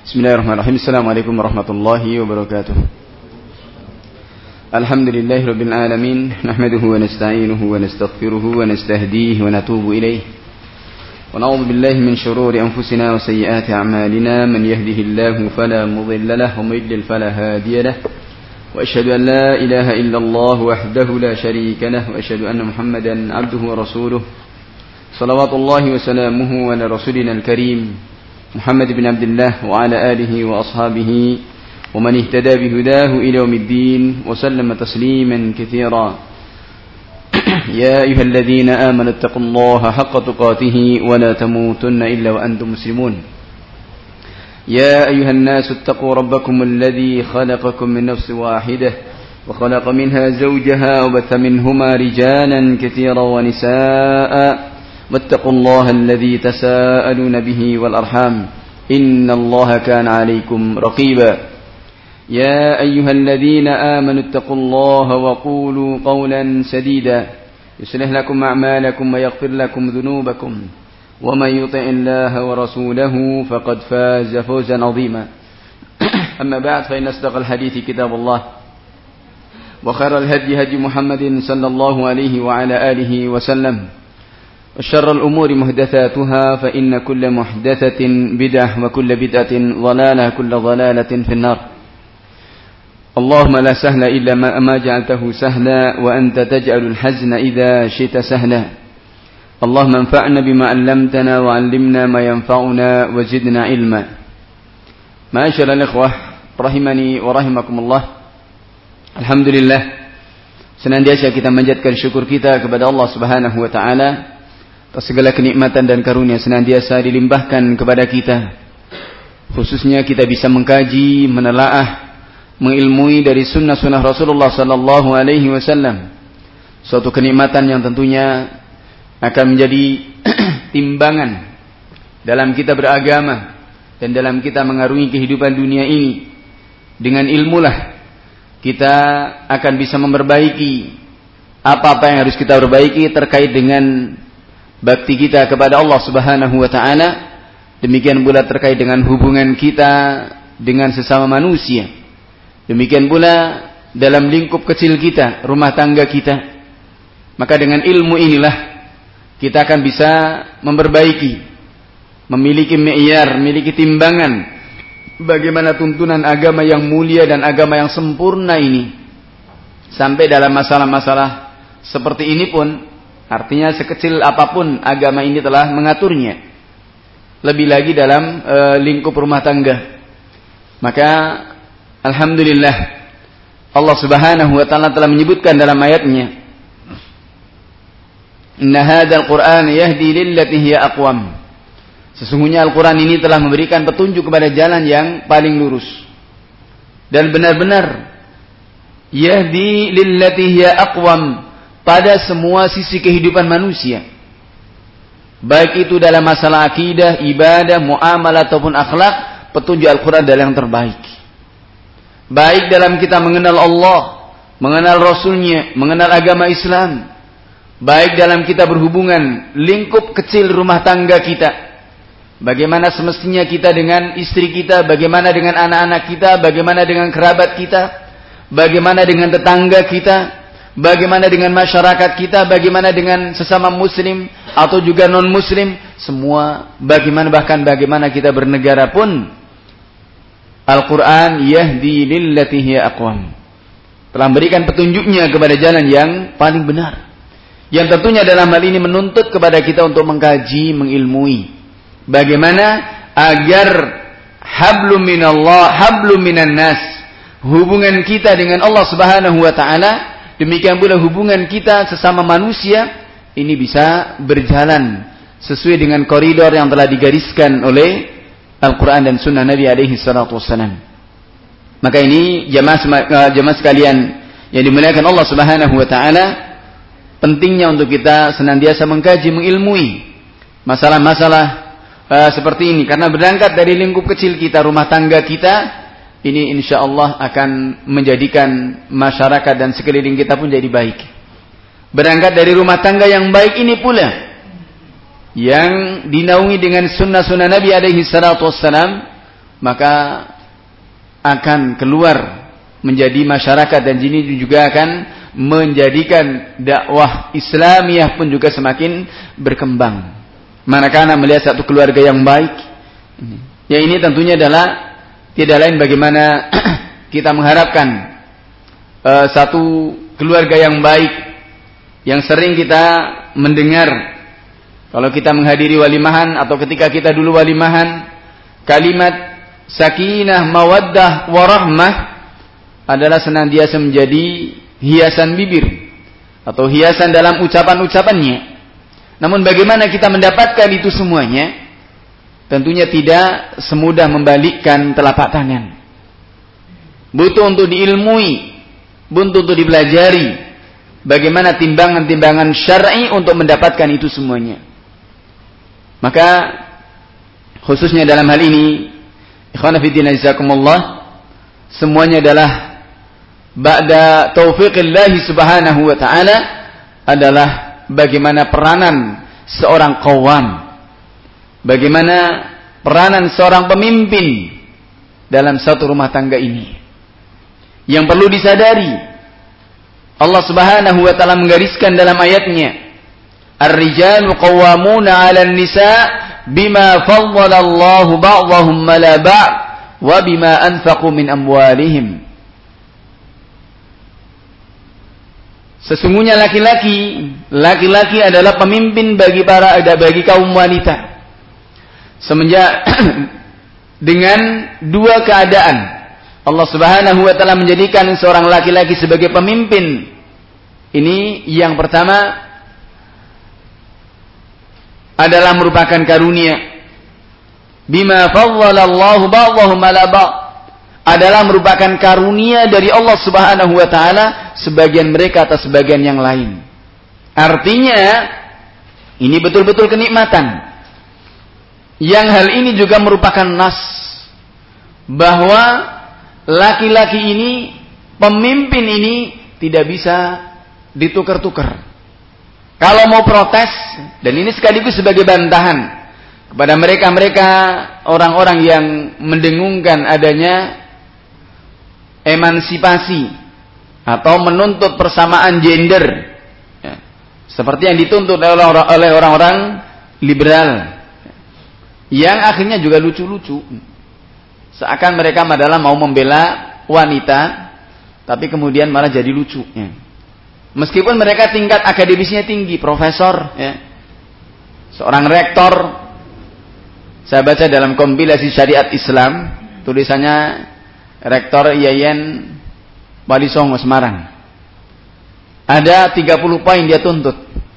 Bismillahirrahmanirrahim. Assalamualaikum warahmatullahi wabarakatuh. Alhamdulillahi rabbil alamin. Nahmaduhu wa nasta'inuhu wa nastaghfiruhu wa nastahdihi wa natubu ilayh. Wa na'udzu billahi min shururi anfusina wa sayyiati a'malina. Man yahdihillahu fala mudilla lahu wa man yudlil fala hadiya lahu. Wa asyhadu an la ilaha illallah wahdahu la syarika lahu wa asyhadu anna Muhammadan 'abduhu wa rasuluh. Shalawatullahi wa salamuhu ala rasulina al-karim محمد بن عبد الله وعلى آله وأصحابه ومن اهتدى بهداه إلى يوم الدين وسلم تسليما كثيرا يا أيها الذين آمنوا اتقوا الله حق تقاته ولا تموتن إلا وأنتم مسلمون يا أيها الناس اتقوا ربكم الذي خلقكم من نفس واحدة وخلق منها زوجها وبث منهما رجالا كثيرا ونساء واتقوا الله الذي تساءلون به والأرحام إن الله كان عليكم رقيبا يا أيها الذين آمنوا اتقوا الله وقولوا قولا سديدا يصلح لكم أعمالكم ويغفر لكم ذنوبكم ومن يطع الله ورسوله فقد فاز فوزا عظيما أما بعد فإن أصدق الحديث كتاب الله وخير الهدي هدي محمد صلى الله عليه وعلى آله وسلم وشر الأمور محدثاتها فإن كل محدثة بدعة وكل بدعة ضلالة كل ضلالة في النار اللهم لا سهل إلا ما جعلته سهلا وأنت تجعل الحزن إذا شئت سهلا اللهم انفعنا بما علمتنا وعلمنا ما ينفعنا وزدنا علما معاشر الإخوة rahimani wa rahimakumullah. Alhamdulillah, senantiasa kita manjatkan syukur kita kepada Allah Subhanahu wa taala atas segala kenikmatan dan karunia senantiasa dilimpahkan kepada kita. Khususnya kita bisa mengkaji, menelaah, mengilmui dari sunnah-sunnah Rasulullah sallallahu alaihi wasallam. Suatu kenikmatan yang tentunya akan menjadi timbangan dalam kita beragama dan dalam kita mengarungi kehidupan dunia ini. Dengan ilmulah kita akan bisa memperbaiki apa-apa yang harus kita perbaiki terkait dengan bakti kita kepada Allah Subhanahu wa taala, demikian pula terkait dengan hubungan kita dengan sesama manusia. Demikian pula dalam lingkup kecil kita, rumah tangga kita. Maka dengan ilmu inilah kita akan bisa memperbaiki, memiliki mi'yar, memiliki timbangan bagaimana tuntunan agama yang mulia dan agama yang sempurna ini. Sampai dalam masalah-masalah seperti ini pun, artinya sekecil apapun agama ini telah mengaturnya. Lebih lagi dalam lingkup rumah tangga. Maka alhamdulillah Allah Subhanahu wa taala telah menyebutkan dalam ayatnya, "Inna hadzal Qur'an yahdi lillati hiya aqwam." Sesungguhnya Al-Qur'an ini telah memberikan petunjuk kepada jalan yang paling lurus. Dan benar-benar yahdi lillati hiya aqwam pada semua sisi kehidupan manusia, baik itu dalam masalah akidah, ibadah, muamalah ataupun akhlak, petunjuk Al-Quran adalah yang terbaik. Baik dalam kita mengenal Allah, mengenal Rasulnya, mengenal agama Islam, baik dalam kita berhubungan lingkup kecil rumah tangga kita, bagaimana semestinya kita dengan istri kita, bagaimana dengan anak-anak kita, bagaimana dengan kerabat kita, bagaimana dengan tetangga kita, bagaimana dengan masyarakat kita, bagaimana dengan sesama muslim atau juga non muslim, semua bahkan bagaimana kita bernegara pun Al-Quran yahdi lillati hiya aqwam telah memberikan petunjuknya kepada jalan yang paling benar, yang tentunya dalam hal ini menuntut kepada kita untuk mengkaji, mengilmui bagaimana agar hablum minallah, hablum minan nas, hubungan kita dengan Allah Subhanahu wa taala, demikian pula hubungan kita sesama manusia ini bisa berjalan sesuai dengan koridor yang telah digariskan oleh Al-Quran dan Sunnah Nabi alaihi salatu wassalam. Maka ini jamaah sekalian yang dimuliakan Allah Subhanahu wa taala, pentingnya untuk kita senantiasa mengkaji, mengilmui masalah-masalah seperti ini, karena berangkat dari lingkup kecil kita, rumah tangga kita, ini insyaallah akan menjadikan masyarakat dan sekeliling kita pun jadi baik. Berangkat dari rumah tangga yang baik ini pula, yang dinaungi dengan sunnah-sunnah Nabi alaihi salatu wassalam, maka akan keluar menjadi masyarakat, dan ini juga akan menjadikan dakwah Islamiyah pun juga semakin berkembang. Manakala melihat satu keluarga yang baik, ya ini tentunya adalah tidak lain bagaimana kita mengharapkan satu keluarga yang baik, yang sering kita mendengar kalau kita menghadiri walimahan atau ketika kita dulu walimahan, kalimat sakinah, mawaddah, warahmah adalah senantiasa menjadi hiasan bibir atau hiasan dalam ucapan-ucapannya. Namun bagaimana kita mendapatkan itu semuanya? Tentunya tidak semudah membalikkan telapak tangan. Butuh untuk diilmui, butuh untuk dipelajari bagaimana timbangan-timbangan syar'i untuk mendapatkan itu semuanya. Maka khususnya dalam hal ini, ikhwan fillah jazakumullah, semuanya adalah ba'da taufiqillah subhanahu wa ta'ala, adalah bagaimana peranan seorang qawam, bagaimana peranan seorang pemimpin dalam satu rumah tangga ini. Yang perlu disadari, Allah subhanahu wa ta'ala menggariskan dalam ayatnya, Ar-rijalu qawwamuna 'alan nisa' bima faddala Allahu ba'dahum 'ala ba'd wa bima anfaqu min amwalihim. Sesungguhnya laki-laki adalah pemimpin bagi kaum wanita. Semenjak dengan dua keadaan Allah Subhanahu wa taala menjadikan seorang laki-laki sebagai pemimpin. Ini yang pertama adalah merupakan karunia. Bima faddala Allahu ba'dahum 'ala ba'd, adalah merupakan karunia dari Allah Subhanahu wa taala sebagian mereka atas sebagian yang lain. Artinya ini betul-betul kenikmatan. Yang hal ini juga merupakan nas bahwa laki-laki ini, pemimpin ini tidak bisa ditukar-tukar. Kalau mau protes, dan ini sekaligus sebagai bantahan kepada mereka orang-orang yang mendengungkan adanya emansipasi atau menuntut persamaan gender, ya, seperti yang dituntut oleh orang-orang liberal, yang akhirnya juga lucu-lucu, seakan mereka adalah mau membela wanita, tapi kemudian malah jadi lucu, ya. Meskipun mereka tingkat akademisnya tinggi, profesor, ya, seorang rektor. Saya baca dalam kompilasi syariat Islam, tulisannya Rektor IAIN Wali Songo Semarang. Ada 30 poin dia tuntut.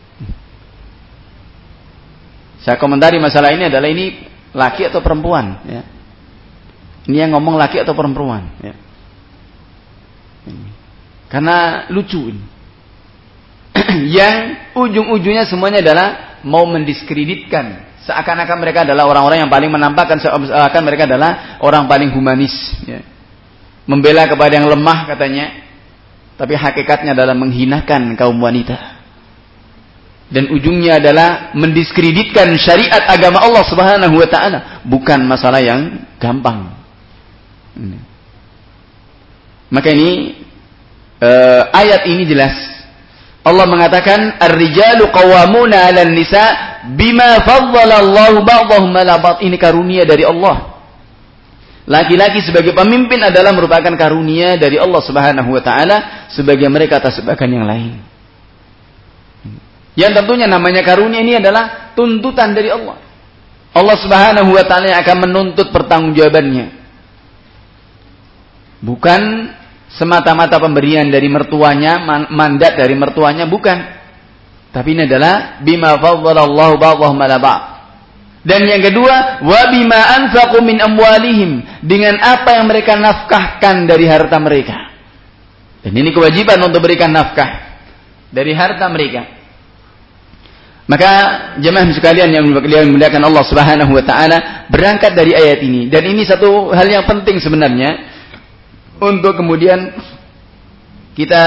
Saya komentari masalah ini adalah ini laki atau perempuan, ya. Ini yang ngomong laki atau perempuan, ya. Karena lucu ini. Yang ujung-ujungnya semuanya adalah mau mendiskreditkan, seakan-akan mereka adalah orang-orang yang paling menampakkan, seakan mereka adalah orang paling humanis, ya. Membela kepada yang lemah katanya, tapi hakikatnya adalah menghinakan kaum wanita. Dan ujungnya adalah mendiskreditkan syariat agama Allah Subhanahu wa taala. Bukan masalah yang gampang. Maka ini ayat ini jelas. Allah mengatakan ar-rijalu qawwamuna 'alan nisa bima faddala Allahu ba'dahum 'ala ba'd. Ini karunia dari Allah. Laki-laki sebagai pemimpin adalah merupakan karunia dari Allah Subhanahu wa taala sebagai mereka atas sebagian yang lain. Yang tentunya namanya karunia ini adalah tuntutan dari Allah. Allah Subhanahu wa taala yang akan menuntut pertanggungjawabannya. Bukan semata-mata pemberian dari mertuanya, mandat dari mertuanya, bukan. Tapi ini adalah bima faddalallahu ba'dahum 'ala ba'd. Dan yang kedua, wa bima anfaqu min amwalihim, dengan apa yang mereka nafkahkan dari harta mereka. Dan ini kewajiban untuk berikan nafkah dari harta mereka. Maka jemaah sekalian yang dimuliakan Allah Subhanahu wa taala, berangkat dari ayat ini, dan ini satu hal yang penting sebenarnya untuk kemudian kita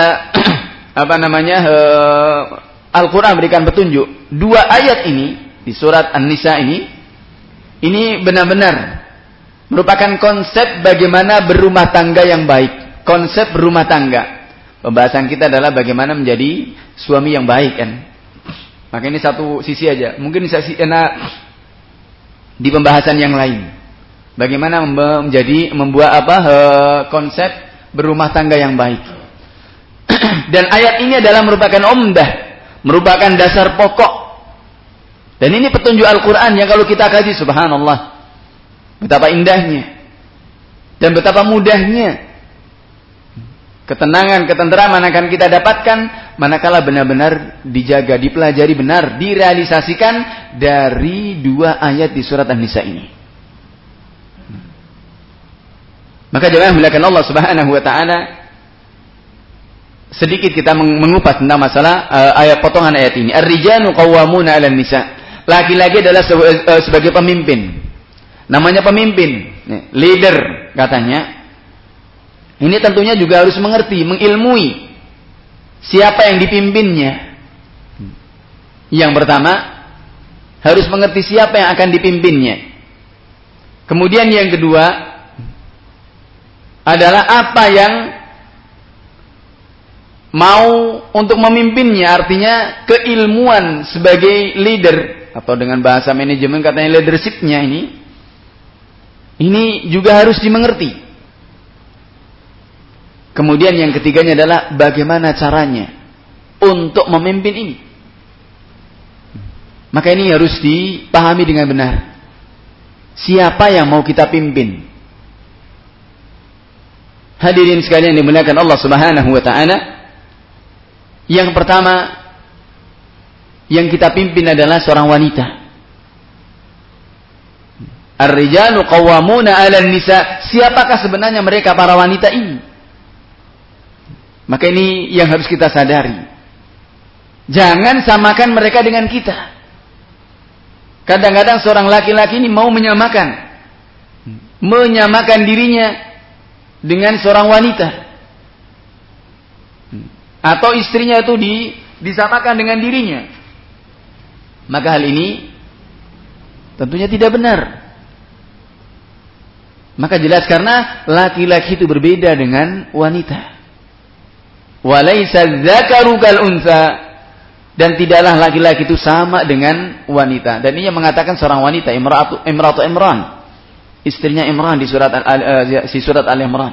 Al-Qur'an berikan petunjuk. Dua ayat ini di surat An-Nisa ini benar-benar merupakan konsep bagaimana berumah tangga yang baik. Konsep berumah tangga. Pembahasan kita adalah bagaimana menjadi suami yang baik kan. Maka ini satu sisi aja. Mungkin di pembahasan yang lain. Bagaimana membuat konsep berumah tangga yang baik. Dan ayat ini adalah merupakan umdah, merupakan dasar pokok. Dan ini petunjuk Al-Quran yang kalau kita kaji, subhanallah, betapa indahnya dan betapa mudahnya ketenangan, ketenteraman akan kita dapatkan manakala benar-benar dijaga, dipelajari benar, direalisasikan dari 2 ayat di surat An-Nisa ini. Maka jemaah muliakan Allah Subhanahu wa taala, sedikit kita mengupas tentang masalah ayat potongan ayat ini. Ar-rijalu qawwamuna 'alan nisa. Laki-laki adalah sebagai pemimpin. Namanya pemimpin, leader katanya. Ini tentunya juga harus mengerti, mengilmui siapa yang dipimpinnya. Yang pertama, harus mengerti siapa yang akan dipimpinnya. Kemudian yang kedua adalah apa yang mau untuk memimpinnya, artinya keilmuan sebagai leader atau dengan bahasa manajemen katanya leadership-nya ini juga harus dimengerti. Kemudian yang ketiganya adalah bagaimana caranya untuk memimpin ini. Maka ini harus dipahami dengan benar. Siapa yang mau kita pimpin? Hadirin sekalian dimuliakan Allah Subhanahu wa taala. Yang pertama yang kita pimpin adalah seorang wanita. Ar-rijalu qawwamuna 'alan nisa. Siapakah sebenarnya mereka para wanita ini? Maka ini yang harus kita sadari. Jangan samakan mereka dengan kita. Kadang-kadang seorang laki-laki ini mau menyamakan dirinya dengan seorang wanita. Atau istrinya itu disamakan dengan dirinya. Maka hal ini tentunya tidak benar. Maka jelas karena laki-laki itu berbeda dengan wanita. Walaysa dzakaru kal unsa, dan tidaklah laki-laki itu sama dengan wanita. Dan ini yang mengatakan seorang wanita, Imratu Imran, istrinya Imran di surat Al-Imran.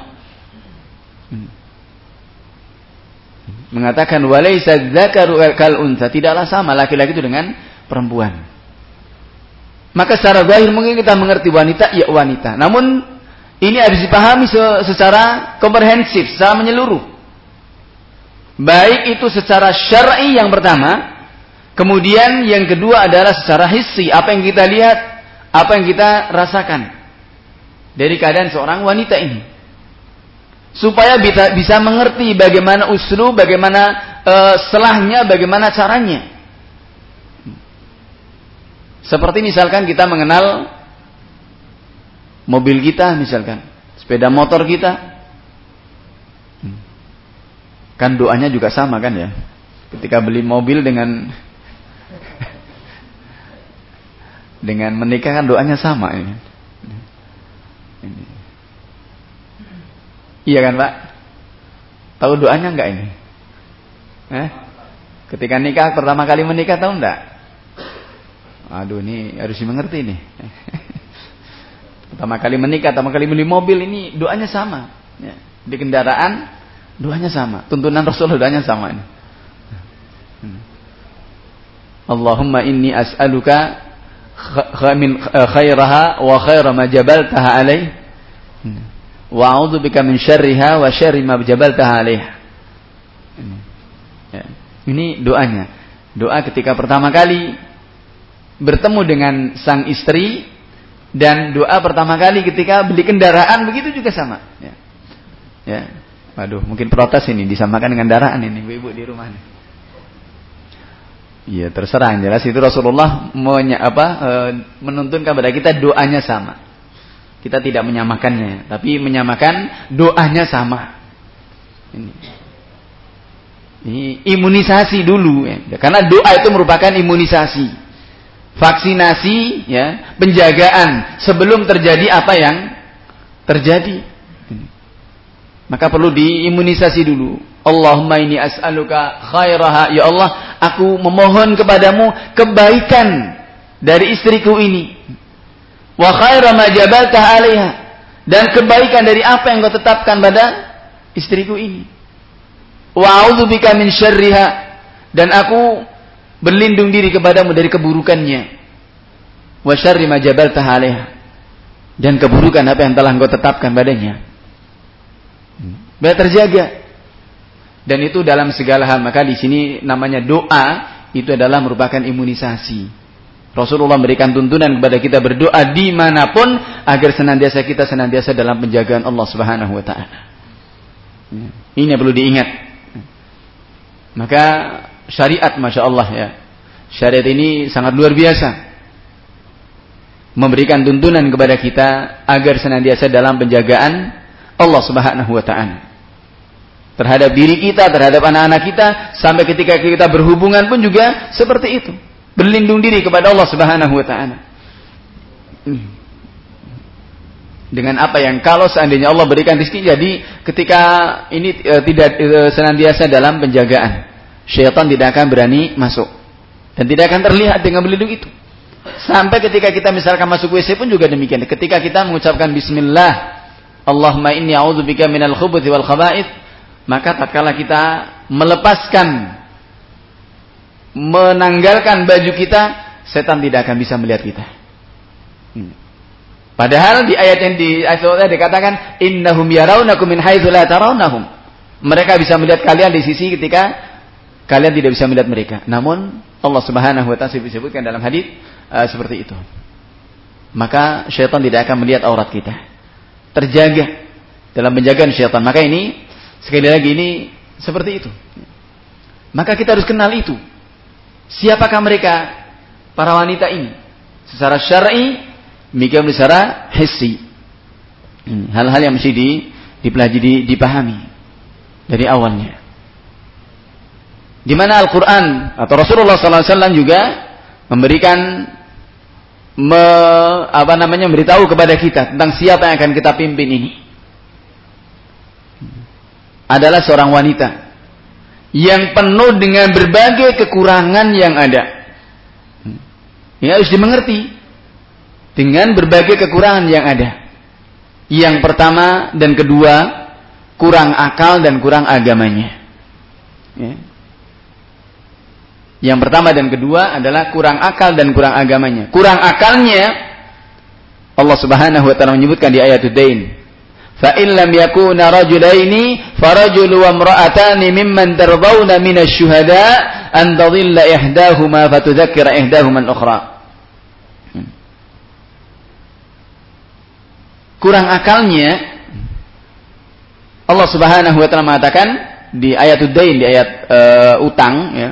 Mengatakan walaysa dzakaru kal unsa, tidaklah sama laki-laki itu dengan perempuan. Maka secara zahir mungkin kita mengerti wanita, ya wanita. Namun ini harus dipahami secara komprehensif, secara menyeluruh. Baik itu secara syar'i yang pertama, kemudian yang kedua adalah secara hissi, apa yang kita lihat, apa yang kita rasakan dari keadaan seorang wanita ini. Supaya bisa mengerti bagaimana uslub, bagaimana selahnya, bagaimana caranya. Seperti misalkan kita mengenal mobil kita, misalkan sepeda motor kita, kan doanya juga sama kan ya. Ketika beli mobil dengan menikah kan doanya sama ini. Iya kan Pak? Tahu doanya enggak ini? Ketika nikah, pertama kali menikah tahu enggak? Aduh, ini harus dimengerti nih. Pertama kali menikah, pertama kali beli mobil, ini doanya sama. Ya. Di kendaraan, doanya sama. Tuntunan Rasulullah doanya sama. Ini. Allahumma inni as'aluka min khairaha wa khaira ma jabaltaha alaih. Wa a'udzubika min syarriha wa syarri ma jabaltaha alaih. Ini doanya. Doa ketika pertama kali bertemu dengan sang istri, dan doa pertama kali ketika beli kendaraan begitu juga sama. Ya. Waduh, mungkin protes ini disamakan dengan kendaraan ini ibu-ibu di rumah nih. Iya, terserah, yang jelas itu Rasulullah menuntun kepada kita doanya sama. Kita tidak menyamakannya, tapi menyamakan doanya sama. Ini imunisasi dulu ya. Karena doa itu merupakan imunisasi. Vaksinasi ya, penjagaan sebelum terjadi apa yang terjadi. Maka perlu diimunisasi dulu. Allahumma inni as'aluka khairaha. Ya Allah, aku memohon kepadamu kebaikan dari istriku ini. Wa khaira ma jabaltah 'alaiha, dan kebaikan dari apa yang kau tetapkan pada istriku ini. Wa a'udzubika min syarriha, dan aku berlindung diri kepadamu dari keburukannya. Wa syarri ma jabaltah 'alaiha, dan keburukan apa yang telah engkau tetapkan padanya. Biar terjaga. Dan itu dalam segala hal. Maka di sini namanya doa itu adalah merupakan imunisasi. Rasulullah memberikan tuntunan kepada kita berdoa dimanapun agar kita senantiasa dalam penjagaan Allah Subhanahu Wa Taala. Ini yang perlu diingat. Maka syariat, masya Allah ya, syariat ini sangat luar biasa, memberikan tuntunan kepada kita agar senantiasa dalam penjagaan Allah Subhanahu Wa Taala terhadap diri kita, terhadap anak-anak kita, sampai ketika kita berhubungan pun juga seperti itu. Berlindung diri kepada Allah Subhanahu Wa Taala. Dengan apa yang kalau seandainya Allah berikan rezeki, jadi ketika ini tidak senantiasa dalam penjagaan, syaitan tidak akan berani masuk dan tidak akan terlihat dengan berlindung itu. Sampai ketika kita misalkan masuk WC pun juga demikian. Ketika kita mengucapkan Bismillah, Allahumma inni a'udzubika minal khubuthi wal khaba'ith, maka tatkala kita melepaskan, menanggalkan baju kita, setan tidak akan bisa melihat kita. Padahal di ayat yang di ayat dikatakan innahum yarawnakum min haitsu la tarawnahum. Mereka bisa melihat kalian di sisi ketika kalian tidak bisa melihat mereka. Namun Allah Subhanahu wa taala disebutkan dalam hadis seperti itu. Maka syaitan tidak akan melihat aurat kita. Terjaga dalam penjagaan syaitan. Maka ini sekali lagi ini seperti itu. Maka kita harus kenal itu. Siapakah mereka, para wanita ini? Secara syar'i, demikian secara hissi. Hal-hal yang mesti dipelajari, dipahami dari awalnya. Di mana Al-Quran atau Rasulullah SAW juga memberikan, memberitahu kepada kita tentang siapa yang akan kita pimpin ini. Adalah seorang wanita yang penuh dengan berbagai kekurangan yang ada. Ini harus dimengerti. Dengan berbagai kekurangan yang ada. Yang pertama dan kedua, kurang akal dan kurang agamanya. Ya. Yang pertama dan kedua adalah kurang akal dan kurang agamanya. Kurang akalnya, Allah Subhanahu wa taala menyebutkan di ayat Ad-Dain. Fa in lam yakuna rajulaini farajulu wa imra'atani mimman tardawna minasy syuhada an tadhilla ihdahuma fatudzakkira ihdahuma al-ukhra. Kurang akalnya, Allah Subhanahu wa taala mengatakan di ayat Ad-Dain, di ayat utang ya.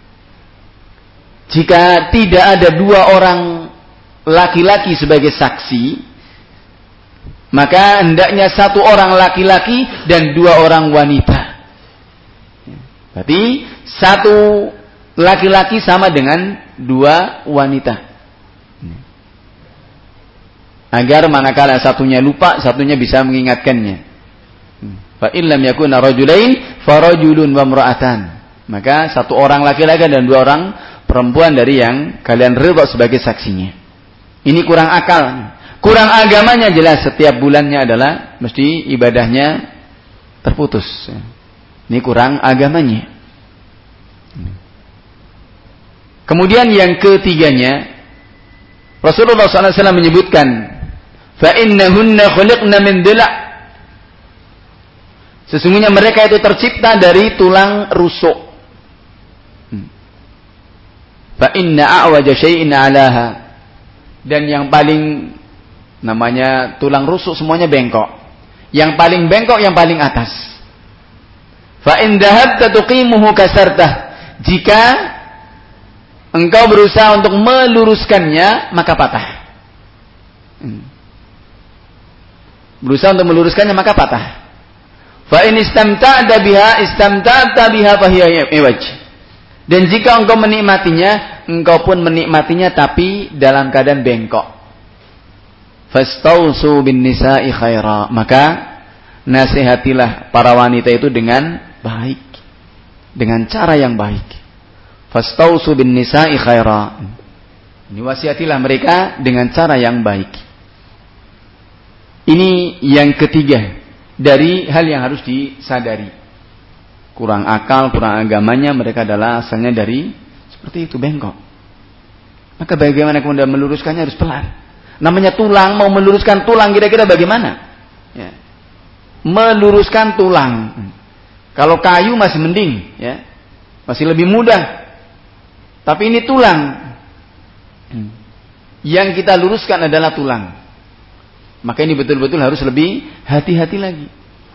Jika tidak ada dua orang laki-laki sebagai saksi, maka hendaknya satu orang laki-laki dan dua orang wanita. Berarti satu laki-laki sama dengan dua wanita. Agar manakala satunya lupa, satunya bisa mengingatkannya. Fa illam yakuna rajulain farajulun wa imra'atan. Maka satu orang laki-laki dan dua orang perempuan dari yang kalian ridha sebagai saksinya. Ini kurang akal. Kurang agamanya jelas, setiap bulannya adalah mesti ibadahnya terputus. Ini kurang agamanya. Kemudian yang ketiganya, Rasulullah SAW menyebutkan, فَإِنَّهُنَّ خُلِقْنَ مِنْ ضِلَعٍ. Sesungguhnya mereka itu tercipta dari tulang rusuk. فَإِنَّ أَعْوَجَ شَيْءٍ عَلَاهَا. Dan yang paling namanya tulang rusuk semuanya bengkok. Yang paling bengkok yang paling atas. Fa in dhahabta tuqimuhu kasartah. Jika engkau berusaha untuk meluruskannya, maka patah. Berusaha untuk meluruskannya maka patah. Fa in istamta'ta biha fahiya iwaj. Dan jika engkau menikmatinya, engkau pun menikmatinya tapi dalam keadaan bengkok. fastausu bin nisa'i khaira. Maka nasihatilah para wanita itu dengan baik, dengan cara yang baik. Fastausu bin nisa'i khaira. Ini wasiyatilah mereka dengan cara yang baik. Ini yang ketiga dari hal yang harus disadari. Kurang akal, kurang agamanya mereka adalah asalnya dari seperti itu, bengkok. Maka bagaimana kemudian meluruskannya harus pelan. Namanya tulang, mau meluruskan tulang kira-kira bagaimana? Ya. Meluruskan tulang. Kalau kayu masih mending, ya, masih lebih mudah. Tapi ini tulang. Yang kita luruskan adalah tulang. Maka ini betul-betul harus lebih hati-hati lagi.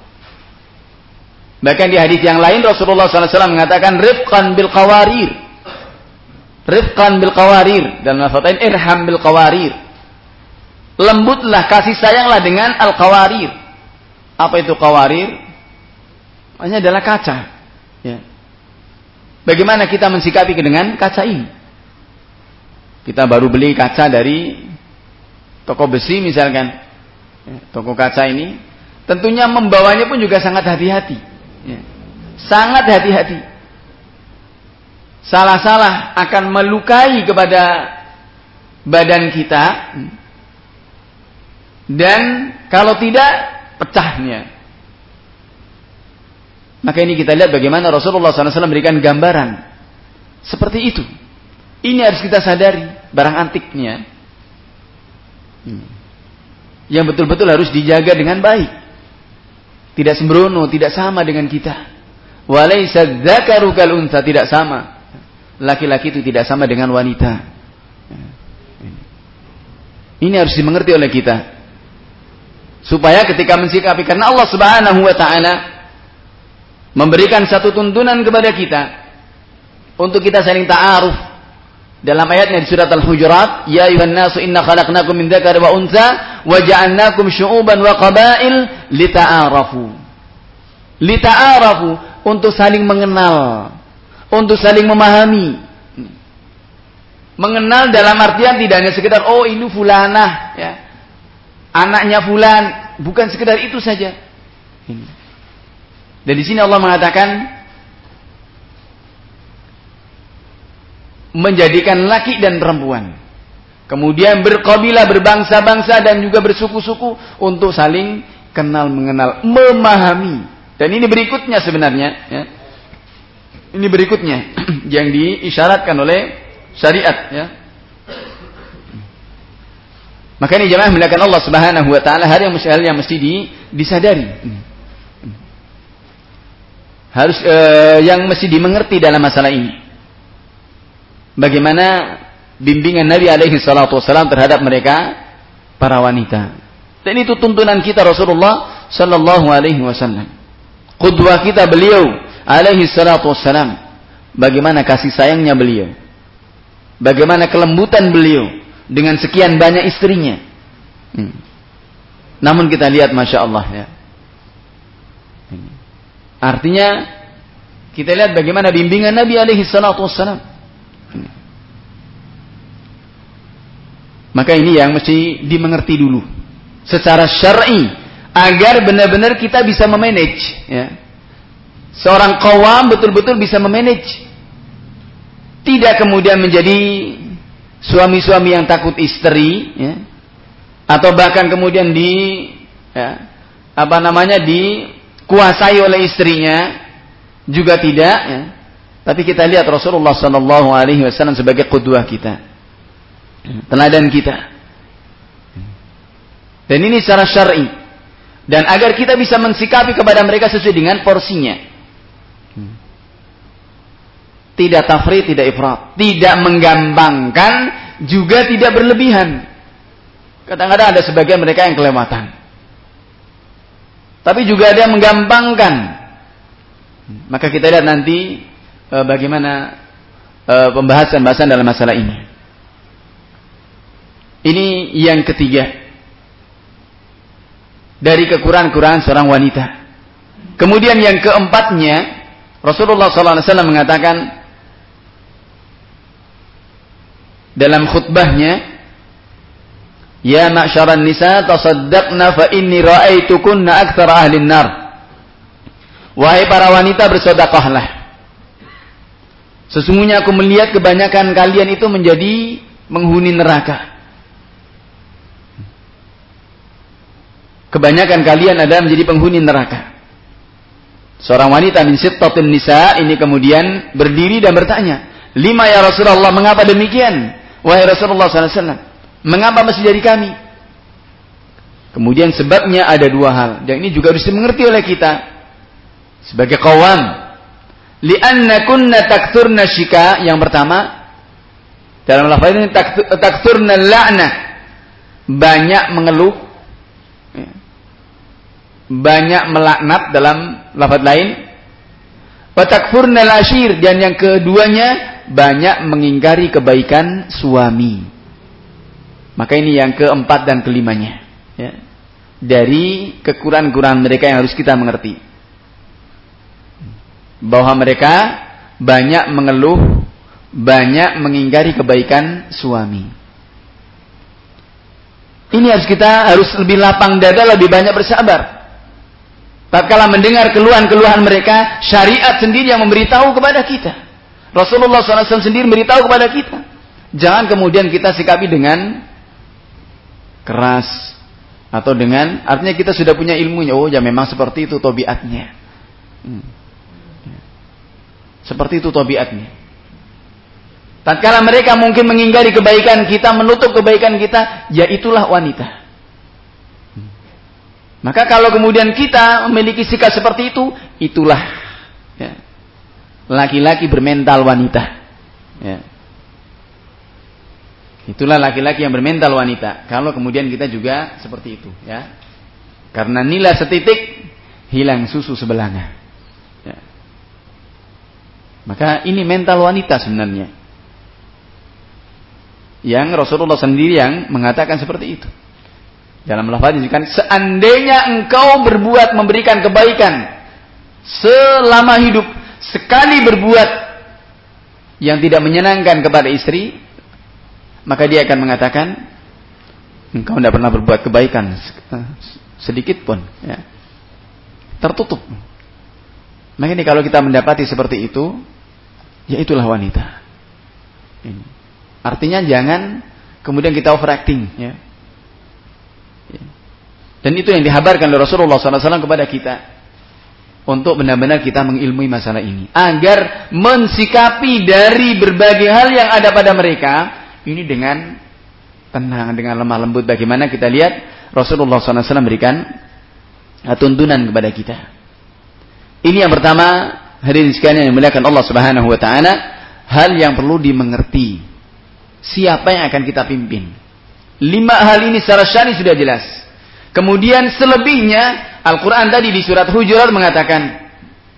Bahkan di hadis yang lain Rasulullah SAW mengatakan rifqan bil qawarir. Rifqan bil qawarir. Dalam lafaz irham bil qawarir. Lembutlah, kasih sayanglah dengan al qawarir. Apa itu qawarir? Ini adalah kaca. Ya. Bagaimana kita mensikapi dengan kaca ini? Kita baru beli kaca dari toko besi misalkan, toko kaca ini, tentunya membawanya pun juga sangat hati-hati, sangat hati-hati. Salah-salah akan melukai kepada badan kita, dan kalau tidak pecahnya. Maka ini kita lihat bagaimana Rasulullah SAW memberikan gambaran seperti itu. Ini harus kita sadari, barang antiknya yang betul-betul harus dijaga dengan baik. Tidak sembrono, tidak sama dengan kita. Walaysa dzakaru kal untha, tidak sama. Laki-laki itu tidak sama dengan wanita. Ini harus dimengerti oleh kita. Supaya ketika mensikapi, karena Allah Subhanahu wa taala memberikan satu tuntunan kepada kita untuk kita saling ta'aruf. Dalam ayatnya di surat Al-Hujurat, ya ayuhan nasu inna khalaqnakum min dzakari wa untha wa ja'alnakum syu'uban wa qabail lita'arafu. Lita'arafu, untuk saling mengenal, untuk saling memahami. Mengenal dalam artian tidak hanya sekedar oh ini fulanah, ya, anaknya fulan, bukan sekedar itu saja. Dan di sini Allah mengatakan menjadikan laki dan perempuan, kemudian berkabilah, berbangsa-bangsa dan juga bersuku-suku untuk saling kenal mengenal, memahami. Dan ini berikutnya sebenarnya, ya. Ini berikutnya yang diisyaratkan oleh syariat, ya. Maka ini jemaah melakukan Allah Subhanahu wa taala hal yang mesti disadari. Harus yang mesti dimengerti dalam masalah ini. Bagaimana bimbingan Nabi alaihi salatu wasallam terhadap mereka para wanita. Dan itu tuntunan kita Rasulullah sallallahu alaihi wasallam. Qudwah kita beliau alaihi salatu wasallam. Bagaimana kasih sayangnya beliau. Bagaimana kelembutan beliau dengan sekian banyak istrinya. Namun kita lihat Masya Allah, ya. Artinya kita lihat bagaimana bimbingan Nabi alaihi salatu wasallam. Maka ini yang mesti dimengerti dulu secara syar'i agar benar-benar kita bisa memanage, ya. Seorang qawam betul-betul bisa memanage. Tidak kemudian menjadi suami-suami yang takut istri, ya. Atau bahkan kemudian dikuasai oleh istrinya, juga tidak, ya. Tapi kita lihat Rasulullah sallallahu alaihi wasallam sebagai qudwah kita, teladan kita. Dan ini secara syar'i. Dan agar kita bisa mensikapi kepada mereka sesuai dengan porsinya. Tidak tafrid, tidak ifrat, tidak menggampangkan, juga tidak berlebihan. Kadang-kadang ada sebagian mereka yang kelewatan. Tapi juga ada yang menggampangkan. Maka kita lihat nanti bagaimana pembahasan dalam masalah ini. Ini yang ketiga dari kekurangan-kekurangan seorang wanita. Kemudian yang keempatnya, Rasulullah SAW mengatakan dalam khutbahnya, Ya ma'syaran nisa tasaddaqna fa inni ra'aitukunna aktsara ahlin nar. Wahai para wanita, bersedekahlah. Sesungguhnya aku melihat kebanyakan kalian itu menjadi penghuni neraka. Kebanyakan kalian adalah menjadi penghuni neraka. Seorang wanita min sittatin nisa ini kemudian berdiri dan bertanya, "Lima ya Rasulullah, mengapa demikian? Wahai Rasulullah sallallahu alaihi wasallam, mengapa masih jadi kami?" Kemudian sebabnya ada dua hal, dan ini juga harus dimengerti oleh kita sebagai qawam. Li'anna kunna takturna syika, yang pertama dalam lafaz ini takturna la'nah, banyak mengeluh, banyak melaknat dalam lafaz lain. Wa takfurna al-ashir, dan yang keduanya banyak mengingkari kebaikan suami. Maka ini yang keempat dan kelimanya, ya, dari kekurangan-kekurangan mereka yang harus kita mengerti. Bahwa mereka banyak mengeluh, banyak mengingkari kebaikan suami. Ini harus lebih lapang dada, lebih banyak bersabar. Tatkala mendengar keluhan-keluhan mereka, syariat sendiri yang memberitahu kepada kita. Rasulullah SAW sendiri memberitahu kepada kita. Jangan kemudian kita sikapi dengan keras atau dengan, artinya kita sudah punya ilmunya. Oh ya, memang seperti itu tabiatnya. Seperti itu tabiatnya. Tatkala mereka mungkin mengingkari kebaikan kita, menutup kebaikan kita, ya itulah wanita. Maka kalau kemudian kita memiliki sikap seperti itu, itulah, ya, laki-laki bermental wanita. Ya. Itulah laki-laki yang bermental wanita. Kalau kemudian kita juga seperti itu, ya. Karena nilai setitik, hilang susu sebelanga. Ya. Maka ini mental wanita sebenarnya. Yang Rasulullah sendiri yang mengatakan seperti itu. Dalam lafaz disebutkan, seandainya engkau berbuat memberikan kebaikan selama hidup, sekali berbuat yang tidak menyenangkan kepada istri, maka dia akan mengatakan, engkau tidak pernah berbuat kebaikan sedikit pun, ya. Tertutup. Maka ini kalau kita mendapati seperti itu, ya itulah wanita. Ini. Artinya jangan kemudian kita overacting, ya. Dan itu yang dihabarkan oleh Rasulullah SAW kepada kita, untuk benar-benar kita mengilmui masalah ini, agar mensikapi dari berbagai hal yang ada pada mereka ini dengan tenang, dengan lemah lembut. Bagaimana kita lihat Rasulullah SAW berikan tuntunan kepada kita. Ini yang pertama, hadirin sekalian yang dimuliakan Allah Subhanahu wa taala, hal yang perlu dimengerti, siapa yang akan kita pimpin. 5 hal ini secara syar'i sudah jelas. Kemudian selebihnya Al-Quran tadi di surat Hujurat mengatakan,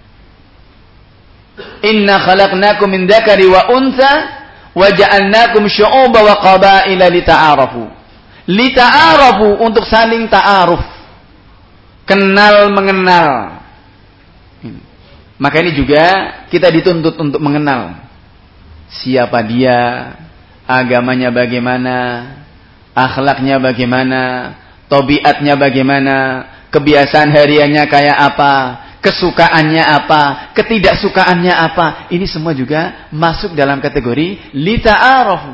Inna khalaqnakum min dzakari wa untha wa ja'alnakum syu'uban wa qabaila lita'arafu. Lita'arafu, untuk saling ta'aruf, kenal mengenal. Maka ini juga kita dituntut untuk mengenal siapa dia, agamanya bagaimana, akhlaknya bagaimana, tabiatnya bagaimana, kebiasaan hariannya kayak apa, kesukaannya apa, ketidaksukaannya apa. Ini semua juga masuk dalam kategori lita'arafu.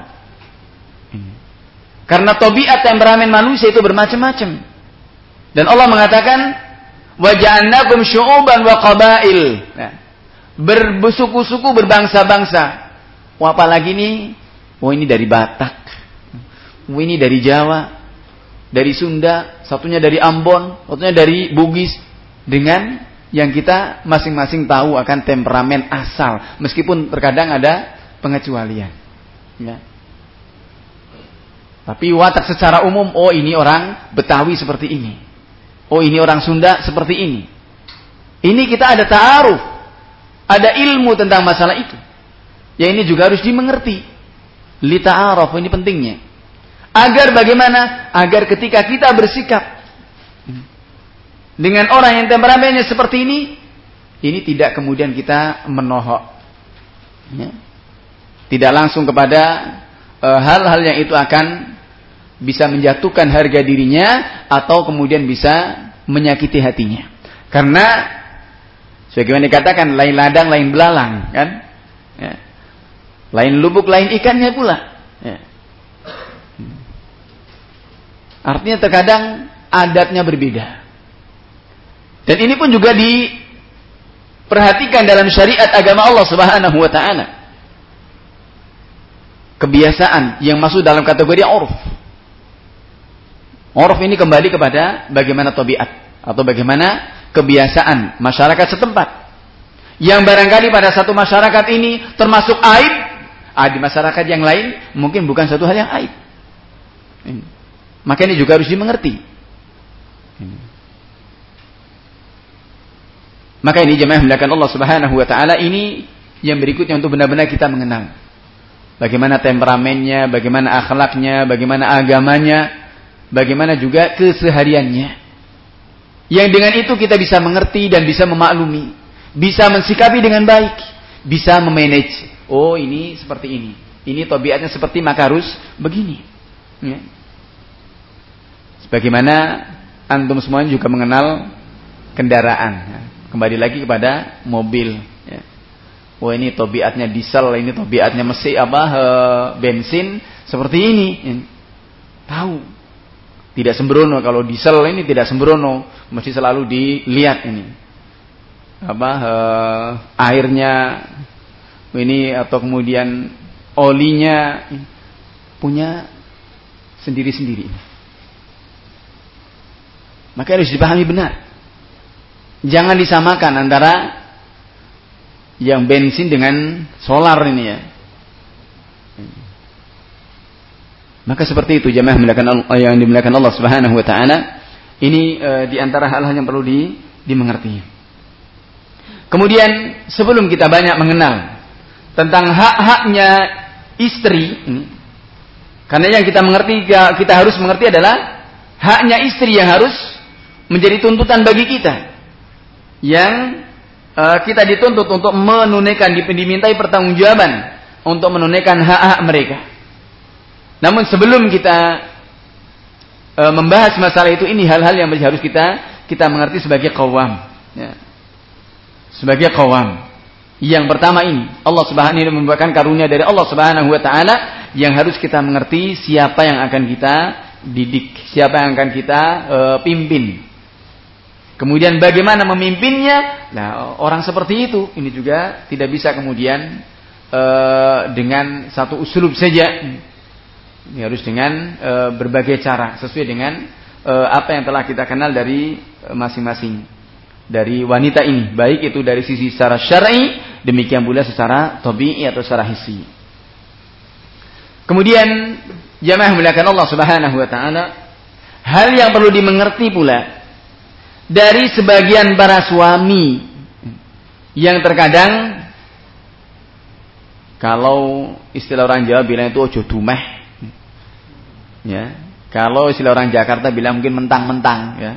Karena tabiat temperamen manusia itu bermacam-macam. Dan Allah mengatakan, wa ja'alnakum syu'uban wa qabail. Nah, bersuku-suku, berbangsa-bangsa. Wah, apalagi nih? Oh, ini dari Batak. Oh, ini dari Jawa. Dari Sunda, satunya dari Ambon, satunya dari Bugis, dengan yang kita masing-masing tahu akan temperamen asal, meskipun terkadang ada pengecualian, ya. Tapi watak secara umum, oh ini orang Betawi seperti ini, oh ini orang Sunda seperti ini. Ini kita ada ta'aruf, ada ilmu tentang masalah itu. Ya, ini juga harus dimengerti. Li ta'aruf, ini pentingnya. Agar bagaimana? Agar ketika kita bersikap dengan orang yang temperamennya seperti ini tidak kemudian kita menohok, ya. Tidak langsung kepada hal-hal yang itu akan bisa menjatuhkan harga dirinya atau kemudian bisa menyakiti hatinya. Karena sebagaimana dikatakan, lain ladang lain belalang, kan? Ya. Lain lubuk lain ikannya pula. Ya. Artinya terkadang adatnya berbeda. Dan ini pun juga diperhatikan dalam syariat agama Allah Subhanahu wa taala. Kebiasaan yang masuk dalam kategori urf. Urf ini kembali kepada bagaimana tabiat atau bagaimana kebiasaan masyarakat setempat. Yang barangkali pada satu masyarakat ini termasuk aib, di masyarakat yang lain mungkin bukan satu hal yang aib. Maka ini juga harus dimengerti. Maka ini jemaah dimuliakan Allah Subhanahu wa taala, ini yang berikutnya untuk benar-benar kita mengenal bagaimana temperamennya, bagaimana akhlaknya, bagaimana agamanya, bagaimana juga kesehariannya. Yang dengan itu kita bisa mengerti dan bisa memaklumi, bisa mensikapi dengan baik, bisa memanage. Oh, ini seperti ini. Ini tabiatnya seperti, maka harus begini. Ya. Sebagaimana antum semuanya juga mengenal kendaraan. Ya. Kembali lagi kepada mobil. Ya. Oh, ini tabiatnya diesel, ini tabiatnya bensin seperti ini. Ya. Tahu. Tidak sembrono, kalau diesel ini tidak sembrono, mesti selalu dilihat ini. Airnya ini atau kemudian olinya punya sendiri-sendiri. Maka harus dipahami benar. Jangan disamakan antara yang bensin dengan solar ini ya. Maka seperti itu jemaah yang dimuliakan Allah Subhanahu wa taala. Ini di antara hal-hal yang perlu dimengerti. Kemudian sebelum kita banyak mengenal tentang hak-haknya istri, karena yang kita mengerti, kita harus mengerti adalah haknya istri yang harus menjadi tuntutan bagi kita, yang kita dituntut untuk menunaikan, dimintai pertanggungjawaban untuk menunaikan hak-hak mereka. Namun sebelum kita membahas masalah itu, ini hal-hal yang harus kita mengerti sebagai qawam, ya. Sebagai qawam. Yang pertama ini, Allah Subhanahu wa taala memberikan karunia dari Allah Subhanahu wa taala yang harus kita mengerti siapa yang akan kita didik, siapa yang akan kita pimpin. Kemudian bagaimana memimpinnya? Nah, orang seperti itu ini juga tidak bisa kemudian dengan satu uslub saja. Ini harus dengan berbagai cara sesuai dengan apa yang telah kita kenal dari masing-masing dari wanita ini, baik itu dari sisi secara syar'i, demikian pula secara tabi'i atau secara hissi. Kemudian jamaah muliakan Allah Subhanahu wa taala, hal yang perlu dimengerti pula dari sebagian para suami yang terkadang, kalau istilah orang Jawa bilang itu ojo dumeh, ya. Kalau istilah orang Jakarta bilang mungkin mentang-mentang, ya.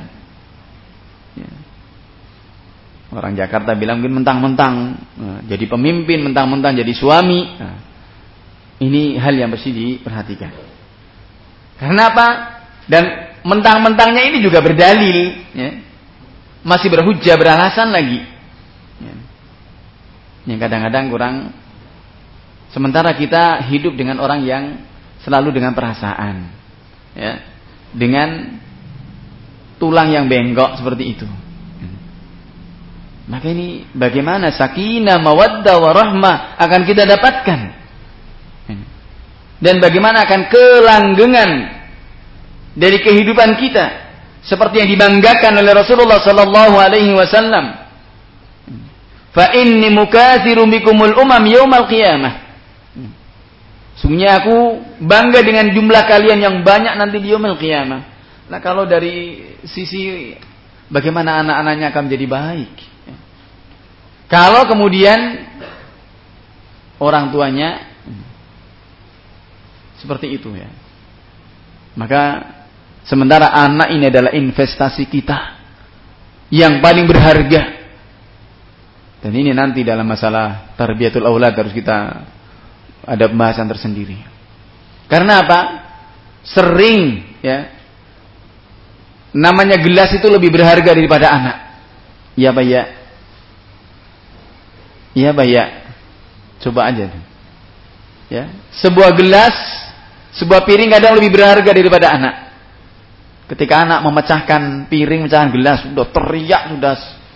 Orang Jakarta bilang mungkin mentang-mentang jadi pemimpin, mentang-mentang jadi suami. Nah, ini hal yang mesti diperhatikan. Karena apa? Dan mentang-mentangnya ini juga berdalil, ya. Masih berhujjah, beralasan lagi, ya. Yang kadang-kadang kurang. Sementara kita hidup dengan orang yang selalu dengan perasaan, ya, dengan tulang yang bengkok seperti itu. Maka ini bagaimana sakinah, mawaddah, warahmah akan kita dapatkan, dan bagaimana akan kelanggengan dari kehidupan kita seperti yang dibanggakan oleh Rasulullah sallallahu alaihi wasallam. Fa inni mukatsirum bikumul umam yaumal qiyamah. Sungguhnya aku bangga dengan jumlah kalian yang banyak nanti di yaumul qiyamah. Nah, kalau dari sisi bagaimana anak-anaknya akan menjadi baik, kalau kemudian orang tuanya seperti itu, ya. Maka sementara anak ini adalah investasi kita yang paling berharga. Dan ini nanti dalam masalah tarbiyatul aulad harus kita ada pembahasan tersendiri. Karena apa? sering ya, namanya gelas itu lebih berharga daripada anak. Iya Pak ya? Iya Pak ya? Coba aja. Ya, sebuah gelas, sebuah piring kadang lebih berharga daripada anak. Ketika anak memecahkan piring, memecahkan gelas, sudah teriak, sudah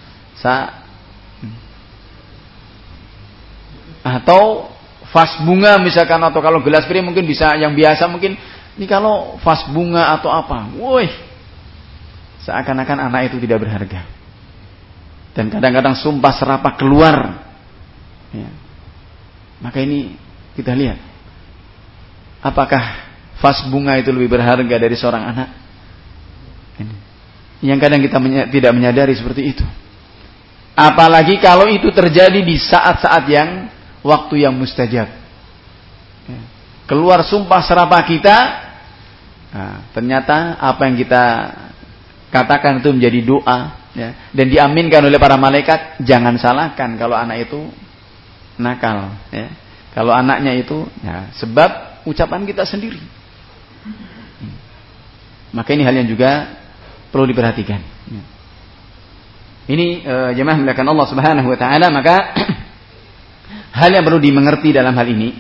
atau vas bunga misalkan, atau kalau gelas piring mungkin bisa yang biasa, mungkin ini kalau vas bunga atau apa, woi, seakan-akan anak itu tidak berharga. Dan kadang-kadang sumpah serapah keluar. Ya. Maka ini kita lihat, apakah vas bunga itu lebih berharga dari seorang anak? Ini. Yang kadang kita tidak menyadari seperti itu. Apalagi kalau itu terjadi di saat-saat yang waktu yang mustajab. Ya. Keluar sumpah serapah kita, nah, ternyata apa yang kita katakan itu menjadi doa, ya, dan diaminkan oleh para malaikat. Jangan salahkan kalau anak itu nakal, ya. Kalau anaknya itu, ya, sebab ucapan kita sendiri. Maka ini hal yang juga perlu diperhatikan. Ini jemaah muliakan Allah Subhanahu wa taala, maka hal yang perlu dimengerti dalam hal ini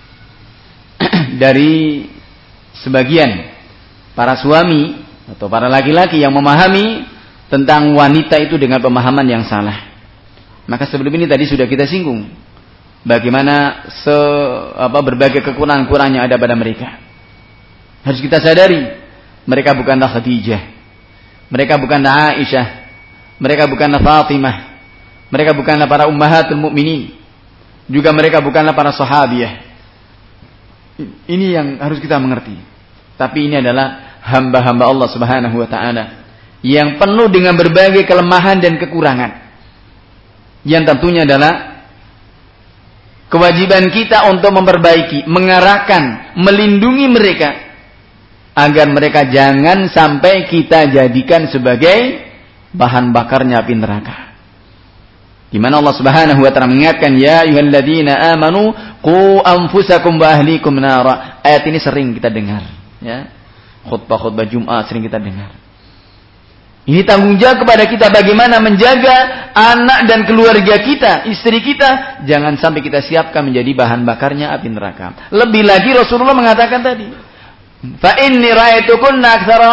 dari sebagian para suami atau para laki-laki yang memahami tentang wanita itu dengan pemahaman yang salah. Maka sebelum ini tadi sudah kita singgung bagaimana berbagai kekurangan-kekurangan yang ada pada mereka. Harus kita sadari, mereka bukanlah Khadijah, mereka bukanlah Aisyah, mereka bukanlah Fatimah, mereka bukanlah para ummahatul mukminin, juga mereka bukanlah para sahabiyah. Ini yang harus kita mengerti. Tapi ini adalah hamba-hamba Allah Subhanahu wa taala yang penuh dengan berbagai kelemahan dan kekurangan. Yang tentunya adalah kewajiban kita untuk memperbaiki, mengarahkan, melindungi mereka agar mereka jangan sampai kita jadikan sebagai bahan bakarnya api neraka. Di mana Allah Subhanahu wa taala mengingatkan, ya ayyuhalladzina amanu qu anfusakum wa ahlikum nara. Ayat ini sering kita dengar, ya. Khutbah-khutbah Jumat sering kita dengar. Ini tanggung jawab kepada kita bagaimana menjaga anak dan keluarga kita, istri kita, jangan sampai kita siapkan menjadi bahan bakarnya api neraka. Lebih lagi Rasulullah mengatakan tadi, fa inni ra'aitukunna aktsara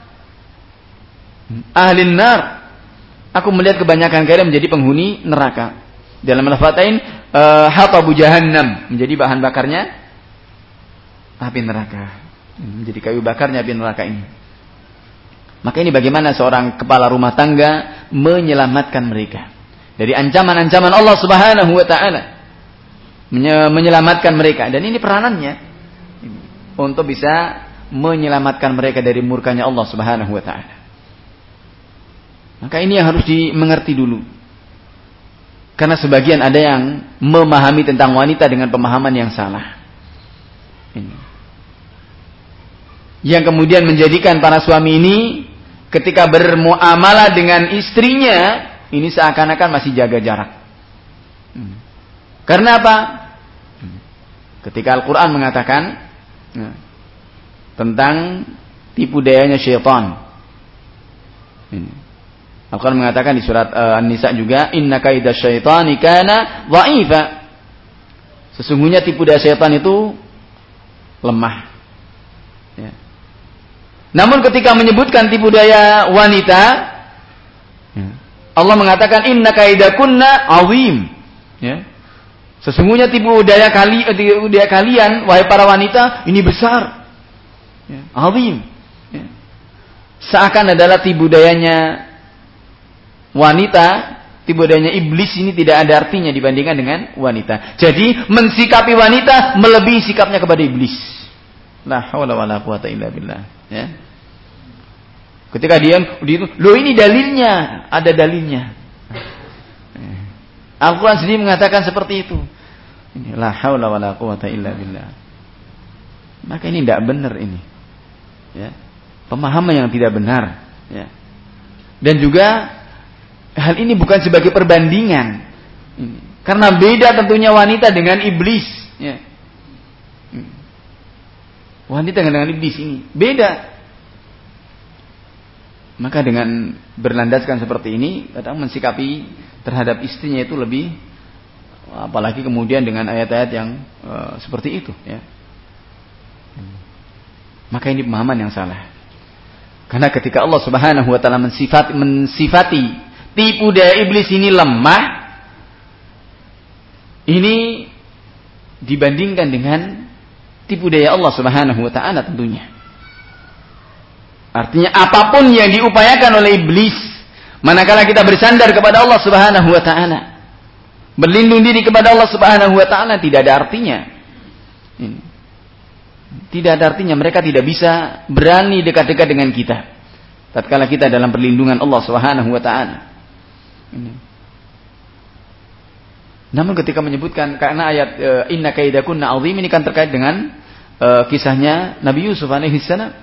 ahli nar. Aku melihat kebanyakan kalian menjadi penghuni neraka. Dalam al-Fatain hatabu jahannam, menjadi bahan bakarnya api neraka. Menjadi kayu bakarnya api neraka ini. Maka ini bagaimana seorang kepala rumah tangga menyelamatkan mereka dari ancaman-ancaman Allah Subhanahu wa taala. Menyelamatkan mereka, dan ini peranannya untuk bisa menyelamatkan mereka dari murkanya Allah Subhanahu wa taala. Maka ini yang harus dimengerti dulu. Karena sebagian ada yang memahami tentang wanita dengan pemahaman yang salah. Ini. Yang kemudian menjadikan para suami ini ketika bermuamalah dengan istrinya, ini seakan-akan masih jaga jarak. Karena apa? Ketika Al-Quran mengatakan tentang tipu dayanya syaitan. Al-Quran mengatakan di surat An-Nisa juga, inna kaida syaitani kana dha'ifa. Sesungguhnya tipu daya syaitan itu lemah. Ya. Namun ketika menyebutkan tipu daya wanita, ya, Allah mengatakan inna kaidakunna azim. Ya. Sesungguhnya tipu daya kalian wahai para wanita ini besar. Ya. Azim. Ya. Seakan adalah tipu dayanya wanita, tipu dayanya iblis ini tidak ada artinya dibandingkan dengan wanita. Jadi mensikapi wanita melebihi sikapnya kepada iblis. La haula wala quwata illa billah. Ya. Ketika dia loh ini dalilnya, ada dalilnya. Al-Quran sendiri mengatakan seperti itu. La haula wala quwata illa billah. Maka ini tidak benar ini. Ya. Pemahaman yang tidak benar. Ya. Dan juga hal ini bukan sebagai perbandingan. Karena beda tentunya wanita dengan iblis. Ya. wanita dengan iblis ini beda. Maka dengan berlandaskan seperti ini, kadang mensikapi terhadap istrinya itu lebih, apalagi kemudian dengan ayat-ayat yang seperti itu, ya. Maka ini pemahaman yang salah. Karena ketika Allah Subhanahu wa taala mensifati tipu daya iblis ini lemah, ini dibandingkan dengan tipu daya Allah Subhanahu wa taala tentunya. Artinya apapun yang diupayakan oleh iblis, manakala kita bersandar kepada Allah Subhanahu wa taala, berlindung diri kepada Allah Subhanahu wa taala, tidak ada artinya. Tidak ada artinya, mereka tidak bisa berani dekat-dekat dengan kita tatkala kita dalam perlindungan Allah Subhanahu wa taala. Namun ketika menyebutkan, karena ayat inna kaidakunna azim ini kan terkait dengan kisahnya Nabi Yusuf alaihi salam.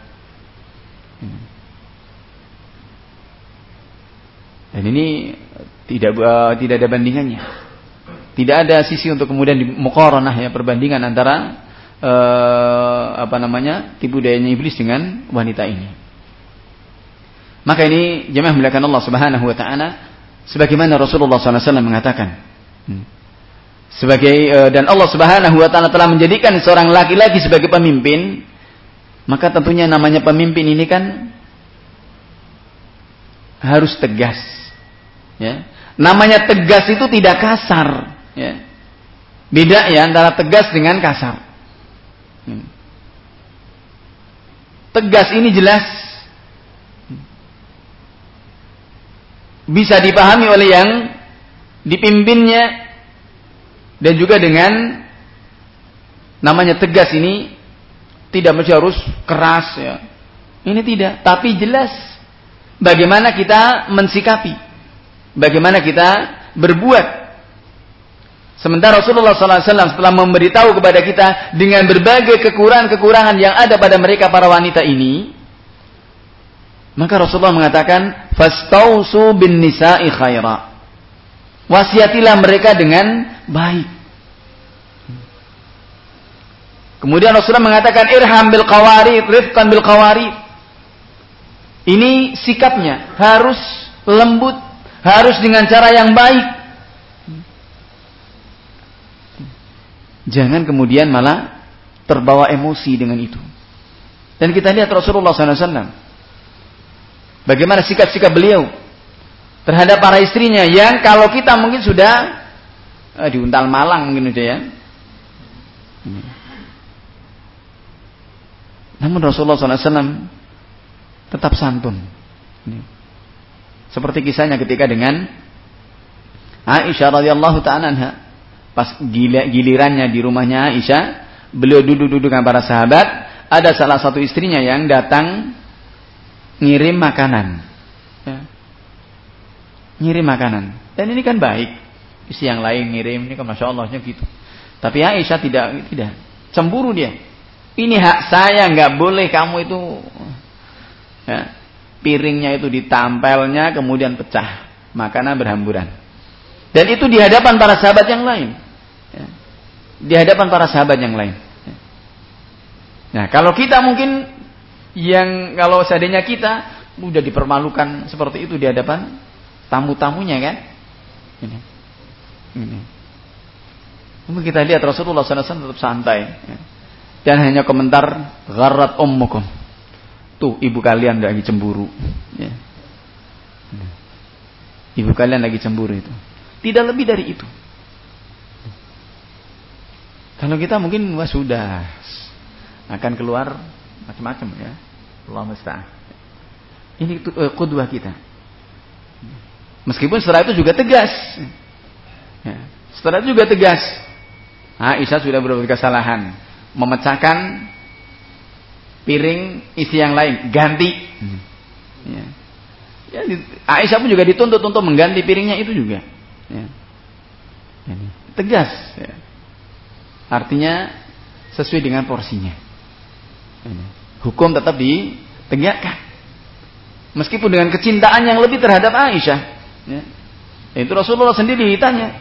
Dan ini tidak ada bandingannya. Tidak ada sisi untuk kemudian dimuqaranah, ya, perbandingan antara tipu dayanya iblis dengan wanita ini. Maka ini jemaah muliakan Allah Subhanahu wa taala, sebagaimana Rasulullah SAW mengatakan, dan Allah Subhanahu wa taala telah menjadikan seorang laki-laki sebagai pemimpin, maka tentunya namanya pemimpin ini kan harus tegas, ya. Namanya tegas itu tidak kasar, ya. Beda ya antara tegas dengan kasar. Tegas ini jelas bisa dipahami oleh yang dipimpinnya, dan juga dengan namanya tegas ini tidak mesti harus keras, ya. Ini tidak, tapi jelas bagaimana kita mensikapi, bagaimana kita berbuat. Sementara Rasulullah SAW setelah memberitahu kepada kita dengan berbagai kekurangan-kekurangan yang ada pada mereka para wanita ini, maka Rasulullah mengatakan, "Fastausu bin nisa'i khaira." Wasiatilah mereka dengan baik. Kemudian Rasulullah mengatakan, "Irham bil qawarid, rifqan bil qawarid." Ini sikapnya harus lembut, harus dengan cara yang baik. Jangan kemudian malah terbawa emosi dengan itu. Dan kita lihat Rasulullah SAW, bagaimana sikap-sikap beliau terhadap para istrinya, yang kalau kita mungkin sudah diuntal malang mungkin udah, ya. Namun Rasulullah SAW tetap santun. Seperti kisahnya ketika dengan Aisyah radhiyallahu ta'ala anha. Pas gilirannya di rumahnya Aisyah, beliau duduk-duduk dengan para sahabat, ada salah satu istrinya yang datang ngirim makanan, ya. Ngirim makanan. Dan ini kan baik, istri yang lain ngirim, ini kan masya Allahnya gitu. Tapi Aisyah tidak cemburu dia. Ini hak saya, nggak boleh kamu itu, ya. Piringnya itu ditampelnya kemudian pecah, makanan berhamburan. Dan itu di hadapan para sahabat yang lain, ya. Di hadapan para sahabat yang lain, ya. Nah, kalau kita mungkin kalau seandainya kita udah dipermalukan seperti itu di hadapan tamu-tamunya, kan? Ini. Mungkin kita lihat Rasulullah SAW tetap santai, ya. Dan hanya komentar, gharrat ummukum. Tuh, ibu kalian lagi cemburu, ya. Ibu kalian lagi cemburu itu. Tidak lebih dari itu. Kalau kita mungkin sudah akan keluar macam-macam, ya. Allah musta'an. Ini qudwah kita. Meskipun setelah itu juga tegas, ya. Setelah itu juga tegas. Aisyah sudah berbuat kesalahan, memecahkan piring isi yang lain, ganti. Ya. Ya, Aisyah pun juga dituntut untuk mengganti piringnya itu juga. Ya. Tegas, ya. Artinya sesuai dengan porsinya. Hukum tetap ditegakkan, meskipun dengan kecintaan yang lebih terhadap Aisyah, ya. Itu Rasulullah sendiri ditanya,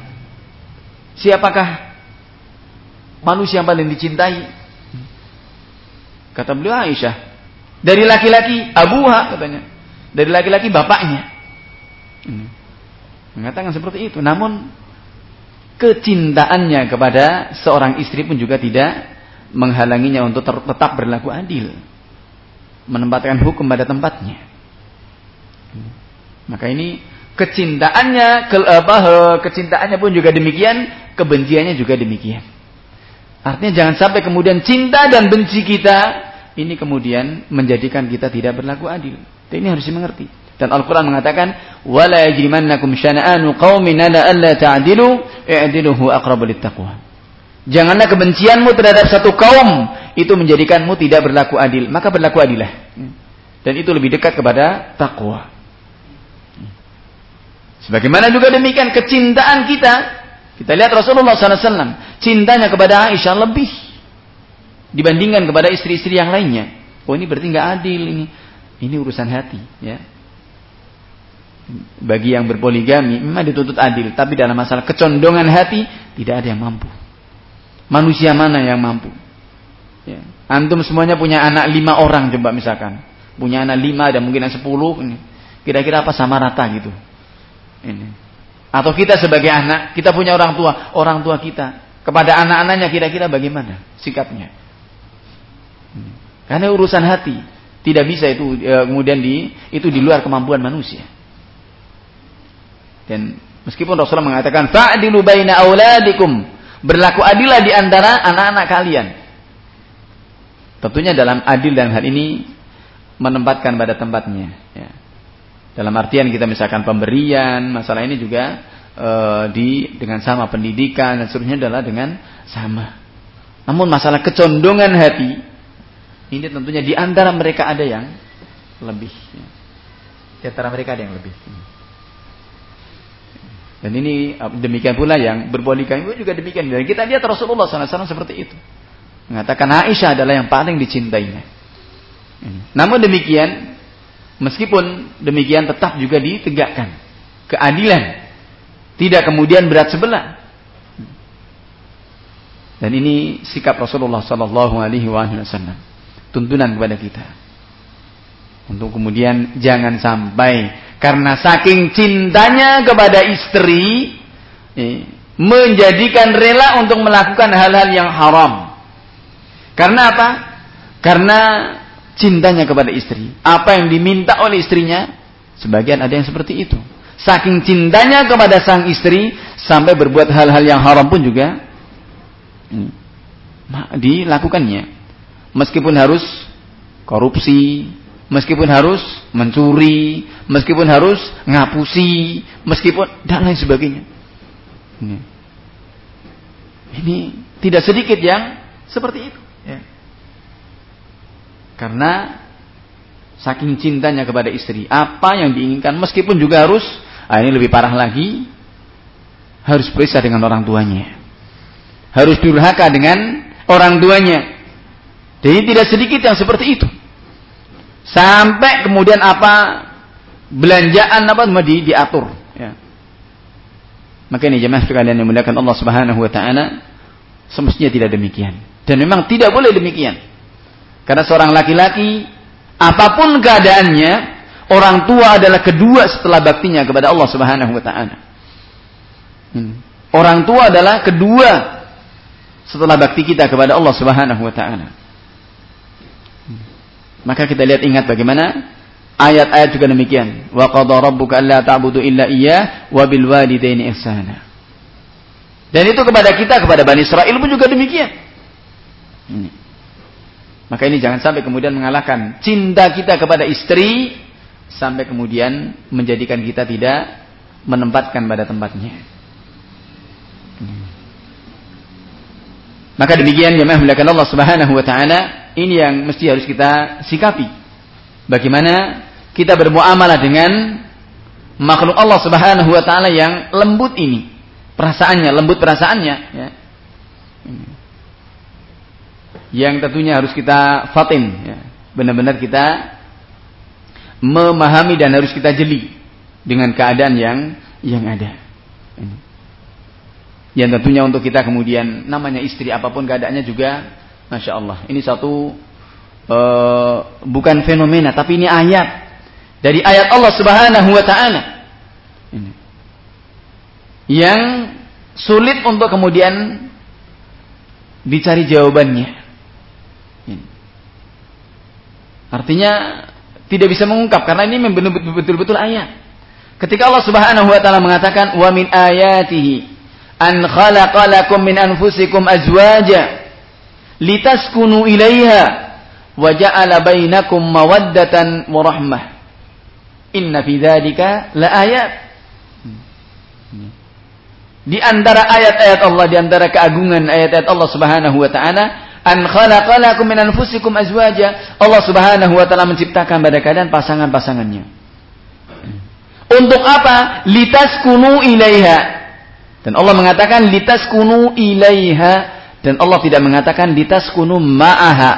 siapakah manusia yang paling dicintai? Kata beliau Aisyah. Dari laki-laki abuha katanya. Dari laki-laki bapaknya. Mengatakan seperti itu. Namun kecintaannya kepada seorang istri pun juga tidak menghalanginya untuk tetap berlaku adil. Menempatkan hukum pada tempatnya. Maka ini kecintaannya pun juga demikian, kebenciannya juga demikian. Artinya jangan sampai kemudian cinta dan benci kita ini kemudian menjadikan kita tidak berlaku adil. Dan ini harus dimengerti. Dan Al-Quran mengatakan, وَلَا يَجْرِمَنَّكُمْ شَنَآنُ قَوْمٍ عَلَىٰ أَلَّا تَعْدِلُوا اعْدِلُوا هُوَ أَقْرَبُ لِلتَّقْوَىٰ. Janganlah kebencianmu terhadap satu kaum itu menjadikanmu tidak berlaku adil. Maka berlaku adillah. Dan itu lebih dekat kepada takwa. Sebagaimana juga demikian kecintaan kita. Kita lihat Rasulullah SAW. Cintanya kepada Aisyah lebih dibandingkan kepada istri-istri yang lainnya. Oh ini berarti nggak adil ini. Ini urusan hati. Ya. Bagi yang berpoligami memang dituntut adil. Tapi dalam masalah kecondongan hati tidak ada yang mampu. Manusia mana yang mampu? Ya. Antum semuanya punya anak 5 orang coba misalkan. Punya anak 5 dan mungkin 10. Ini. Kira-kira apa sama rata gitu. Ini. Atau kita sebagai anak, kita punya orang tua kita kepada anak-anaknya kira-kira bagaimana sikapnya? Karena urusan hati tidak bisa itu kemudian itu di luar kemampuan manusia. Dan meskipun Rasulullah mengatakan fa'dilu baina auladikum, berlaku adillah di antara anak-anak kalian. Tentunya dalam adil dan hal ini menempatkan pada tempatnya. Ya. Dalam artian kita misalkan pemberian, masalah ini juga dengan sama pendidikan dan seterusnya adalah dengan sama. Namun masalah kecondongan hati ini tentunya di antara mereka ada yang lebih. Di antara mereka ada yang lebih. Dan ini demikian pula yang berpoligami juga demikian. Dan kita lihat Rasulullah SAW seperti itu. Mengatakan Aisyah adalah yang paling dicintainya. Namun demikian, meskipun demikian tetap juga ditegakkan keadilan, tidak kemudian berat sebelah. Dan ini sikap Rasulullah sallallahu alaihi wasallam, tuntunan kepada kita untuk kemudian jangan sampai karena saking cintanya kepada istri menjadikan rela untuk melakukan hal-hal yang haram. Karena apa? Karena cintanya kepada istri. Apa yang diminta oleh istrinya, sebagian ada yang seperti itu. Saking cintanya kepada sang istri, sampai berbuat hal-hal yang haram pun juga dilakukannya. Meskipun harus korupsi, meskipun harus mencuri, meskipun harus ngapusi, meskipun dan lain sebagainya. Ini tidak sedikit yang seperti itu. Ya. Karena saking cintanya kepada istri, apa yang diinginkan meskipun juga harus, ini lebih parah lagi, harus berisah dengan orang tuanya, harus durhaka dengan orang tuanya. Jadi tidak sedikit yang seperti itu. Sampai kemudian belanjaan diatur. Ya. Maka ini jemaah sekalian yang dimuliakan Allah Subhanahu Wa Taala, semestinya tidak demikian. Dan memang tidak boleh demikian. Karena seorang laki-laki, apapun keadaannya, orang tua adalah kedua setelah baktinya kepada Allah Subhanahu Wa Taala. Orang tua adalah kedua setelah bakti kita kepada Allah Subhanahu Wa Taala. Maka kita ingat bagaimana ayat-ayat juga demikian. Wa qadara rabbuka alla ta'budu illa iyyah wa bil walidaini ihsana. Dan itu kepada kita, kepada Bani Israil pun juga demikian. Maka ini jangan sampai kemudian mengalahkan cinta kita kepada istri sampai kemudian menjadikan kita tidak menempatkan pada tempatnya. Maka demikian jemaah muliakan Allah Subhanahu Wa Taala, ini yang mesti harus kita sikapi. Bagaimana kita bermuamalah dengan makhluk Allah Subhanahu Wa Taala yang lembut ini, lembut perasaannya, ya. Yang tentunya harus kita fatin, ya. Benar-benar kita memahami dan harus kita jeli dengan keadaan yang ada. Yang tentunya untuk kita kemudian namanya istri apapun keadaannya juga, masya Allah, ini satu bukan fenomena, tapi ini ayat dari ayat Allah Subhanahu wa taala. Yang sulit untuk kemudian dicari jawabannya. Artinya tidak bisa mengungkap karena ini betul-betul ayat. Ketika Allah Subhanahu wa taala mengatakan wa min ayatihi an khalaqa lakum min anfusikum azwaja litaskunu ilaiha wa ja'ala bainakum mawaddatan wa rahmah. Inna fi dzalika laayat. Di antara ayat-ayat Allah, di antara keagungan ayat-ayat Allah Subhanahu wa taala, an khalaqa lakum min anfusikum azwaja. Allah Subhanahu wa taala menciptakan pada kalian pasangan-pasangannya. Untuk apa? Litaskunu ilaiha. Dan Allah mengatakan litaskunu ilaiha, dan Allah tidak mengatakan litaskunu ma'aha.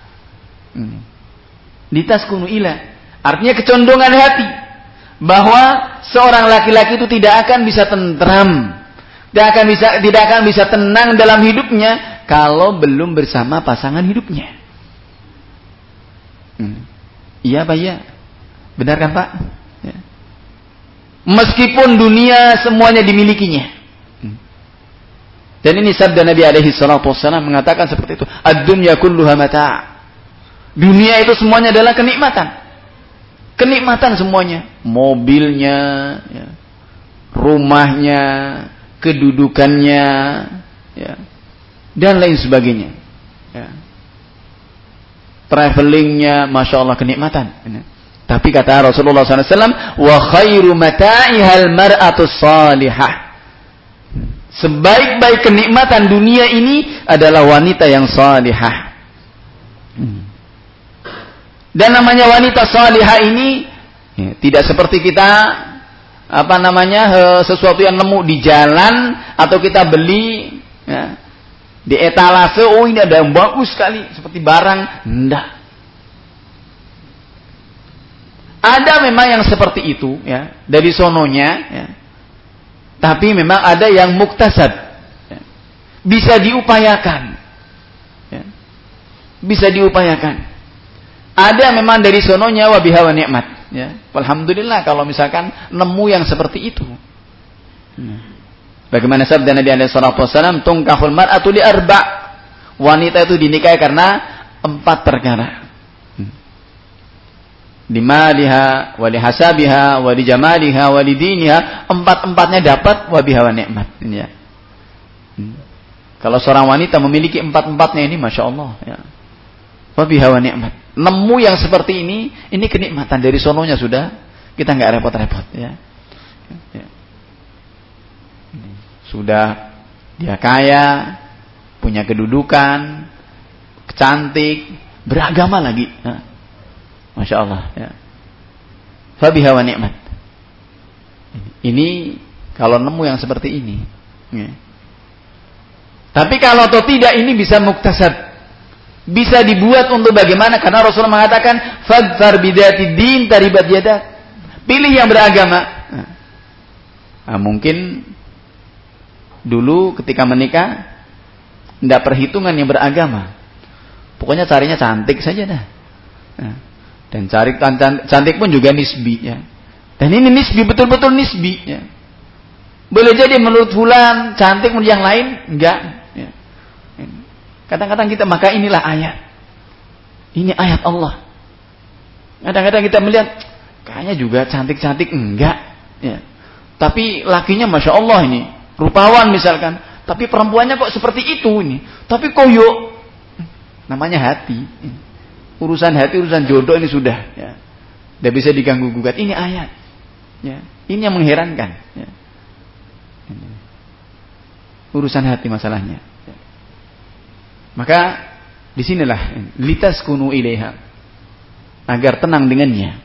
Litaskunu ila. Artinya kecondongan hati bahwa seorang laki-laki itu tidak akan bisa tentram, tidak akan bisa tenang dalam hidupnya kalau belum bersama pasangan hidupnya. Iya Pak, iya. Benar kan Pak? Ya. Meskipun dunia semuanya dimilikinya. Dan ini sabda Nabi alaihi salatu wassalam mengatakan seperti itu. Ad-dunya kulluha mata'. Dunia itu semuanya adalah kenikmatan. Kenikmatan semuanya. Mobilnya, ya. Rumahnya, kedudukannya, ya. Dan lain sebagainya. Ya. Travelingnya, Masya Allah kenikmatan. Tapi kata Rasulullah SAW, wa khairu mata'ihal mar'atus salihah. Sebaik-baik kenikmatan dunia ini adalah wanita yang salihah. Dan namanya wanita salihah ini ya, tidak seperti kita sesuatu yang nemu di jalan atau kita beli ya, di etalase, oh ini ada yang bagus sekali seperti barang. Enggak. Ada memang yang seperti itu ya, dari sononya ya. Tapi memang ada yang muktasab ya. Bisa diupayakan ya. Bisa diupayakan. Ada memang dari sononya wa biha wa ni'mat ya. Alhamdulillah kalau misalkan nemu yang seperti itu. Bagaimana sabda Nabi alaihi salatu wasallam, tunkahul mar'atu li arba'. Wanita itu dinikahi karena 4 perkara. Di maliha, wa li hasabiha, wa li jamaliha, wa li diniha. 4-4-nya dapat wa biha wa ni'mat ya. Kalau seorang wanita memiliki 4-4-nya ini Masya Allah ya. Wa biha wa ni'mat. Nemu yang seperti ini kenikmatan dari sononya sudah, kita nggak repot-repot ya. Ya. Sudah dia kaya, punya kedudukan, cantik, beragama lagi. Ya. Masya Allah ya. Fabiha wa ni'mat. Ini kalau nemu yang seperti ini ya. Tapi kalau atau tidak ini bisa muktasab, bisa dibuat untuk bagaimana? Karena Rasulullah mengatakan fadfar bidati din taribat yadak. Pilih yang beragama. Nah, mungkin dulu ketika menikah tidak perhitungan yang beragama. Pokoknya carinya cantik saja dah. Nah, dan cari cantik pun juga nisbi ya. Dan ini nisbi, betul-betul nisbi ya. Boleh jadi menurut fulan cantik, menurut yang lain enggak ya. Kadang-kadang kita, maka inilah ayat. Ini ayat Allah. Kadang-kadang kita melihat kayaknya juga cantik-cantik enggak ya. Tapi lakinya Masya Allah ini rupawan misalkan, tapi perempuannya kok seperti itu ini. Tapi koyo, namanya hati. Urusan hati, urusan jodoh ini sudah ya. Tidak bisa diganggu gugat. Ini ayat ya. Ini yang mengherankan ya. Urusan hati masalahnya ya. Maka disinilah litaskunu ilaiha, agar tenang dengannya.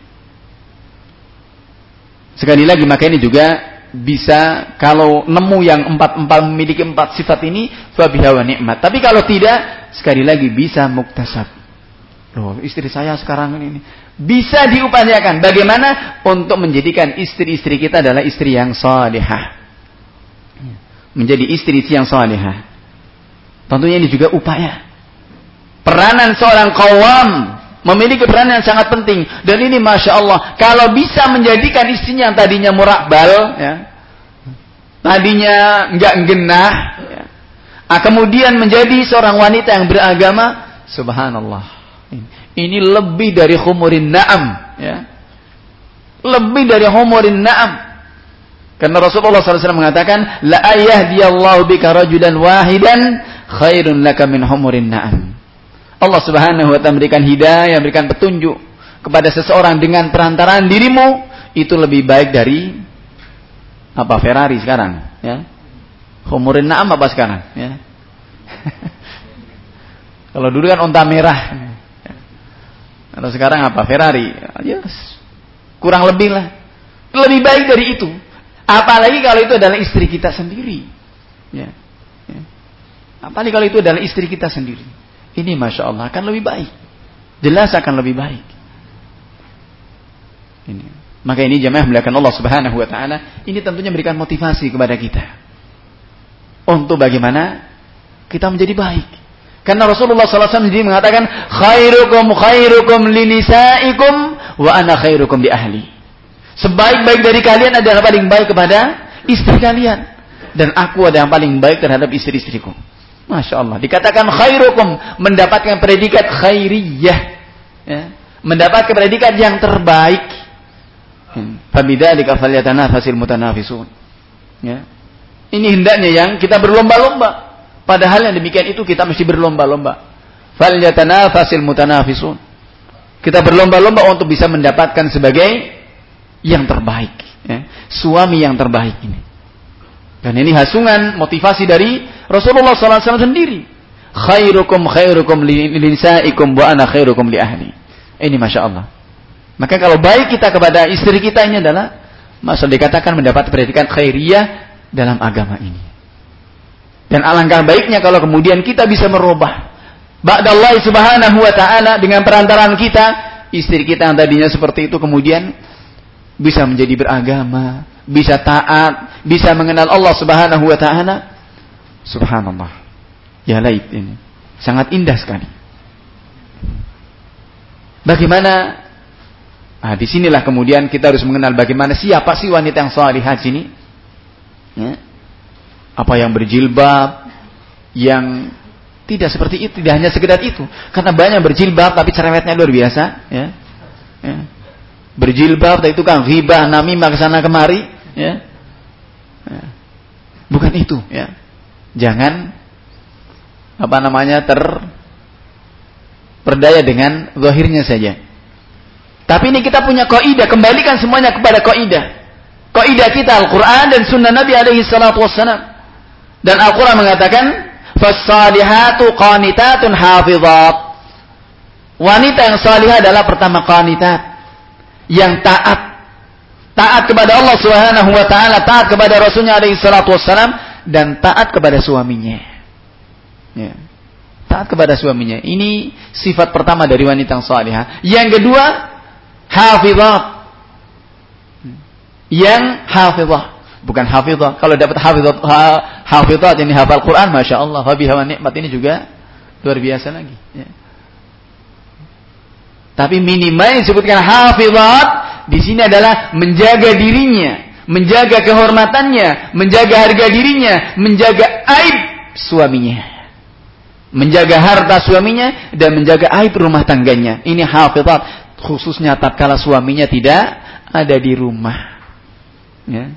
Sekali lagi, maka ini juga bisa kalau nemu yang 4 memiliki 4 sifat ini fabiha wa ni'mat. Tapi kalau tidak, sekali lagi bisa muktasab. Loh, istri saya sekarang ini bisa diupayakan. Bagaimana untuk menjadikan istri-istri kita adalah istri yang salihah, menjadi istri yang salihah. Tentunya ini juga upaya. Peranan seorang qawwam Memiliki peran yang sangat penting. Dan ini Masya Allah, kalau bisa menjadikan istrinya yang tadinya murakbal, ya, tadinya nggak genah, ya, kemudian menjadi seorang wanita yang beragama, subhanallah. Ini lebih dari humurin na'am, ya. Lebih dari humurin na'am. Karena Rasulullah SAW mengatakan, la ayahdiyallahu bika rajulan wahidan khairun laka min humurin na'am. Allah Subhanahu wa ta'ala memberikan hidayah, memberikan petunjuk kepada seseorang dengan perantaraan dirimu, itu lebih baik dari apa Ferrari sekarang, ya. Humurin na'am apa sekarang, ya. Kalau dulu kan onta merah. Kalau sekarang apa Ferrari, ya, kurang lebih lah. Lebih baik dari itu. Apalagi kalau itu adalah istri kita sendiri, ya. Apalagi kalau itu adalah istri kita sendiri. Ini Masya Allah akan lebih baik. Jelas akan lebih baik. Ini. Maka ini jamaah muliakan Allah Subhanahu wa ta'ala. Ini tentunya memberikan motivasi kepada kita. Untuk bagaimana kita menjadi baik. Karena Rasulullah SAW sendiri mengatakan, khairukum linisaikum wa ana khairukum li ahli. Sebaik-baik dari kalian adalah paling baik kepada istri kalian. Dan aku adalah yang paling baik terhadap istri-istriku. Masya Allah. Dikatakan khairukum, mendapatkan predikat khairiyah, ya. Mendapatkan predikat yang terbaik. Fabidzalika falyatanafasil mutanafisun. Ya. Ini hendaknya yang kita berlomba-lomba. Padahal yang demikian itu kita mesti berlomba-lomba. Falyatanafasil mutanafisun. Kita berlomba-lomba untuk bisa mendapatkan sebagai yang terbaik, ya. Suami yang terbaik ini. Dan ini hasungan motivasi dari Rasulullah SAW sendiri. Khairukum linisaikum wa ana khairukum li ahli. Ini Masya Allah. Maka kalau baik kita kepada istri kita ini adalah, maksud dikatakan mendapat predikat khairiyah dalam agama ini. Dan alangkah baiknya kalau kemudian kita bisa merubah ba'dallah subhanahu wa ta'ala dengan perantaraan kita, istri kita yang tadinya seperti itu kemudian bisa menjadi beragama, bisa taat, bisa mengenal Allah Subhanahu wa ta'ala. Subhanallah. Ya lait ini. Sangat indah sekali. Bagaimana? Disinilah kemudian kita harus mengenal bagaimana siapa sih wanita yang salihah ini. Ya. Apa yang berjilbab, yang tidak seperti itu, tidak hanya sekedar itu. Karena banyak berjilbab tapi cerewetnya luar biasa. Ya. Ya. Berjilbab, itu kan ghibah, namimah kesana kemari, ya. Ya. Bukan itu, ya. Jangan terperdaya dengan zahirnya saja. Tapi ini kita punya kaidah, kembalikan semuanya kepada kaidah. Kaidah kita Al-Qur'an dan Sunnah Nabi alaihi salatu wassalam. Dan Al-Qur'an mengatakan, "Fas-salihatu qanitatun hafizat." Wanita yang salihah adalah pertama qanitat, yang taat kepada Allah Subhanahu wa ta'ala, taat kepada Rasulnya alaihi salatu wassalam, dan taat kepada suaminya, ya. Taat kepada suaminya. Ini sifat pertama dari wanita yang salihah. Yang kedua, hafizat. Yang hafizah, bukan hafizah. Kalau dapat hafizat ini hafal Quran, Masya Allah, wabiha wa ni'mat, ini juga luar biasa lagi, ya. Tapi minimal disebutkan hafizat di sini adalah menjaga dirinya, menjaga kehormatannya, menjaga harga dirinya, menjaga aib suaminya, menjaga harta suaminya, dan menjaga aib rumah tangganya. Ini hafizat, khususnya tatkala suaminya tidak ada di rumah, ya.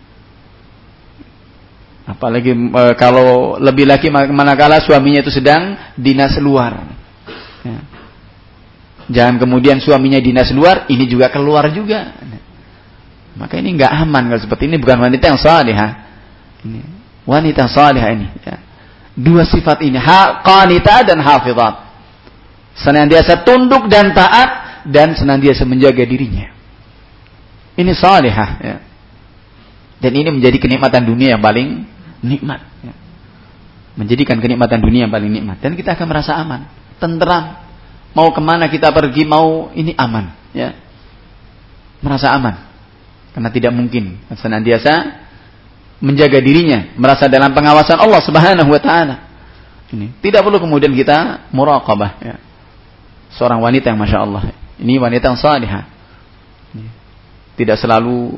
Apalagi kalau lebih lagi manakala suaminya itu sedang dinas luar, ya. Jangan kemudian suaminya dinas luar, ini juga keluar juga. Maka ini enggak aman kalau seperti ini, bukan wanita yang salihah. Ini wanita salihah ini, ya. Dua sifat ini, qanitah dan hafizat. Senantiasa tunduk dan taat, dan senantiasa menjaga dirinya. Ini salihah, ya. Dan ini menjadi kenikmatan dunia yang paling nikmat, ya. Menjadikan kenikmatan dunia yang paling nikmat. Dan kita akan merasa aman, tenteram. Mau kemana kita pergi, mau ini aman, ya. Merasa aman. Karena tidak mungkin senantiasa menjaga dirinya, merasa dalam pengawasan Allah Subhanahu wa ta'ala. Ini tidak perlu kemudian kita muraqabah, ya. seorang wanita yang masya Allah. Ini wanita yang salihah. Tidak selalu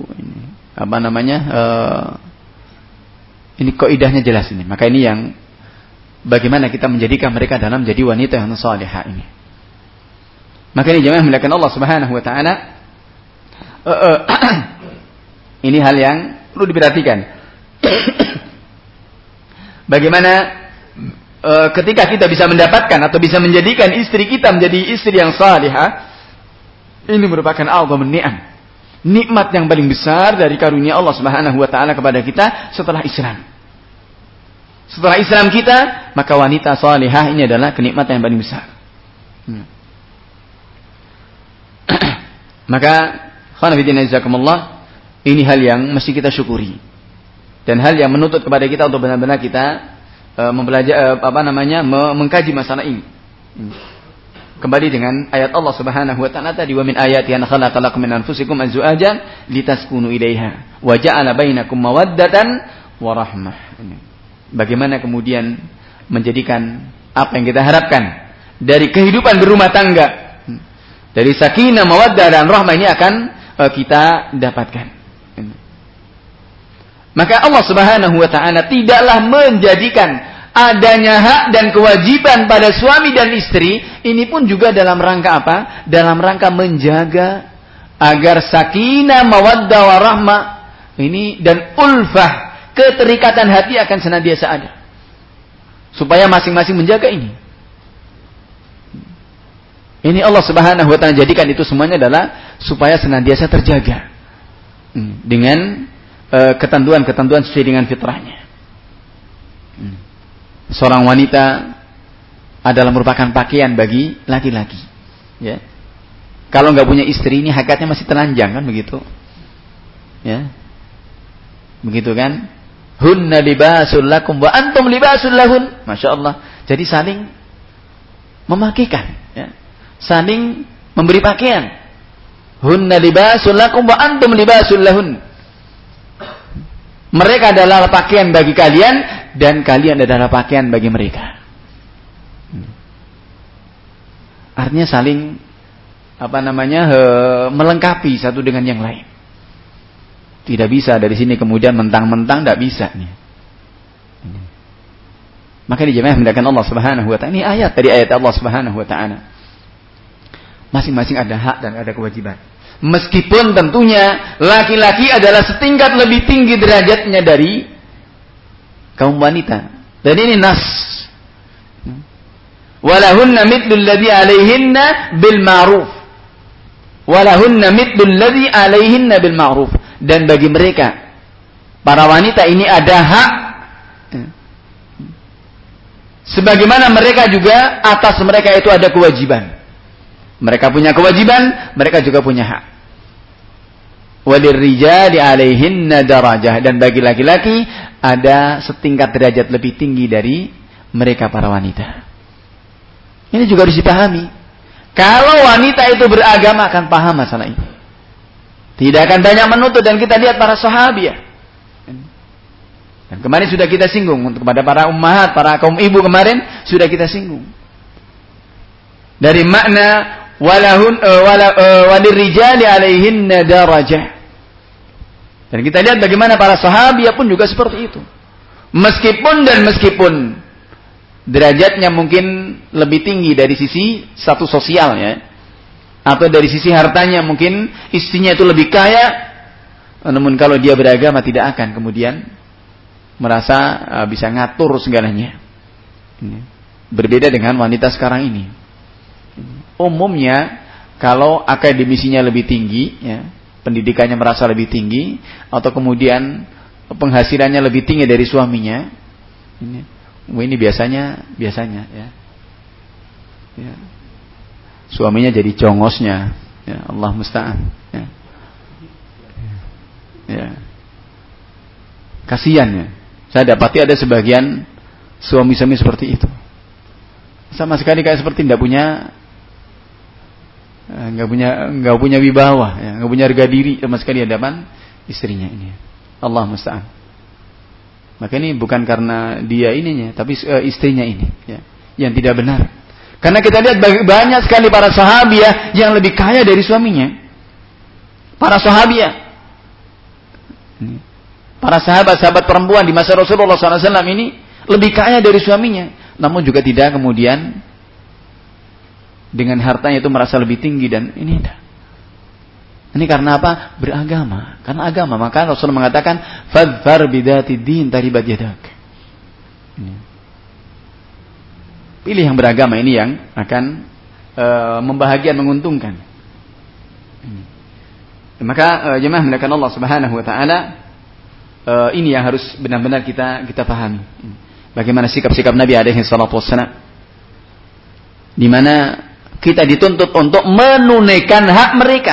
ini kaidahnya jelas ini. Maka ini yang bagaimana kita menjadikan mereka dalam menjadi wanita yang salihah ini. Maka ini jemaah muliakan Allah Subhanahu wa taala. Ini hal yang perlu diperhatikan. Bagaimana ketika kita bisa mendapatkan atau bisa menjadikan istri kita menjadi istri yang salihah, ini merupakan a'dhamun ni'am. Nikmat yang paling besar dari karunia Allah Subhanahu wa taala kepada kita setelah Islam. Setelah Islam kita, maka wanita salihah ini adalah kenikmatan yang paling besar. Maka khonafidina jazakumullah, ini hal yang mesti kita syukuri. Dan hal yang menuntut kepada kita untuk benar-benar kita mempelajari mengkaji masalah ini. Kembali dengan ayat Allah Subhanahu wa taala tadi, wa min ayati an khalaqalakum min anfusikum azwajan litaskunu ilaiha wa ja'ala bainakum mawaddatan wa rahmah. Bagaimana kemudian menjadikan apa yang kita harapkan dari kehidupan berumah tangga, dari sakinah, mawaddah dan rahmah ini akan kita dapatkan. Maka Allah Subhanahu wa taala tidaklah menjadikan adanya hak dan kewajiban pada suami dan istri ini pun juga dalam rangka apa? Dalam rangka menjaga agar sakinah, mawaddah, warahmah ini dan ulfah, keterikatan hati akan senantiasa ada. Supaya masing-masing menjaga ini. Ini Allah Subhanahu wa taala jadikan itu semuanya adalah supaya senantiasa terjaga dengan ketentuan-ketentuan sesuai dengan fitrahnya. Seorang wanita adalah merupakan pakaian bagi laki-laki. Ya. Kalau nggak punya istri ini hakikatnya masih telanjang kan begitu? Ya. Begitu kan? Hunna libasul lakum wa antum libasul lahun. Masya Allah. Jadi saling memakaikan. Ya. Saling memberi pakaian. Hunna libasul lakum wa antum libasul lahun. Mereka adalah pakaian bagi kalian dan kalian adalah pakaian bagi mereka. Artinya saling melengkapi satu dengan yang lain. Tidak bisa dari sini kemudian mentang-mentang tidak bisa. Maka di jemaah mendakan Allah Subhanahu wa taala, ini ayat dari ayat Allah Subhanahu wa taala. Masing-masing ada hak dan ada kewajiban. Meskipun tentunya laki-laki adalah setingkat lebih tinggi derajatnya dari kaum wanita. Dan ini nas. Walahunna mithlul ladzi 'alaihinna bil ma'ruf. Walahunna mithlul ladzi 'alaihinna bil ma'ruf. Dan bagi mereka para wanita ini ada hak sebagaimana mereka juga atas mereka itu ada kewajiban. Mereka punya kewajiban, mereka juga punya hak. Walirrijali 'alaihinna darajah, dan bagi laki-laki ada setingkat derajat lebih tinggi dari mereka para wanita. Ini juga harus dipahami. Kalau wanita itu beragama akan paham masalah ini. Tidak akan banyak menuntut, dan kita lihat para sahabiah. Dan kemarin sudah kita singgung untuk kepada para ummahat, para kaum ibu kemarin sudah kita singgung. Dari makna walirrijali 'alaihinna darajah. Dan kita lihat bagaimana para sahabiah pun juga seperti itu. Meskipun derajatnya mungkin lebih tinggi dari sisi status sosialnya, atau dari sisi hartanya mungkin istrinya itu lebih kaya, namun kalau dia beragama tidak akan kemudian merasa bisa ngatur segalanya. Berbeda dengan wanita sekarang ini. Umumnya kalau akademisinya lebih tinggi, ya, pendidikannya merasa lebih tinggi, atau kemudian penghasilannya lebih tinggi dari suaminya, ini biasanya ya, suaminya jadi congosnya, ya, Allah musta'an. Ya. Kasihan ya. Saya dapati ada sebagian suami-suami seperti itu. Sama sekali kayak seperti nggak punya wibawa, ya, nggak punya harga diri sama sekali hadapan istrinya ini. Allah musta'an. Maka ini bukan karena dia ininya, tapi istrinya ini, ya, yang tidak benar. Karena kita lihat banyak sekali para sahabiah yang lebih kaya dari suaminya. Para sahabiah. Para sahabat-sahabat perempuan di masa Rasulullah SAW ini lebih kaya dari suaminya. Namun juga tidak kemudian dengan hartanya itu merasa lebih tinggi dan ini tidak. Ini karena apa? Beragama. Karena agama. Maka Rasul mengatakan, "Fadhfar bidati din taribat yadak." Pilih yang beragama ini yang akan membahagiakan, menguntungkan. Maka jemaah mendapatkan Allah Subhanahu wa taala, ini yang harus benar-benar kita pahami. Bagaimana sikap-sikap Nabi alaihi salatu wassalam, di mana kita dituntut untuk menunaikan hak mereka.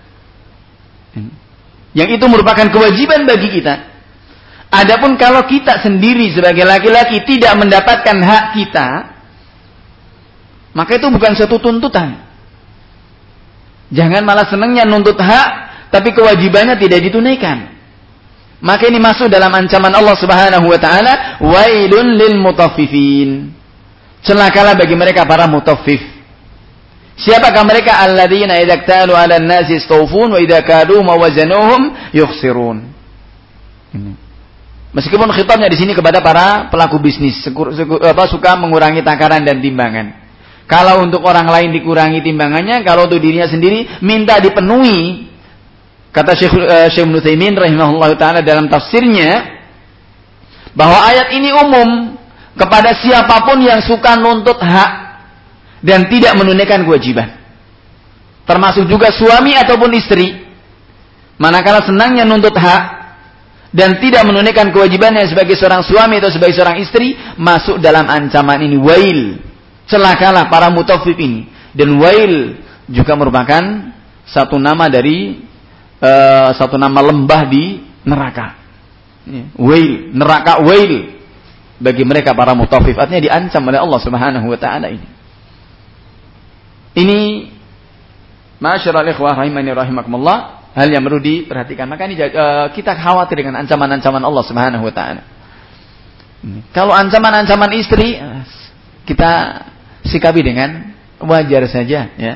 Yang itu merupakan kewajiban bagi kita. Adapun kalau kita sendiri sebagai laki-laki tidak mendapatkan hak kita, maka itu bukan suatu tuntutan. Jangan malah senangnya nuntut hak, tapi kewajibannya tidak ditunaikan. Maka ini masuk dalam ancaman Allah Subhanahu wa taala, wailun lil mutaffifin. Celakalah bagi mereka para mutaffif. Siapakah mereka? Alladzina idza iktalu 'alan nasi istawfun wa idza kadu mawazanuhum yukhsirun. Meskipun khitabnya di sini kepada para pelaku bisnis, suka mengurangi takaran dan timbangan. Kalau untuk orang lain dikurangi timbangannya, kalau untuk dirinya sendiri minta dipenuhi. Kata Syekh Ibnu Utsaimin rahimahullah taala dalam tafsirnya, bahwa ayat ini umum kepada siapapun yang suka nuntut hak dan tidak menunaikan kewajiban. Termasuk juga suami ataupun istri. Manakala senangnya nuntut hak dan tidak menunaikan kewajibannya sebagai seorang suami atau sebagai seorang istri, masuk dalam ancaman ini. Wail. Celakalah para mutaffif ini. Dan wail juga merupakan satu nama dari satu nama lembah di neraka. Wail, neraka wail bagi mereka para mutaffif. Artinya diancam oleh Allah Subhanahu wa taala ini. Ini ma'asyiral ikhwah rahimani rahimakumullah, hal yang perlu diperhatikan. Maka ini kita khawatir dengan ancaman-ancaman Allah Subhanahu wa taala. Kalau ancaman-ancaman istri kita sikapi dengan wajar saja, ya.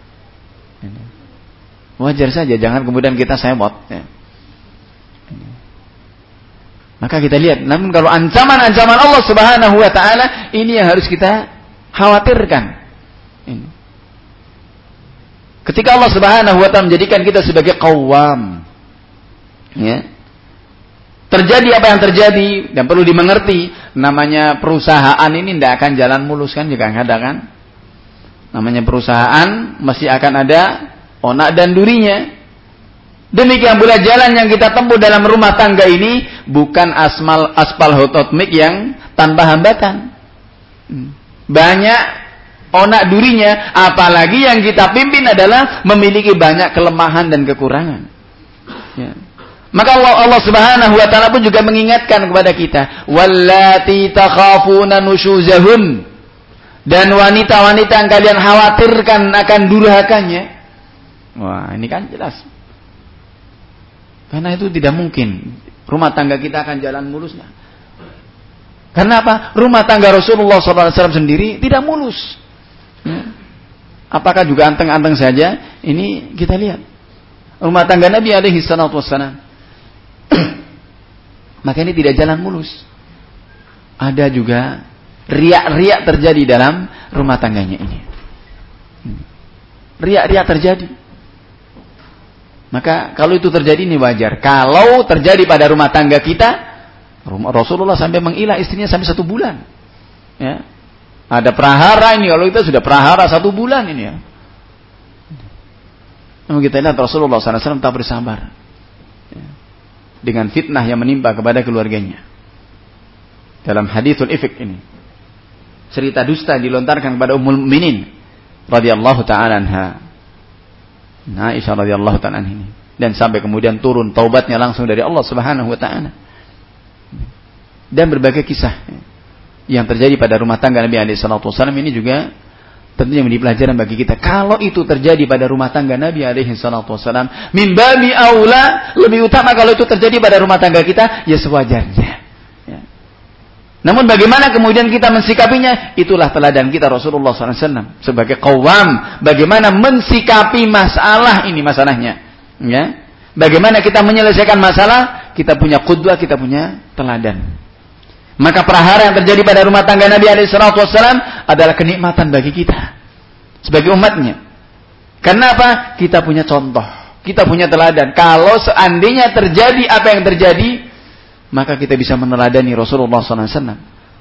Wajar saja, jangan kemudian kita sewot, ya. Maka kita lihat, namun kalau ancaman-ancaman Allah Subhanahu wa taala ini yang harus kita khawatirkan. Ini. Ketika Allah Subhanahu wa taala menjadikan kita sebagai qawwam, ya. Terjadi apa yang terjadi dan perlu dimengerti, namanya perusahaan ini tidak akan jalan mulus kan, juga ada kan? Namanya perusahaan masih akan ada onak dan durinya. Demikian pula jalan yang kita tempuh dalam rumah tangga ini bukan aspal hototmik yang tanpa hambatan. Banyak onak durinya, apalagi yang kita pimpin adalah memiliki banyak kelemahan dan kekurangan. Ya. Maka Allah Subhanahu wa taala pun juga mengingatkan kepada kita, wallati takhafuna nusyuzahun, dan wanita-wanita yang kalian khawatirkan akan durhakannya. Wah, ini kan jelas. Karena itu tidak mungkin rumah tangga kita akan jalan mulus. Karena apa? Rumah tangga Rasulullah SAW sendiri tidak mulus. Ya. Apakah juga anteng-anteng saja? Ini kita lihat. Rumah tangga Nabi alaihi salatu wassalam. Maka ini tidak jalan mulus. Ada juga riak-riak terjadi dalam rumah tangganya ini. Riak-riak terjadi. Maka kalau itu terjadi ini wajar. Kalau terjadi pada rumah tangga kita, Rasulullah sampai mengilah istrinya sampai 1 bulan. Ya. Ada prahara ini, kalau kita sudah prahara 1 bulan ini ya. Namun kita lihat Rasulullah SAW tak bersabar. Ya. Dengan fitnah yang menimpa kepada keluarganya. Dalam hadithul ifk ini. Cerita dusta dilontarkan kepada Ummul Mukminin radhiyallahu ta'ala anha. Aisyah radhiyallahu ta'ala anha. Dan sampai kemudian turun taubatnya langsung dari Allah Subhanahu wa taala. Dan berbagai kisah yang terjadi pada rumah tangga Nabi alaihi salatu wasallam ini juga tentunya menjadi pelajaran bagi kita. Kalau itu terjadi pada rumah tangga Nabi alaihi salatu wasallam, min babi aula, lebih utama kalau itu terjadi pada rumah tangga kita, ya sewajarnya. Ya. Namun bagaimana kemudian kita mensikapinya? Itulah teladan kita Rasulullah SAW sebagai qawwam. Bagaimana mensikapi masalah ini masalahnya. Ya. Bagaimana kita menyelesaikan masalah? Kita punya qudwah, kita punya teladan. Maka perahara yang terjadi pada rumah tangga Nabi SAW adalah kenikmatan bagi kita sebagai umatnya. Karena apa? Kita punya contoh, kita punya teladan. Kalau seandainya terjadi apa yang terjadi, maka kita bisa meneladani Rasulullah SAW.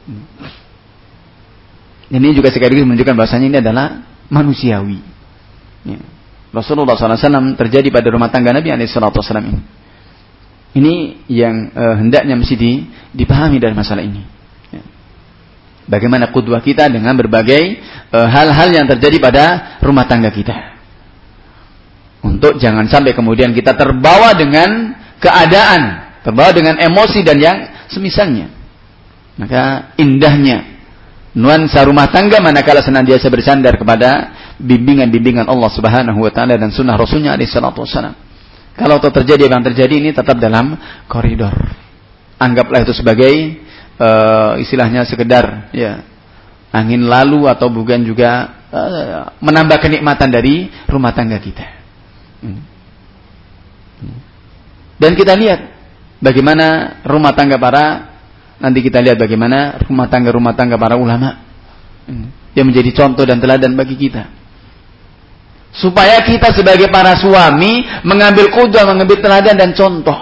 Ini juga sekaligus menunjukkan bahasanya ini adalah manusiawi. Ya. Rasulullah SAW terjadi pada rumah tangga Nabi SAW ini. Ini yang hendaknya mesti dipahami dari masalah ini. Ya. Bagaimana qudwah kita dengan berbagai hal-hal yang terjadi pada rumah tangga kita. Untuk jangan sampai kemudian kita terbawa dengan keadaan, terbawa dengan emosi dan yang semisalnya. Maka indahnya nuansa rumah tangga manakala senantiasa bersandar kepada bimbingan-bimbingan Allah Subhanahu wa taala dan sunnah Rasulnya alaihi salatu wasallam. Kalau terjadi apa yang terjadi ini tetap dalam koridor. Anggaplah itu sebagai istilahnya sekedar ya angin lalu atau bukan juga menambah kenikmatan dari rumah tangga kita. Dan kita lihat bagaimana rumah tangga nanti kita lihat bagaimana rumah tangga para ulama yang menjadi contoh dan teladan bagi kita. Supaya kita sebagai para suami mengambil qudwah, mengambil teladan dan contoh.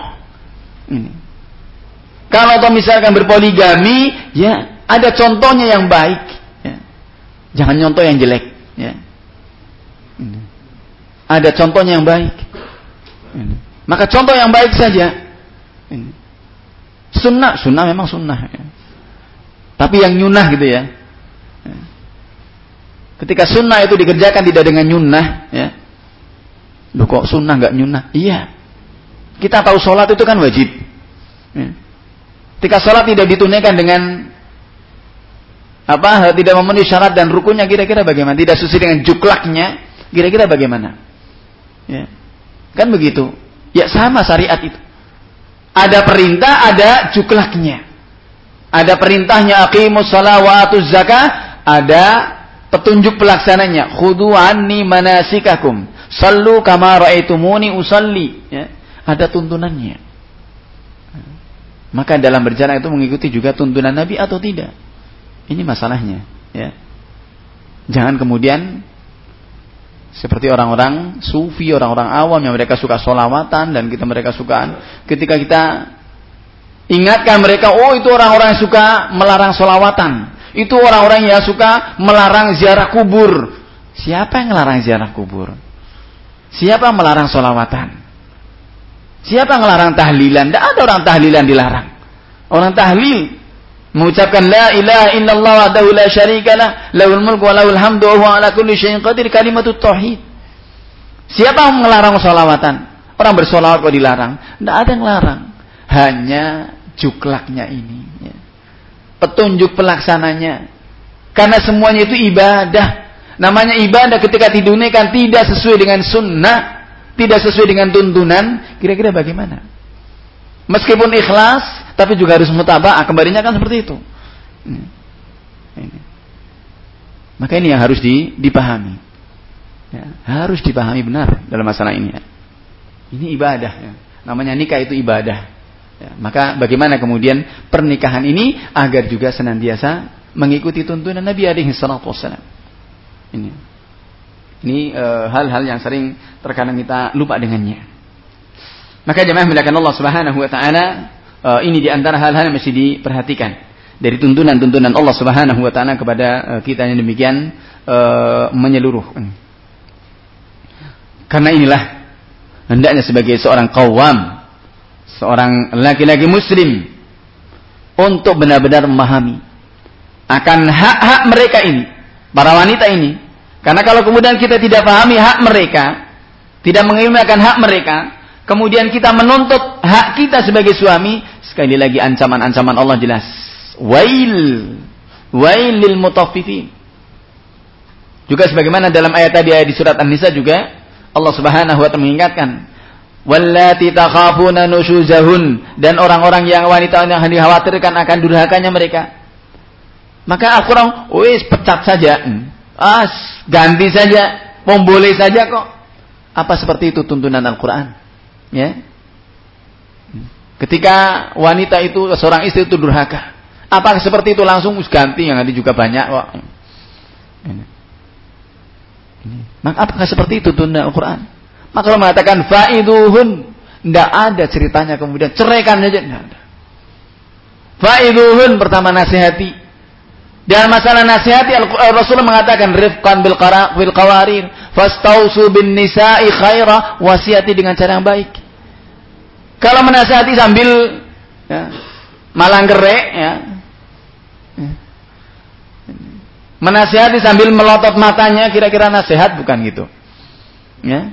Kalau misalkan berpoligami, ya ada contohnya yang baik. Ya. Jangan contoh yang jelek. Ya. Ada contohnya yang baik. Maka contoh yang baik saja. Sunnah memang sunnah. Ya. Tapi yang nyunah gitu ya. Ketika sunnah itu dikerjakan tidak dengan nyunah, ya. Loh kok sunnah nggak nyunah? Iya. Kita tahu sholat itu kan wajib. Ya. Ketika sholat tidak ditunaikan dengan tidak memenuhi syarat dan rukunnya, kira-kira bagaimana? Tidak sesuai dengan juklaknya, kira-kira bagaimana? Ya. Kan begitu. Ya sama syariat itu. Ada perintah, ada juklaknya. Ada perintahnya aqimus shalah wa atuz zakah, ada petunjuk pelaksananya. Khudhu anni manasikakum, sallu kama ra'aitumuni usalli. Ya. Ada tuntunannya. Maka dalam berjalan itu mengikuti juga tuntunan Nabi atau tidak. Ini masalahnya. Ya. Jangan kemudian seperti orang-orang sufi, orang-orang awam yang mereka suka sholawatan dan mereka suka ketika kita ingatkan mereka, oh itu orang-orang yang suka melarang sholawatan. Itu orang-orang yang suka melarang ziarah kubur. Siapa yang melarang ziarah kubur? Siapa yang melarang sholawatan? Siapa yang melarang tahlilan? Tidak ada orang tahlilan dilarang. Orang tahlil mengucapkan la ilaha illallah wahdahu la syarikalah lahul mulku wa lahul hamdu wa huwa ala kulli syai'in qadir, kalimatut tauhid. Siapa yang melarang sholawatan? Orang bersolawat kok dilarang? Tidak ada yang larang. Hanya juklaknya ini. Ya. Petunjuk pelaksananya. Karena semuanya itu ibadah. Namanya ibadah ketika didunaikan tidak sesuai dengan sunnah, tidak sesuai dengan tuntunan, kira-kira bagaimana? Meskipun ikhlas, tapi juga harus mutaba'ah. Kembalinya kan seperti itu. Ini. Maka ini yang harus dipahami. Ya, harus dipahami benar dalam masalah ini. Ya. Ini ibadah. Ya. Namanya nikah itu ibadah. Ya, maka bagaimana kemudian pernikahan ini agar juga senantiasa mengikuti tuntunan Nabi alaihi salatu wassalam. Ini hal-hal yang sering terkadang kita lupa dengannya. Maka jemaah muliakan Allah Subhanahu wa taala, ini di antara hal-hal yang mesti diperhatikan dari tuntunan-tuntunan Allah Subhanahu wa taala kepada kita yang demikian menyeluruh. Karena inilah hendaknya sebagai seorang qawwam, seorang laki-laki muslim untuk benar-benar memahami akan hak-hak mereka ini, para wanita ini. Karena kalau kemudian kita tidak pahami hak mereka, tidak mengilmui akan hak mereka, kemudian kita menuntut hak kita sebagai suami, sekali lagi ancaman-ancaman Allah jelas. Wail lil mutaffifin. Juga sebagaimana dalam ayat tadi di surat An-Nisa juga Allah Subhanahu wa taala mengingatkan, wallati takhafuna nusyuzahun, dan orang-orang yang wanita yang dikhawatirkan akan durhakanya mereka. Maka Al-Quran, pecat saja, ganti saja, boleh saja kok. Apa seperti itu tuntunan Al-Quran? Ya. Ketika wanita itu, seorang istri itu durhaka, apakah seperti itu langsung ganti, yang ada juga banyak kok. Maka apakah seperti itu tuntunan Al-Quran? Maka kalau mengatakan fa'iduhun, tidak ada ceritanya kemudian ceraikan saja, tidak ada. Fa'iduhun, pertama nasihati. Dan masalah nasihati, Rasulullah mengatakan rifqan bil qawarir, fastausu bin nisa'i khaira, wasiyati dengan cara yang baik. Kalau menasihati sambil malang gerek, menasihati sambil melotot matanya, kira-kira nasihat bukan gitu. Ya.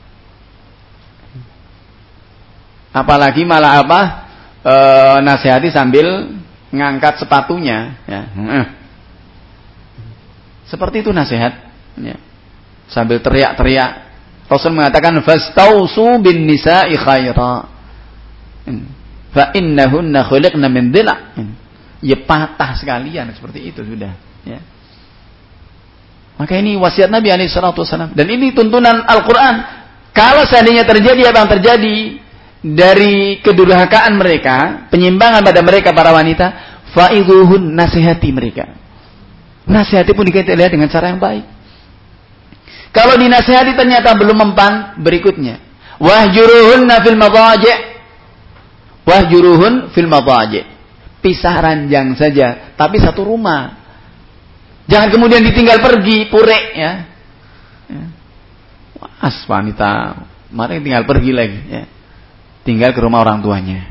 Apalagi malah nasihati sambil ngangkat sepatunya, ya. Seperti itu nasihat, ya. Sambil teriak-teriak. Rasul mengatakan fastausu bin nisa'i khaira. Fa innahunna khuliqna min dhila'. Ya patah sekalian seperti itu sudah, ya. Maka ini wasiat Nabi alaihi salatu wasallam, dan ini tuntunan Al-Qur'an. Kalau seandainya terjadi apa yang terjadi dari kedurhakaan mereka, penyimpangan pada mereka para wanita, fa'idhuhun, nasihati mereka. Nasihati pun dilihat dengan cara yang baik. Kalau dinasihati ternyata belum mempan, berikutnya wahjuruhunna fil madhaji'. Wahjuruhun fil madhaji'. Pisah ranjang saja, tapi satu rumah. Jangan kemudian ditinggal pergi, purek, ya. Wanita, mari tinggal pergi lagi, ya. Tinggal ke rumah orang tuanya.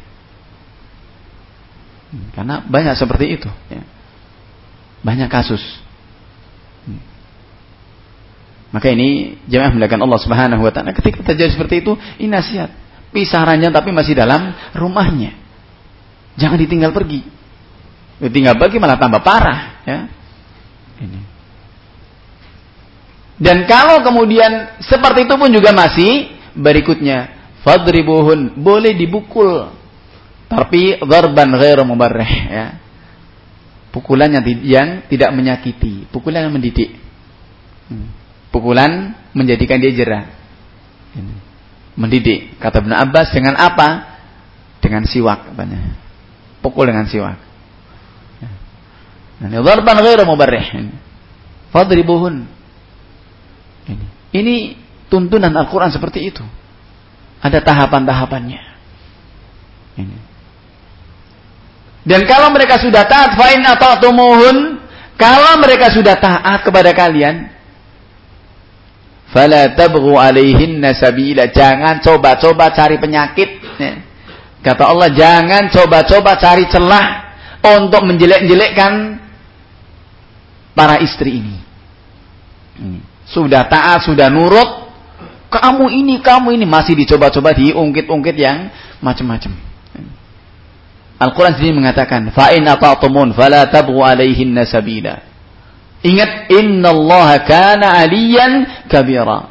Karena banyak seperti itu, ya. Banyak kasus. Maka ini jemaah melakukan Allah Subhanahu wa taala, ketika terjadi seperti itu, ini nasihat. Pisah ranjang tapi masih dalam rumahnya. Jangan ditinggal pergi. Ditinggal pergi malah tambah parah, ya. Ini. Dan kalau kemudian seperti itu pun juga masih berikutnya, fadribuhun, boleh dibukul, tapi dharban ghairu mubarrih, ya. Pukulan yang tidak menyakiti, pukulan yang mendidik. Pukulan menjadikan dia jerah. Mendidik. Kata Ibnu Abbas, dengan apa? Dengan siwak, katanya. Pukul dengan siwak. Dharban ghairu mubarrih. Fadribuhun. Ini tuntunan Al-Quran seperti itu. Ada tahapan-tahapannya. Dan kalau mereka sudah taat, fa'in ata'tumuhun, kalau mereka sudah taat kepada kalian, fala tabghu alaihinna sabila, jangan coba-coba cari penyakit. Kata Allah, jangan coba-coba cari celah untuk menjelek-jelekkan para istri ini. Sudah taat, sudah nurut, kamu ini masih dicoba-coba, diungkit-ungkit yang macam-macam. Al-Quran sendiri mengatakan, fa'in ata'tumun fala tabghu alaihinna sabila. Ingat, innallaha kana aliyan kabira.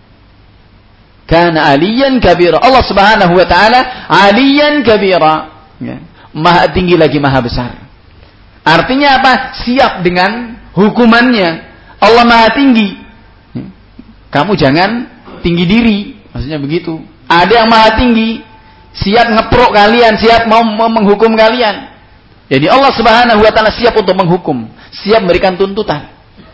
Kana aliyan kabira. Allah Subhanahu wa taala aliyan kabira. Ya. Maha tinggi lagi maha besar. Artinya apa? Siap dengan hukumannya. Allah maha tinggi. Kamu jangan tinggi diri. Maksudnya begitu. Ada yang maha tinggi, siap ngeprok kalian, siap mau menghukum kalian. Jadi Allah Subhanahu wa taala siap untuk menghukum, siap memberikan tuntutan.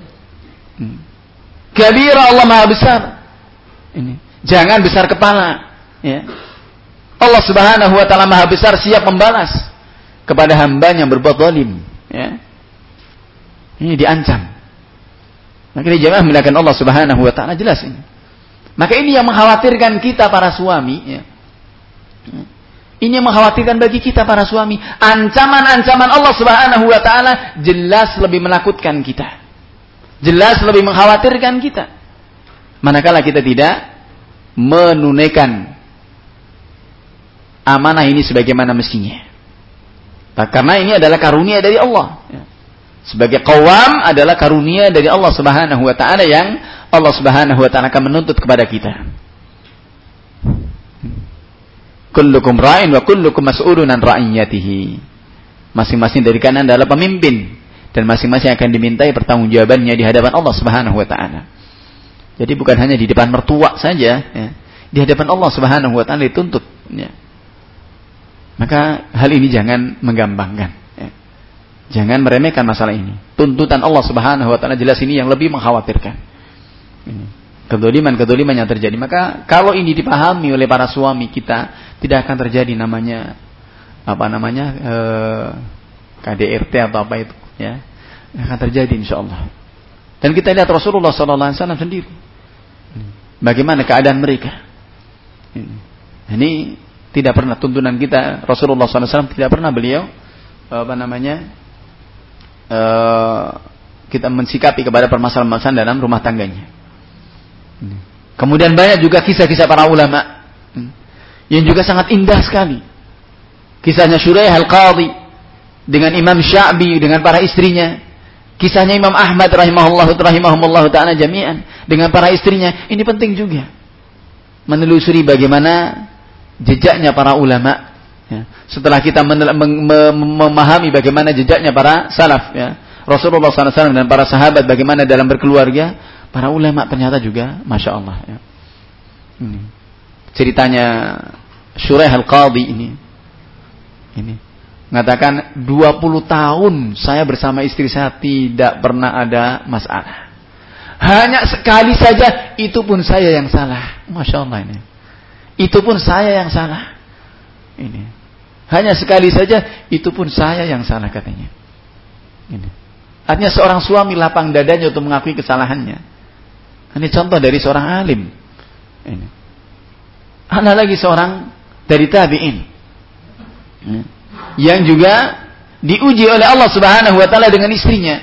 Kabira, Allah maha besar. Ini. Jangan besar kepala, ya. Allah Subhanahu wa taala maha besar, siap membalas kepada hambanya yang berbuat zalim, ya. Ini diancam. Maka ini jemaah melakukan Allah Subhanahu wa taala, jelas ini. Maka ini yang mengkhawatirkan kita para suami, ya. Ini yang mengkhawatirkan bagi kita para suami. Ancaman-ancaman Allah Subhanahu wa taala jelas lebih menakutkan kita. Jelas lebih mengkhawatirkan kita. Manakala kita tidak menunaikan amanah ini sebagaimana mestinya. Karena ini adalah karunia dari Allah. Sebagai qawam adalah karunia dari Allah Subhanahu wa taala yang Allah Subhanahu wa taala akan menuntut kepada kita. Kullukum ra'in wa kullukum mas'ulun an ra'iyatihi. Masing-masing dari kalian adalah pemimpin Dan masing-masing akan dimintai pertanggungjawabannya di hadapan Allah Subhanahu wa taala. Jadi bukan hanya di depan mertua saja, ya. Di hadapan Allah Subhanahu wa taala dituntut, ya. Maka hal ini jangan menggampangkan, ya. Jangan meremehkan masalah ini. Tuntutan Allah Subhanahu wa taala jelas ini yang lebih mengkhawatirkan. Kedoliman yang terjadi. Maka kalau ini dipahami oleh para suami kita, tidak akan terjadi namanya KDRT atau apa itu, ya. Akan terjadi insyaallah. Dan kita lihat Rasulullah sallallahu alaihi wasallam sendiri. Bagaimana keadaan mereka. Ini tidak pernah tuntunan kita, Rasulullah sallallahu alaihi wasallam tidak pernah beliau kita mensikapi kepada permasalahan dalam rumah tangganya. Kemudian banyak juga kisah-kisah para ulama yang juga sangat indah sekali. Kisahnya Shuraih al-Qadhi dengan Imam Sya'bi dengan para istrinya. Kisahnya Imam Ahmad rahimahumullah ta'ala jami'an dengan para istrinya. Ini penting juga. Menelusuri bagaimana jejaknya para ulama. Ya. Setelah kita memahami bagaimana jejaknya para salaf. Ya. Rasulullah SAW dan para sahabat bagaimana dalam berkeluarga. Para ulama ternyata juga Masya Allah. Ya. Ini. Ceritanya Shuraih al-Qadhi ini mengatakan 20 tahun saya bersama istri saya tidak pernah ada masalah. Hanya sekali saja itu pun saya yang salah. Masya Allah ini. Itu pun saya yang salah. Ini. Hanya sekali saja itu pun saya yang salah katanya. Ini. Artinya seorang suami lapang dadanya untuk mengakui kesalahannya. Ini contoh dari seorang alim. Ini. Ada lagi seorang dari tabi'in. Ini. Yang juga diuji oleh Allah Subhanahu wa taala dengan istrinya.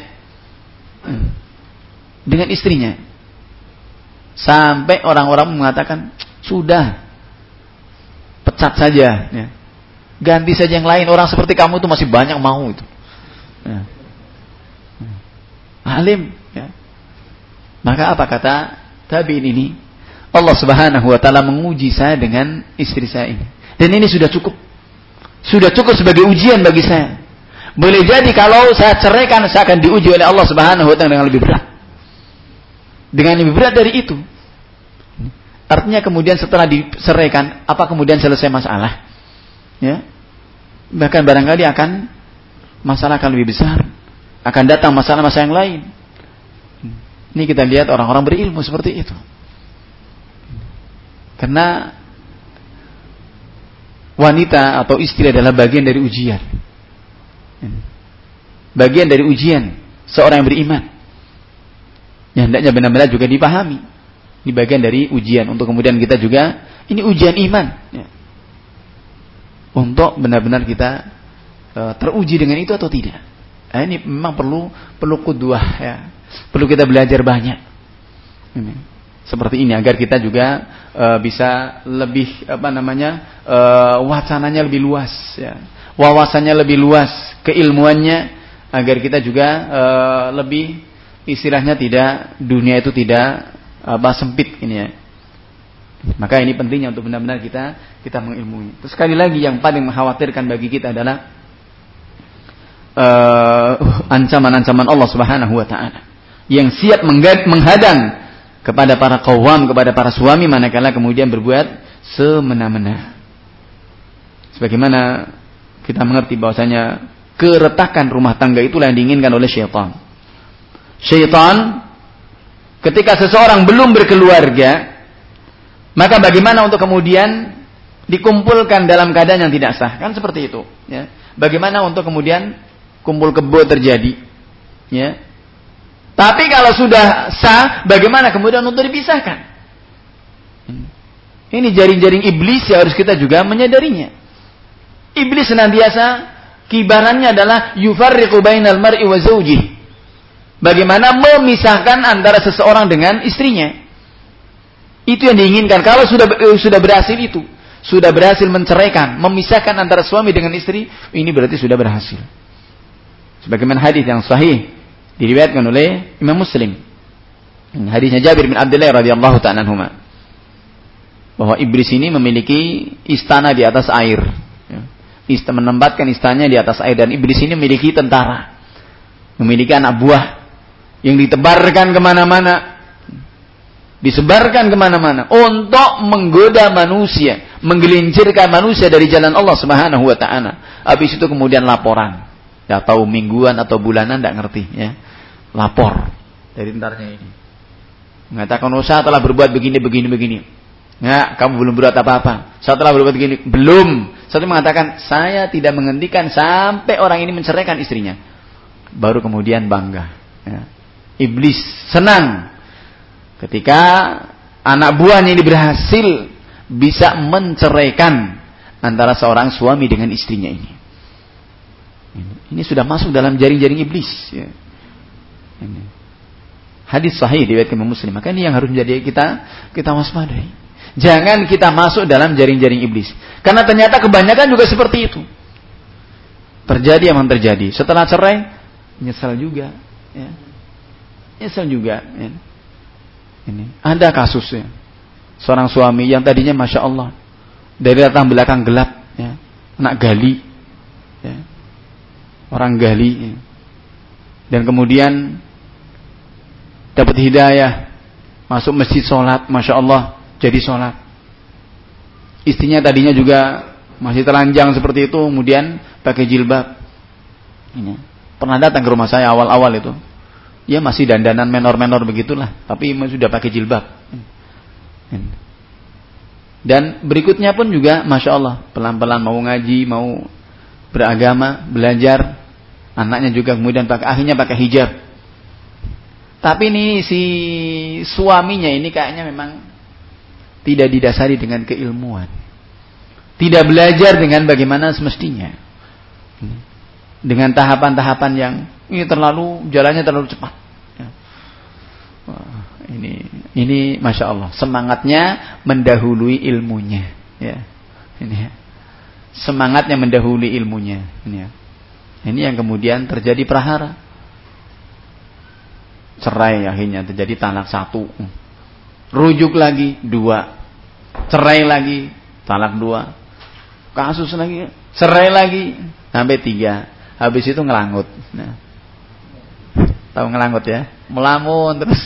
Dengan istrinya. Sampai orang-orang mengatakan, "Sudah. Pecat saja, ya. Ganti saja yang lain, orang seperti kamu itu masih banyak mau itu." Ya. Alim, ya. Maka apa kata tabi'in ini? Allah Subhanahu wa taala menguji saya dengan istri saya ini. Dan ini sudah cukup. Sudah cukup sebagai ujian bagi saya. Boleh jadi kalau saya ceraikan, saya akan diuji oleh Allah Subhanahu wa taala dengan lebih berat. Dengan lebih berat dari itu. Artinya kemudian setelah diceraikan, apa kemudian selesai masalah? Ya. Bahkan barangkali masalah akan lebih besar. Akan datang masalah-masalah yang lain. Ini kita lihat orang-orang berilmu seperti itu. Karena wanita atau istri adalah bagian dari ujian. Bagian dari ujian seorang yang beriman. Yang hendaknya benar-benar juga dipahami. Ini bagian dari ujian untuk kemudian kita juga ini ujian iman. Ya. Untuk benar-benar kita teruji dengan itu atau tidak. Nah, ini memang perlu qudwah, ya. Perlu kita belajar banyak. Ini. Seperti ini agar kita juga bisa lebih wacananya lebih luas, ya. Wawasannya lebih luas, keilmuannya agar kita juga lebih istilahnya dunia itu tidak sempit ini, ya. Maka ini pentingnya untuk benar-benar kita mengilmui. Terus sekali lagi yang paling mengkhawatirkan bagi kita adalah ancaman-ancaman Allah Subhanahu wa taala yang siap menghadang kepada para qawwam, kepada para suami manakala kemudian berbuat semena-mena. Sebagaimana kita mengerti bahwasanya keretakan rumah tangga itulah yang diinginkan oleh syaitan. Syaitan ketika seseorang belum berkeluarga, maka bagaimana untuk kemudian dikumpulkan dalam keadaan yang tidak sah? Kan seperti itu, ya. Bagaimana untuk kemudian kumpul kebo terjadi, ya. Tapi kalau sudah sah, bagaimana kemudian untuk dipisahkan? Ini jaring-jaring iblis yang harus kita juga menyadarinya. Iblis senantiasa kibarannya adalah yufarriqu bainal mar'i wa zawjihi. Bagaimana memisahkan antara seseorang dengan istrinya. Itu yang diinginkan. Kalau sudah berhasil itu, sudah berhasil menceraikan, memisahkan antara suami dengan istri, ini berarti sudah berhasil. Sebagaimana hadis yang sahih diriwayatkan oleh Imam Muslim. Hadisnya Jabir bin Abdullah radhiyallahu ta'ala anhuma. Bahwa iblis ini memiliki istana di atas air. Menempatkan istananya di atas air, dan iblis ini memiliki tentara. memiliki anak buah yang ditebarkan kemana-mana, disebarkan kemana-mana untuk menggoda manusia, menggelincirkan manusia dari jalan Allah Subhanahu wa taala. Habis itu kemudian laporan. Ya tahu mingguan atau bulanan enggak ngerti ya. Lapor dari tentaranya ini. Mengatakan, "Oh, saya telah berbuat begini. Ya, kamu belum berbuat apa-apa. Saya telah berbuat begini." Belum. Satu mengatakan, "Saya tidak menghentikan sampai orang ini menceraikan istrinya." Baru kemudian bangga. Ya. Iblis senang ketika anak buahnya ini berhasil bisa menceraikan antara seorang suami dengan istrinya ini. Ini sudah masuk dalam jaring-jaring iblis. Ya. Ini. Hadis sahih diriwayatkan Muslim. Maka ini yang harus menjadi kita waspadai. Jangan kita masuk dalam jaring-jaring iblis. Karena ternyata kebanyakan juga seperti itu. Terjadi yang terjadi. Setelah cerai, nyesal juga. Ya. Nyesal juga. Ya. Ini. Ada kasusnya. Seorang suami yang tadinya Masya Allah. Dari latar belakang gelap. Ya. Anak gali. Ya. Orang gali. Ya. Dan kemudian dapat hidayah. Masuk masjid sholat. Masya Allah. Jadi sholat. Istrinya tadinya juga masih telanjang seperti itu, kemudian pakai jilbab. Ini. Pernah datang ke rumah saya awal-awal itu. Ya masih dandanan menor-menor begitulah, tapi sudah pakai jilbab. Ini. Dan berikutnya pun juga, Masya Allah, pelan-pelan mau ngaji, mau beragama, belajar. Anaknya juga kemudian akhirnya pakai hijab. Tapi ini si suaminya ini kayaknya memang tidak didasari dengan keilmuan. Tidak belajar dengan bagaimana semestinya. Dengan tahapan-tahapan yang jalannya terlalu cepat. Wah, ini Masya Allah. Semangatnya mendahului ilmunya. Ya. Ini. Semangatnya mendahului ilmunya. Ini yang kemudian terjadi prahara. Cerai akhirnya terjadi talak 1. Rujuk lagi 2. Cerai lagi, talak 2. Kasus lagi, cerai lagi, sampai 3. Habis itu ngelangut. Nah. Tahu ngelangut ya? Melamun terus.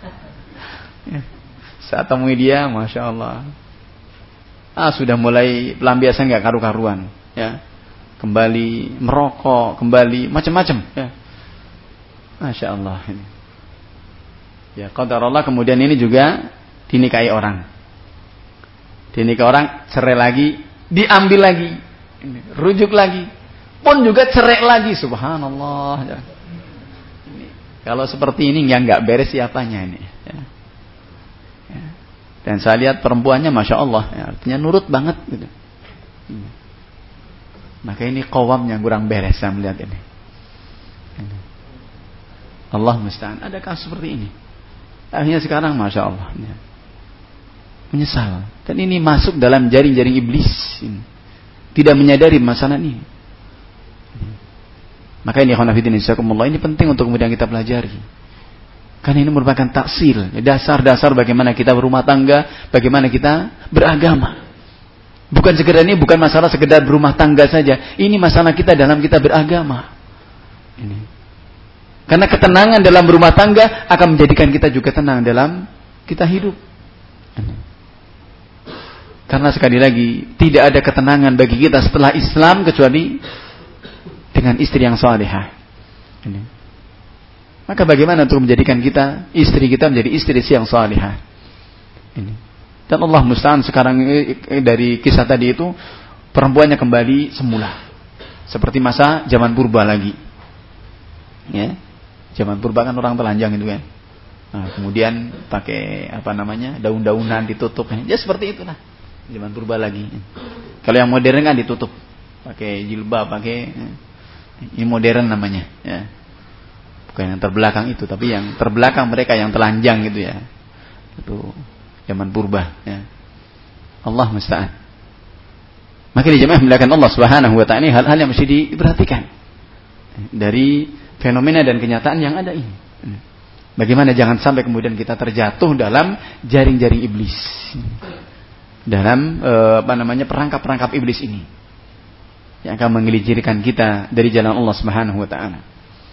Saat temui dia, Masya Allah. Sudah mulai pelampiasan gak karu-karuan. Ya. Kembali merokok, kembali macam-macam. Ya. Masya Allah. Ya, qadarullah kemudian ini juga dinikahi orang. Dinikahi orang, cerai lagi, diambil lagi, rujuk lagi, pun juga cerai lagi, subhanallah. Ini, kalau seperti ini yang nggak beres siapanya ini. Ya. Ya. Dan saya lihat perempuannya, Masya Allah, ya, artinya nurut banget. Gitu. Maka ini qawamnya kurang beres saya melihat ini. Allah musta'an. Ada kasus seperti ini. Akhirnya sekarang, Masya Allah. Ya. Menyesal. Dan ini masuk dalam jaring-jaring iblis. Tidak menyadari masalah ini. Maka ini ini penting untuk kemudian kita pelajari. Karena ini merupakan taksil. Dasar-dasar bagaimana kita berumah tangga. Bagaimana kita beragama. Bukan sekedar ini, bukan masalah sekedar berumah tangga saja. Ini masalah kita dalam kita beragama. Ini. Karena ketenangan dalam berumah tangga akan menjadikan kita juga tenang dalam kita hidup. Karena sekali lagi, tidak ada ketenangan bagi kita setelah Islam kecuali dengan istri yang salihah. Maka bagaimana untuk menjadikan istri kita menjadi istri yang salihah. Dan Allah musta'an sekarang dari kisah tadi itu, perempuannya kembali semula. Seperti masa zaman purba lagi. Ya. Zaman purba kan orang telanjang itu kan. Nah, kemudian pakai daun-daunan ditutup. Ya seperti itulah. Zaman purba lagi. Kalau yang modern kan ditutup, pakai jilbab, ini modern namanya. Ya. Bukan yang terbelakang itu, tapi yang terbelakang mereka yang telanjang gitu ya. Itu zaman purba. Ya. Allah musta'an. Maka di jemaah melakukan Allah Subhanahu Wa Taala ini hal-hal yang mesti diperhatikan dari fenomena dan kenyataan yang ada ini. Bagaimana jangan sampai kemudian kita terjatuh dalam jaring-jaring iblis. Dalam perangkap-perangkap iblis ini yang akan menggelincirkan kita dari jalan Allah Subhanahu wa taala.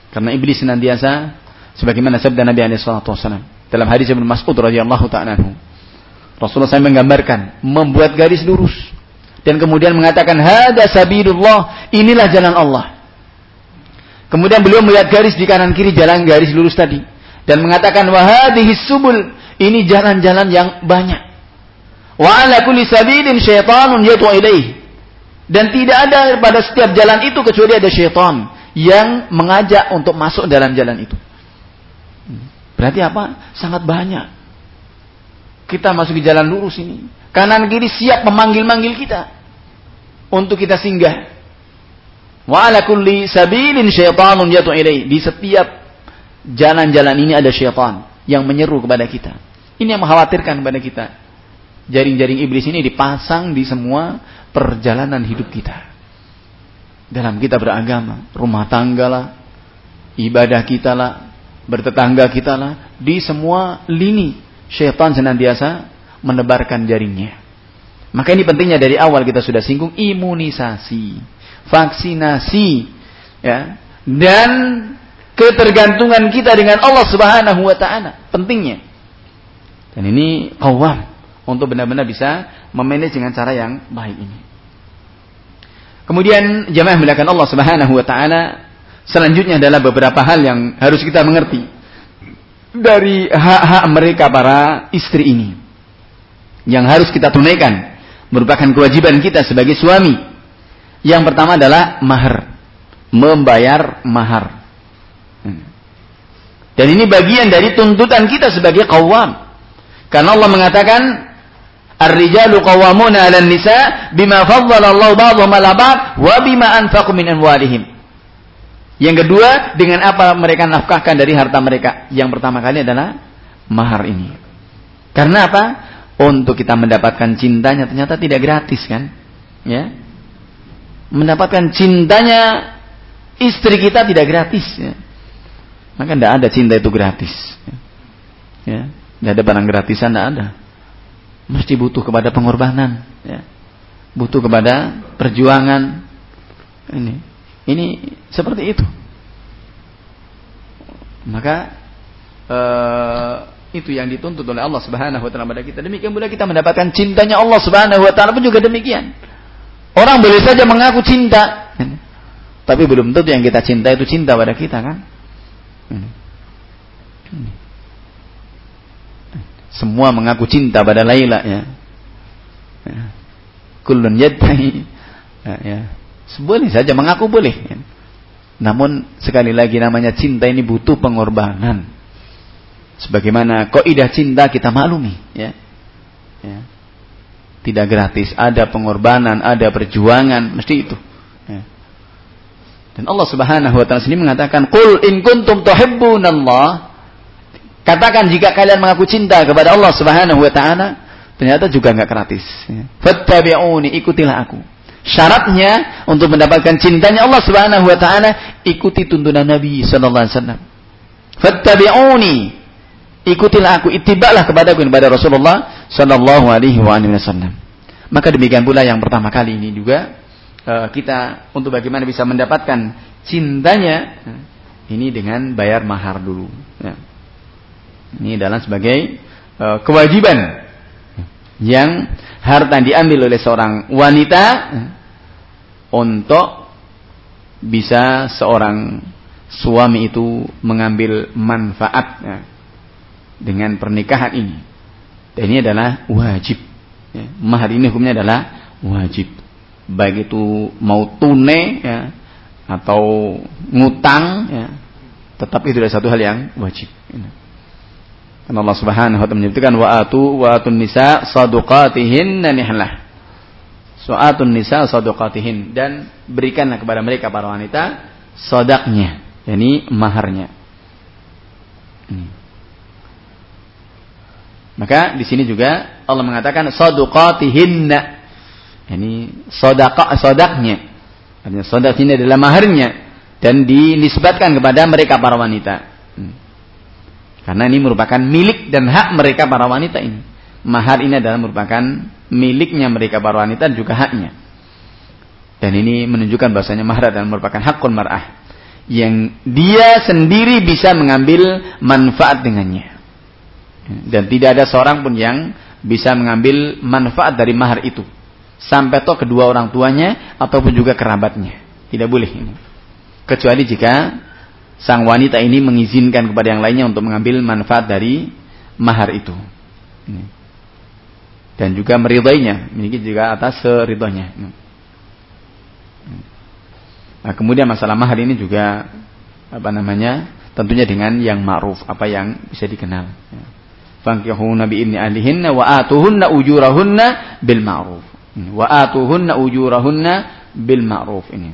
Karena iblis senantiasa sebagaimana sabda Nabi alaihi salatu wasallam dalam hadis Ibnu Mas'ud radhiyallahu ta'ala anhu. Rasulullah SAW menggambarkan membuat garis lurus dan kemudian mengatakan hada sabilullah, inilah jalan Allah. Kemudian beliau melihat garis di kanan kiri jalan garis lurus tadi dan mengatakan wa hadhihi subul, ini jalan-jalan yang banyak. Wa ala kulli sabilin syaitanun yad'u ilaih. Dan tidak ada pada setiap jalan itu kecuali ada syaitan yang mengajak untuk masuk dalam jalan itu. Berarti apa? Sangat banyak. Kita masuk ke jalan lurus ini. Kanan kiri siap memanggil-manggil kita untuk kita singgah. Wa ala kulli sabilin syaitanun yad'u ilaih. Di setiap jalan-jalan ini ada syaitan yang menyeru kepada kita. Ini yang mengkhawatirkan kepada kita. Jaring-jaring iblis ini dipasang di semua perjalanan hidup kita. Dalam kita beragama, rumah tangga lah, ibadah kita lah, bertetangga kita lah, di semua lini syaitan senantiasa menebarkan jaringnya. Maka ini pentingnya dari awal kita sudah singgung imunisasi, vaksinasi, ya, dan ketergantungan kita dengan Allah Subhanahu wa taala. Pentingnya. Dan ini qawwam untuk benar-benar bisa memanage dengan cara yang baik ini. Kemudian jamaah muliakan Allah Subhanahu wa taala, selanjutnya adalah beberapa hal yang harus kita mengerti dari hak-hak mereka para istri ini yang harus kita tunaikan, merupakan kewajiban kita sebagai suami. Yang pertama adalah mahar, membayar mahar. Dan ini bagian dari tuntutan kita sebagai qawwam. Karena Allah mengatakan ar-rijalu qawwamuna 'alan nisa bima faddala Allah ba'dahum 'ala ba'd wa bima anfaqu min amwalihim. Yang kedua, dengan apa mereka nafkahkan dari harta mereka. Yang pertama kali adalah mahar ini. Karena apa? Untuk kita mendapatkan cintanya ternyata tidak gratis kan? Ya. Mendapatkan cintanya istri kita tidak gratis ya. Maka tidak ada cinta itu gratis. Ya. Tidak ada barang gratisan, tidak ada. Mesti butuh kepada pengorbanan, ya. Butuh kepada perjuangan. Ini seperti itu. Maka itu yang dituntut oleh Allah Subhanahu wa taala pada kita. Demikian pula kita mendapatkan cintanya Allah Subhanahu wa taala pun juga demikian. Orang boleh saja mengaku cinta, tapi belum tentu yang kita cinta itu cinta pada kita kan? Semua mengaku cinta pada Laila ya. Kullun yadda'i ya. Boleh saja mengaku boleh ya. Namun sekali lagi namanya cinta ini butuh pengorbanan. Sebagaimana kaidah cinta kita maklumi ya. Ya. Tidak gratis, ada pengorbanan, ada perjuangan, mesti itu ya. Dan Allah Subhanahu wa taala sendiri mengatakan qul in kuntum tuhibbunallah. Katakan jika kalian mengaku cinta kepada Allah Subhanahu wa taala, ternyata juga enggak gratis. Fattabi'uni, ikutilah aku. Syaratnya untuk mendapatkan cintanya Allah Subhanahu wa taala, ikuti tuntunan Nabi sallallahu alaihi wasallam. Fattabi'uni, ikutilah aku, ittibalah kepadaku kepada Rasulullah sallallahu alaihi wasallam. Maka demikian pula yang pertama kali ini juga kita untuk bagaimana bisa mendapatkan cintanya ini dengan bayar mahar dulu ya. Ini adalah sebagai kewajiban yang harta diambil oleh seorang wanita untuk bisa seorang suami itu mengambil manfaat ya, dengan pernikahan ini. Dan ini adalah wajib. Ya. Mahar ini hukumnya adalah wajib. Baik itu mau tunai ya, atau ngutang, ya, tetap itu adalah satu hal yang wajib. Karena Allah Subhanahu wa taala menyebutkan wa atun nisa sadaqatihinna nihlah. Su'atun nisa sadaqatihin, dan berikanlah kepada mereka para wanita sedekahnya, yakni maharnya. Maka di sini juga Allah mengatakan sadaqatihinna, yakni sedekahnya. Artinya sedekah ini adalah maharnya dan dinisbatkan kepada mereka para wanita. Karena ini merupakan milik dan hak mereka para wanita ini. Mahar ini adalah merupakan miliknya mereka para wanita dan juga haknya. Dan ini menunjukkan bahasanya mahar adalah merupakan hakul mar'ah. yang dia sendiri bisa mengambil manfaat dengannya. Dan tidak ada seorang pun yang bisa mengambil manfaat dari mahar itu. Sampai toh kedua orang tuanya ataupun juga kerabatnya. Tidak boleh ini. Kecuali jika sang wanita ini mengizinkan kepada yang lainnya untuk mengambil manfaat dari mahar itu. Dan juga meridainya. Ini juga atas ridhonya. Nah, kemudian masalah mahar ini juga tentunya dengan yang ma'ruf, apa yang bisa dikenal. Fankihuna bi idni ahlihinna wa atuhunna ujurahunna bil ma'ruf. Wa atuhunna ujurahunna bil ma'ruf ini.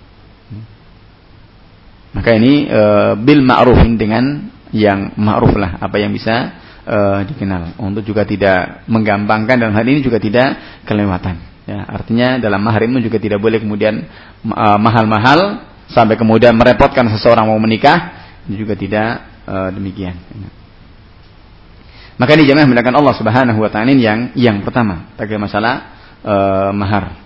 Maka ini bil ma'ruf dengan yang ma'ruf lah, apa yang bisa dikenal. Untuk juga tidak menggampangkan, dan hal ini juga tidak kelewatan. Ya, artinya dalam mahar itu juga tidak boleh kemudian mahal-mahal sampai kemudian merepotkan seseorang mau menikah. Ini juga tidak demikian. Maka ini jangan menggunakan Allah Subhanahu wa taala yang pertama terkait masalah mahar.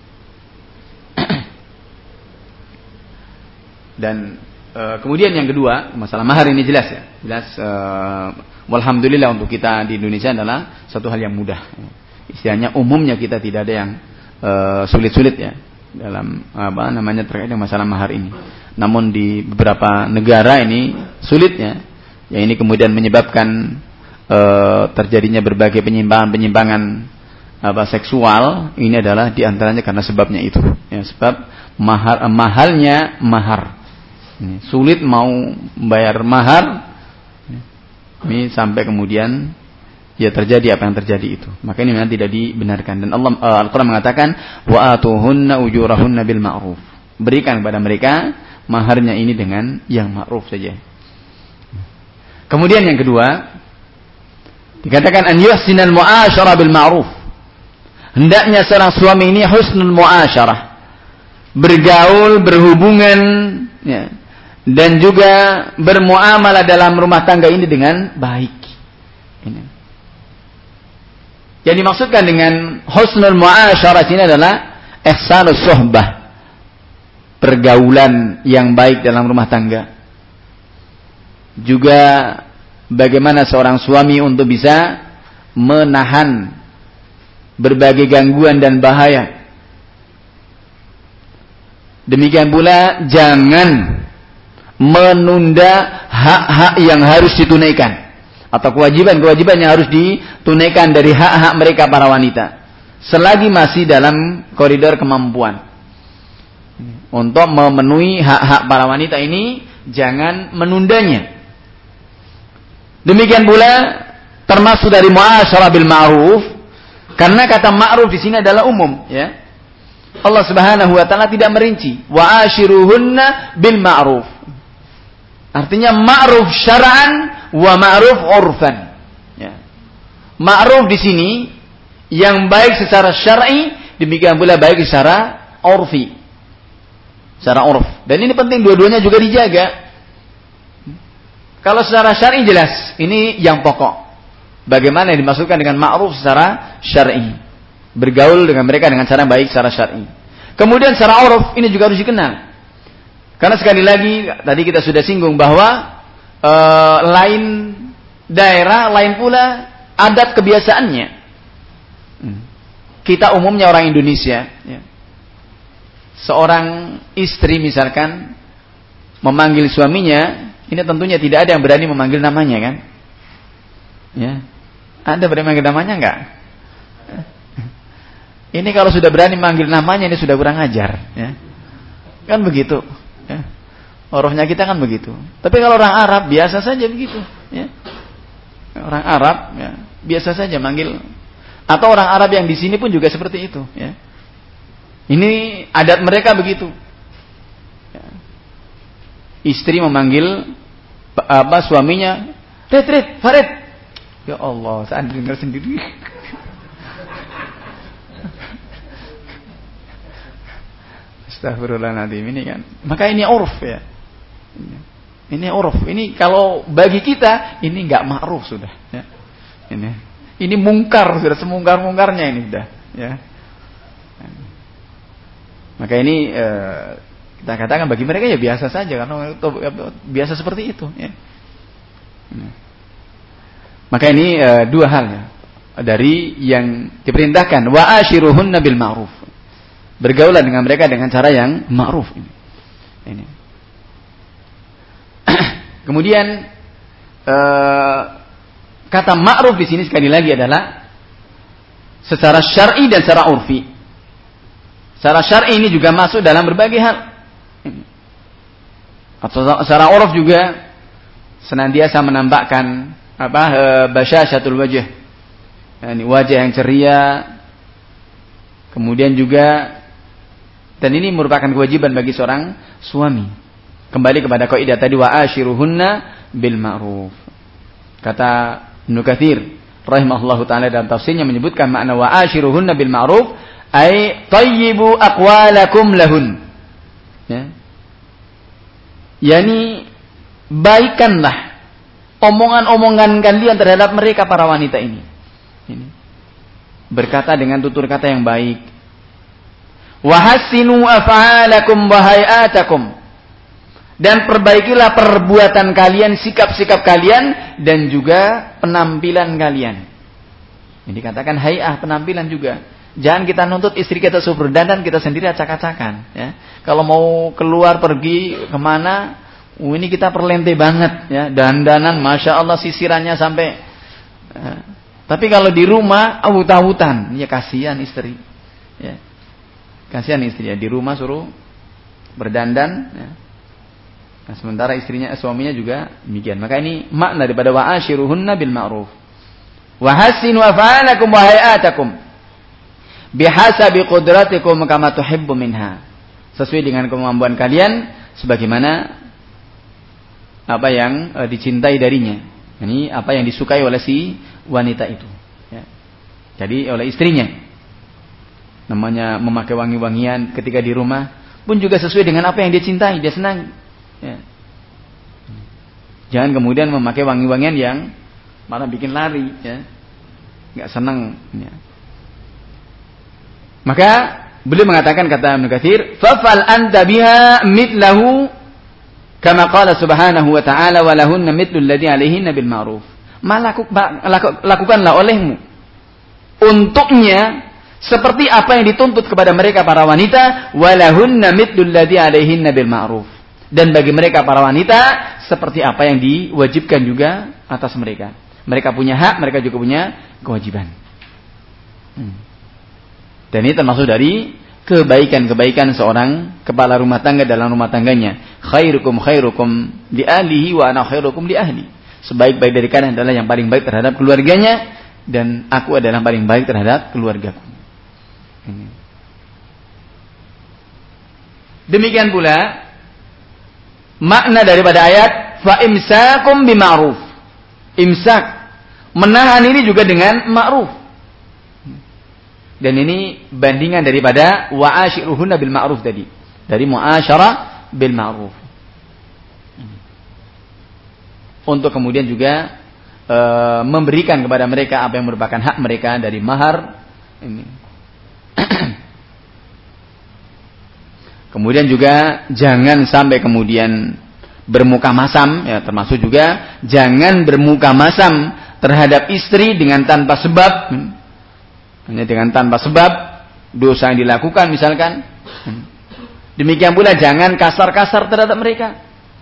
Dan kemudian yang kedua, masalah mahar ini jelas ya. Jelas walhamdulillah untuk kita di Indonesia adalah satu hal yang mudah. Istilahnya umumnya kita tidak ada yang sulit-sulit ya dalam terkait dengan masalah mahar ini. Namun di beberapa negara ini sulitnya, ya ini kemudian menyebabkan terjadinya berbagai penyimpangan seksual. Ini adalah diantaranya karena sebabnya itu. Ya, sebab mahalnya mahar. Ini, sulit mau membayar mahar. Ini sampai kemudian ya terjadi apa yang terjadi itu. Maka ini memang tidak dibenarkan. Dan Allah Al-Quran mengatakan wa atuhunna ujurahunna bil ma'ruf. Berikan kepada mereka maharnya ini dengan yang ma'ruf saja. Kemudian yang kedua dikatakan an yuhsinal mu'asyarah bil ma'ruf. Hendaknya seorang suami ini husnul mu'asyarah, bergaul, berhubungan ya, dan juga bermuamalah dalam rumah tangga ini dengan baik. Ini. Yang dimaksudkan dengan husnul mu'asyarah ini adalah ihsanus suhbah, pergaulan yang baik dalam rumah tangga. Juga bagaimana seorang suami untuk bisa menahan berbagai gangguan dan bahaya. Demikian pula jangan menunda hak-hak yang harus ditunaikan atau kewajiban-kewajiban yang harus ditunaikan dari hak-hak mereka para wanita selagi masih dalam koridor kemampuan. Untuk memenuhi hak-hak para wanita ini jangan menundanya. Demikian pula termasuk dari mu'asyarah bil ma'ruf, karena kata ma'ruf di sini adalah umum ya. Allah Subhanahu wa taala tidak merinci wa ashiruhunna bil ma'ruf. Artinya ma'ruf syar'an wa ma'ruf urfan. Ya. Ma'ruf di sini yang baik secara syar'i, demikian pula baik secara urfi. Secara urf. Dan ini penting dua-duanya juga dijaga. Kalau secara syar'i jelas, ini yang pokok. Bagaimana yang dimaksudkan dengan ma'ruf secara syar'i? Bergaul dengan mereka dengan cara baik secara syar'i. Kemudian secara urf ini juga harus dikenal. Karena sekali lagi tadi kita sudah singgung bahwa lain daerah, lain pula adat kebiasaannya. Kita umumnya orang Indonesia, ya. Seorang istri misalkan memanggil suaminya, ini tentunya tidak ada yang berani memanggil namanya kan? Ya. Ada berani memanggil namanya enggak? Ini kalau sudah berani memanggil namanya ini sudah kurang ajar, ya. Kan begitu, ya. Orangnya kita kan begitu. Tapi kalau orang Arab biasa saja begitu, ya. Orang Arab ya, biasa saja manggil. Atau orang Arab yang di sini pun juga seperti itu, ya. Ini adat mereka begitu. Ya. Istri memanggil suaminya, Red, Farid. Ya Allah, saya dengar sendiri. Astagfirullahaladzim, ini kan. Maka ini urf ya. Ini urf. Ini kalau bagi kita ini enggak ma'ruf sudah, ya. Ini mungkar sudah, semungkar-mungkarnya ini sudah, ya. Maka ini Kita katakan bagi mereka ya biasa saja karena biasa seperti itu. Ya. Maka ini dua hal ya, dari yang diperintahkan wa ashiruhunna bil ma'ruf. Bergaulan dengan mereka dengan cara yang ma'ruf ini. Kemudian kata ma'ruf di sini sekali lagi adalah secara syar'i dan secara urfi. Secara syar'i ini juga masuk dalam berbagai hal. Atau secara urf juga senantiasa menampakkan basyasyatul wajh. Ini wajah yang ceria. Kemudian juga, dan ini merupakan kewajiban bagi seorang suami. Kembali kepada kaidah tadi wa ashiruhunna bil ma'ruf. Kata Ibnu Katsir rahimahullahu taala dalam tafsirnya menyebutkan makna wa ashiruhunna bil ma'ruf ay tayyibu aqwalakum lahun. Ya. Yani baikanlah omongan-omongan kalian terhadap mereka para wanita ini. Berkata dengan tutur kata yang baik. Wa hassinu af'alakum wa hay'atakum. Dan perbaikilah perbuatan kalian, sikap-sikap kalian dan juga penampilan kalian. Ini dikatakan hay'ah, penampilan juga. Jangan kita nuntut istri kita suruh berdandan, kita sendiri acak-acakan. Ya. Kalau mau keluar pergi kemana, ini kita perlente banget. Ya. Dandanan, Masya Allah sisirannya sampai. Tapi kalau di rumah, awut-awutan. Ya kasihan istri. Ya. Kasihan istri ya. Di rumah suruh berdandan. Ya. Nah, sementara suaminya juga demikian. Maka ini makna daripada wa ashiruhunna bil ma'ruf. Wa hassinu af'alakum wa hay'atakum. Bihasabi qudratikum kama tuhibbu minha. Sesuai dengan kemampuan kalian sebagaimana apa yang dicintai darinya. Ini apa yang disukai oleh si wanita itu. Ya. Jadi oleh istrinya. Namanya memakai wangi-wangian ketika di rumah pun juga sesuai dengan apa yang dia cintai, dia senang. Ya. Jangan kemudian memakai wangi-wangian yang malah bikin lari, ya. Nggak senang. Ya. Maka beliau mengatakan kata Ibnu Katsir, "Fafal anta biha mithlahu kama qala subhanahu wa ta'ala wa lahunna mithlu alladhi 'alaihinna bil ma'ruf." Lakukanlah olehmu untuknya seperti apa yang dituntut kepada mereka para wanita, wa lahunna mithlu alladhi 'alaihinna bil ma'ruf. Dan bagi mereka para wanita seperti apa yang diwajibkan juga atas mereka. Mereka punya hak, mereka juga punya kewajiban. Dan ini termasuk dari kebaikan-kebaikan seorang kepala rumah tangga dalam rumah tangganya. Khairukum khairukum li ahlihi wa ana khairukum li ahli. Sebaik-baik dari kalian adalah yang paling baik terhadap keluarganya dan aku adalah yang paling baik terhadap keluargaku. Demikian pula makna daripada ayat fa imsakum bima'ruf. Imsak, menahan ini juga dengan ma'ruf. Dan ini bandingan daripada wa'ashiruhunna bil ma'ruf tadi. Dari mu'asyarah bil ma'ruf. Untuk kemudian juga memberikan kepada mereka apa yang merupakan hak mereka dari mahar. Ini. Kemudian juga jangan sampai kemudian bermuka masam, ya, termasuk juga jangan bermuka masam terhadap istri dengan tanpa sebab. Hanya dengan tanpa sebab dosa yang dilakukan misalkan. Demikian pula jangan kasar-kasar terhadap mereka.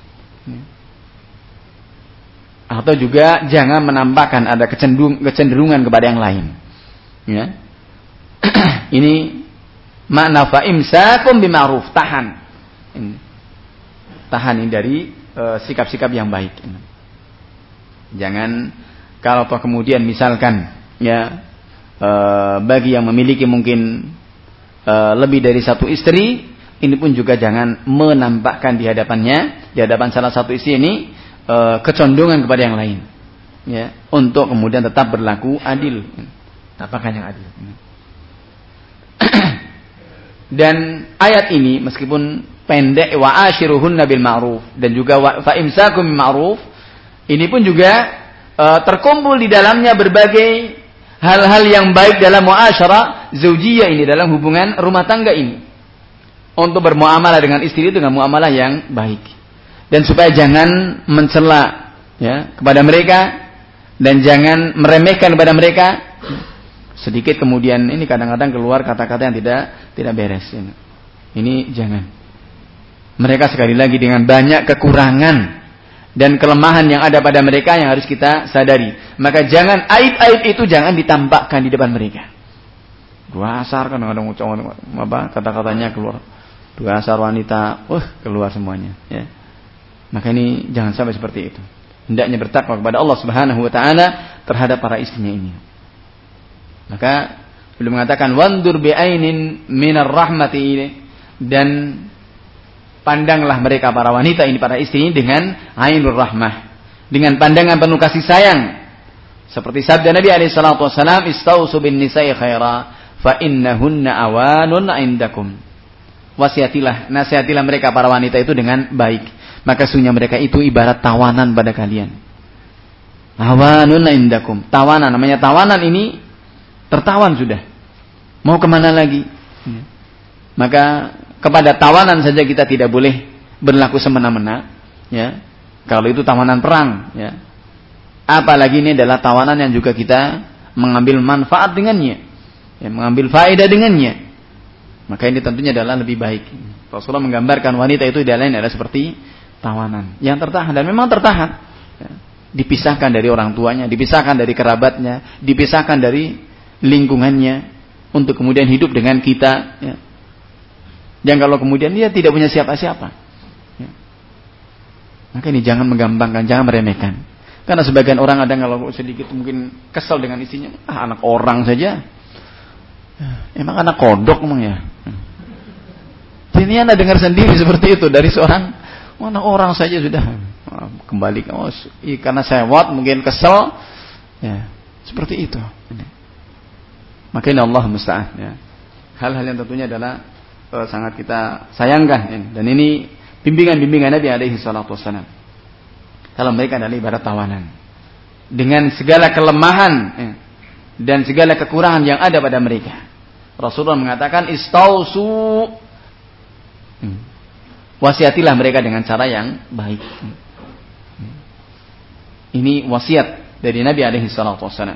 Atau juga jangan menampakkan ada kecenderungan kepada yang lain. Ya. Ini makna fa imsakum bima'ruf, tahan. Tahan ini dari sikap-sikap yang baik. Jangan kalau toh kemudian misalkan ya bagi yang memiliki mungkin lebih dari satu istri, ini pun juga jangan menampakkan di hadapannya, di hadapan salah satu istri ini kecondongan kepada yang lain, ya, untuk kemudian tetap berlaku adil, tampakkan yang adil. Dan ayat ini meskipun pendek wa ashiruhunna bil ma'ruf dan juga fa imsakum bil ma'ruf, ini pun juga terkumpul di dalamnya berbagai hal-hal yang baik dalam muasyarah zaujiyah ini, dalam hubungan rumah tangga ini. untuk bermuamalah dengan istri itu dengan muamalah yang baik. Dan supaya jangan mencela ya kepada mereka dan jangan meremehkan kepada mereka. Sedikit kemudian ini kadang-kadang keluar kata-kata yang tidak beres. Ini jangan. Mereka sekali lagi dengan banyak kekurangan dan kelemahan yang ada pada mereka yang harus kita sadari. Maka jangan aib-aib itu jangan ditampakkan di depan mereka. Dasar kadang-kadang apa kata-katanya keluar. Dasar wanita, keluar semuanya. Ya. Maka ini jangan sampai seperti itu. Hendaknya bertakwa kepada Allah Subhanahu Wa Taala terhadap para istrinya ini. Maka beliau mengatakan wandur bi'ainin minar rahmati ini, dan pandanglah mereka para wanita ini, para istri ini dengan ainur rahmah, dengan pandangan penuh kasih sayang. Seperti sabda Nabi alaihi salatu wasallam, istausu bin nisa'i khaira fa innahunna awanun indakum. Nasihatilah mereka para wanita itu dengan baik. Maka sesungguhnya mereka itu ibarat tawanan pada kalian. Awanun indakum. Tawanan, namanya tawanan ini tertawan sudah. Mau kemana lagi? Maka kepada tawanan saja kita tidak boleh berlaku semena-mena. Ya. Kalau itu tawanan perang. Ya. Apalagi ini adalah tawanan yang juga kita mengambil manfaat dengannya. Ya, mengambil faedah dengannya. Maka ini tentunya adalah lebih baik. Rasulullah menggambarkan wanita itu idealnya adalah seperti tawanan yang tertahan, dan memang tertahan. Ya. Dipisahkan dari orang tuanya, dipisahkan dari kerabatnya, dipisahkan dari lingkungannya untuk kemudian hidup dengan kita. Ya. Yang kalau kemudian dia tidak punya siapa-siapa. Ya. Maka ini jangan menggampangkan, jangan meremehkan. Karena sebagian orang ada kalau sedikit mungkin kesal dengan istrinya, anak orang saja. Emang anak kodok emang ya. Ini Anda dengar sendiri seperti itu dari seorang anak orang saja sudah kembali karena sewot mungkin kesel ya seperti itu. Maka ini Allah musta'an ya. Hal-hal yang tentunya adalah sangat kita sayangkan ya. Dan ini bimbingan Nabi alaihi salatu wasallam. Kalau mereka adalah ibarat tawanan dengan segala kelemahan ya, dan segala kekurangan yang ada pada mereka. Rasulullah mengatakan istausu, wasiatilah mereka dengan cara yang baik. Ini wasiat dari Nabi alaihi salatu wasallam.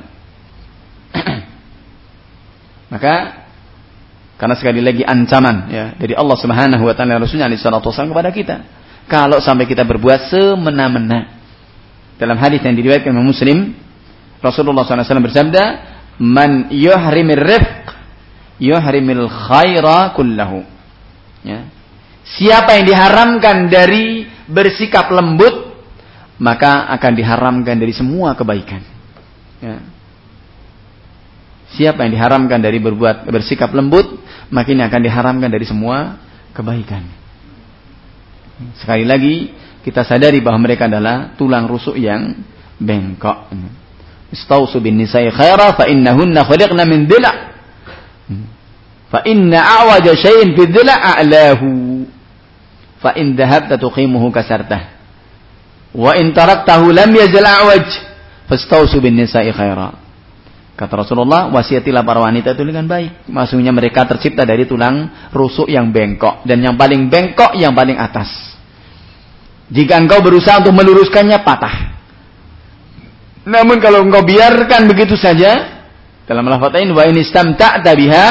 Maka karena sekali lagi ancaman ya dari Allah Subhanahu wa taala Rasulnya alaihi salatu wasallam kepada kita. Kalau sampai kita berbuat semena-mena. Dalam hadis yang diriwayatkan oleh Muslim, Rasulullah SAW bersabda, "Man yuhrimir rifq, yuhrimil khaira kullahu." Ya. Siapa yang diharamkan dari bersikap lembut, maka akan diharamkan dari semua kebaikan. Ya. Siapa yang diharamkan dari bersikap lembut, maka ini akan diharamkan dari semua kebaikan. Sekali lagi kita sadari bahwa mereka adalah tulang rusuk yang bengkok. Istausu bin nisa'i khaira fa innahunna khuliqna min dhila'. Fa inna a'waja syai'in fi dhila' a'lahu. Fa in dhahabta tuqimuhu kasartah. Wa in taraktahu lam yazal a'waj. Fastausu bin nisa'i khaira. Kata Rasulullah, wasiatilah para wanita itu dengan baik. Maksudnya mereka tercipta dari tulang rusuk yang bengkok. Dan yang paling bengkok, yang paling atas. Jika engkau berusaha untuk meluruskannya, patah. Namun kalau engkau biarkan begitu saja, dalam lafaz ini, wa in istamta'ta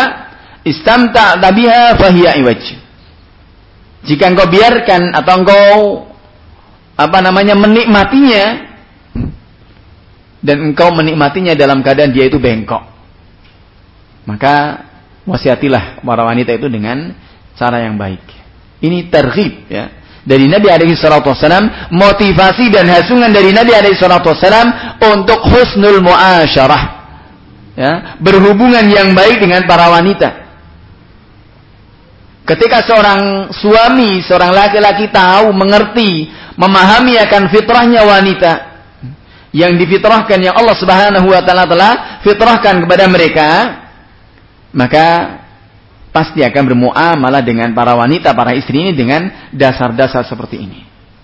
biha fahiya iwaj. Jika engkau biarkan atau engkau menikmatinya, dan engkau menikmatinya dalam keadaan dia itu bengkok, maka wasiatilah para wanita itu dengan cara yang baik. Ini targhib ya dari Nabi alaihi salatu wasallam, motivasi dan hasungan dari Nabi alaihi salatu wasallam untuk husnul muasyarah ya, berhubungan yang baik dengan para wanita. Ketika seorang suami, seorang laki-laki tahu, mengerti, memahami akan fitrahnya wanita yang difitrahkan, yang Allah Subhanahu wa taala telah fitrahkan kepada mereka, maka pasti akan bermuamalah dengan para wanita, para istri ini dengan dasar-dasar seperti ini.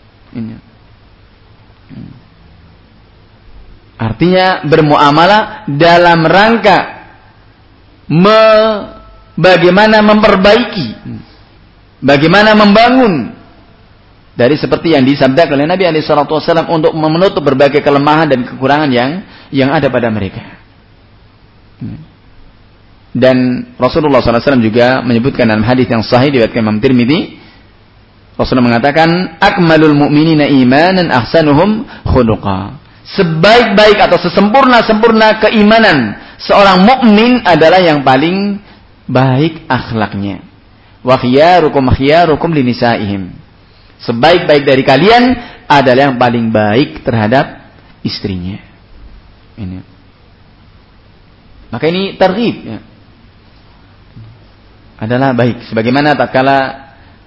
Artinya bermuamalah dalam rangka bagaimana memperbaiki Bagaimana membangun dari seperti yang disabdakan oleh Nabi SAW untuk menutup berbagai kelemahan dan kekurangan yang ada pada mereka. Dan Rasulullah SAW juga menyebutkan dalam hadis yang sahih diriwayatkan Imam Tirmidzi, Rasulullah mengatakan, akmalul mu'minina imanan ahsanuhum khuluqa. Sebaik-baik atau sesempurna-sempurna keimanan seorang mukmin adalah yang paling baik akhlaknya. Wa khiyarukum linisaihim. Sebaik-baik dari kalian adalah yang paling baik terhadap istrinya. Ini. Maka ini targhib ya. Adalah baik. Sebagaimana tatkala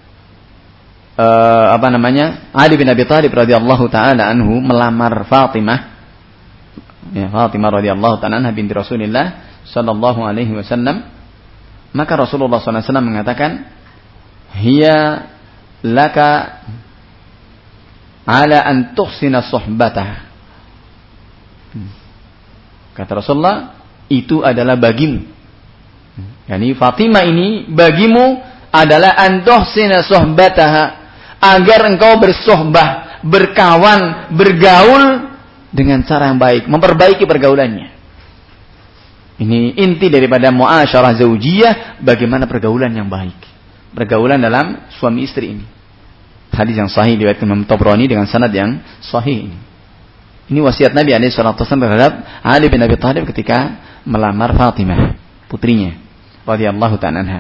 Ali bin Abi Thalib radhiyallahu taala anhu melamar Fatimah. Ya, Fatimah radhiyallahu taala anha binti Rasulullah sallallahu alaihi wasallam. Maka Rasulullah sallallahu alaihi wasallam mengatakan, "Hiya laka ala an tuhsina suhbatah." Kata Rasulullah, itu adalah bagimu. Yani Fatimah ini bagimu adalah an tuhsina suhbataha, agar engkau bersohbah, berkawan, bergaul dengan cara yang baik, memperbaiki pergaulannya. Ini inti daripada muasyarah zaujiyah, bagaimana pergaulan yang baik. Pergaulan dalam suami istri ini. Hadis yang sahih diriwayatkan Imam Tabrani dengan sanad yang sahih ini. Ini wasiat Nabi SAW terhadap Ali bin Abi Thalib ketika melamar Fatimah, putrinya, radhiyallahu ta'ala anha.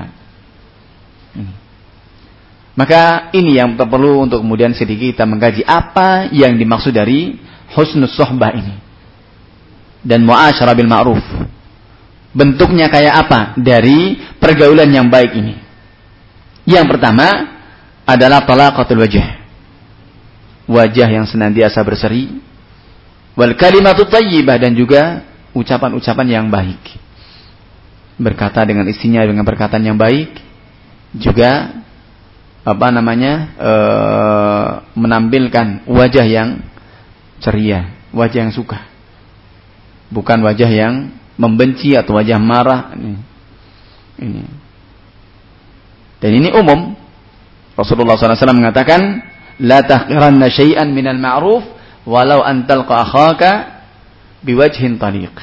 Maka ini yang perlu untuk kemudian sedikit kita mengkaji apa yang dimaksud dari husnus suhbah ini. Dan muasyarah bil ma'ruf. Bentuknya kayak apa dari pergaulan yang baik ini? Yang pertama adalah talaqatul wajh. Wajah yang senantiasa berseri. Wal kalimatut thayyibah, dan juga ucapan-ucapan yang baik. Berkata dengan istrinya dengan perkataan yang baik. Juga menampilkan wajah yang ceria, wajah yang suka, bukan wajah yang membenci atau wajah marah. Ini. Dan ini umum. Rasulullah SAW mengatakan, la tahqiranna syai'an minal ma'ruf walau an talqa akhaka biwajhin taliq.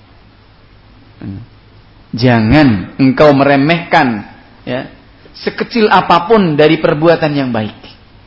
Jangan engkau meremehkan ya sekecil apapun dari perbuatan yang baik.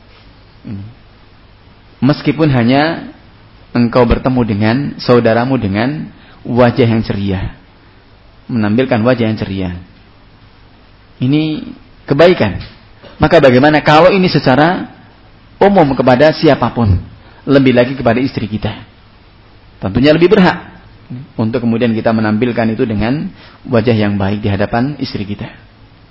Meskipun hanya engkau bertemu dengan saudaramu dengan wajah yang ceria. Menampilkan wajah yang ceria. Ini kebaikan. Maka bagaimana kalau ini secara umum kepada siapapun. Lebih lagi kepada istri kita. Tentunya lebih berhak untuk kemudian kita menampilkan itu dengan wajah yang baik di hadapan istri kita.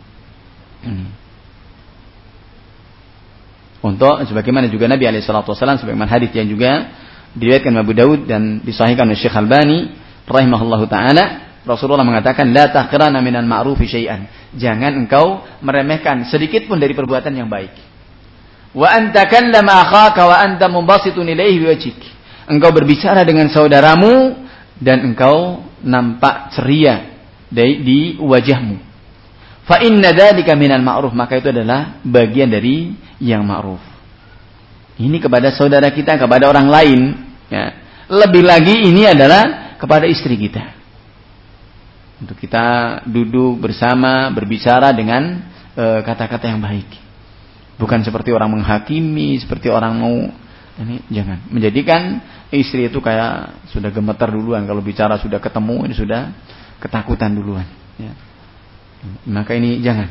Untuk sebagaimana juga Nabi SAW sebagaimana hadis yang juga diriwayatkan Abu Daud dan disahihkan oleh Syekh Albani rahimahullahu taala, Rasulullah mengatakan la tahqirana minal ma'rufi syai'an. Jangan engkau meremehkan sedikit pun dari perbuatan yang baik. Wa anta kallama akhaka wa anta munbasitun ilaihi biwajhik. Engkau berbicara dengan saudaramu dan engkau nampak ceria di wajahmu. Fa inna dzalika minal ma'ruf, maka itu adalah bagian dari yang ma'ruf. Ini kepada saudara kita, kepada orang lain, ya. Lebih lagi ini adalah kepada istri kita. Untuk kita duduk bersama, berbicara dengan kata-kata yang baik. Bukan seperti orang menghakimi, seperti orang mau ini, jangan menjadikan istri itu kayak sudah gemetar duluan kalau bicara, sudah ketemu ini sudah ketakutan duluan, ya. Maka ini jangan.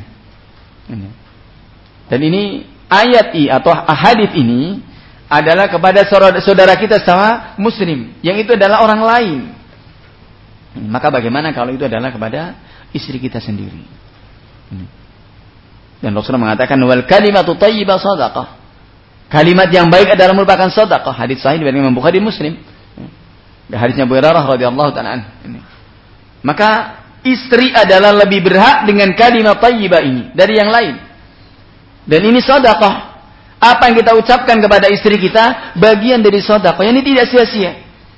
Dan ini ayat atau hadis ini adalah kepada saudara kita sama muslim, yang itu adalah orang lain. Maka bagaimana kalau itu adalah kepada istri kita sendiri? Dan Rasulullah mengatakan wal kalimatu thayyibah shadaqah. Kalimat yang baik adalah merupakan sedekah. Hadis sahih dari Imam Bukhari Muslim. Hadisnya Abu Hurairah radhiyallahu ta'ala anhu. Maka istri adalah lebih berhak dengan kalimat thayyibah ini dari yang lain. Dan ini sedekah. Apa yang kita ucapkan kepada istri kita bagian dari sedekah. Ini tidak sia-sia.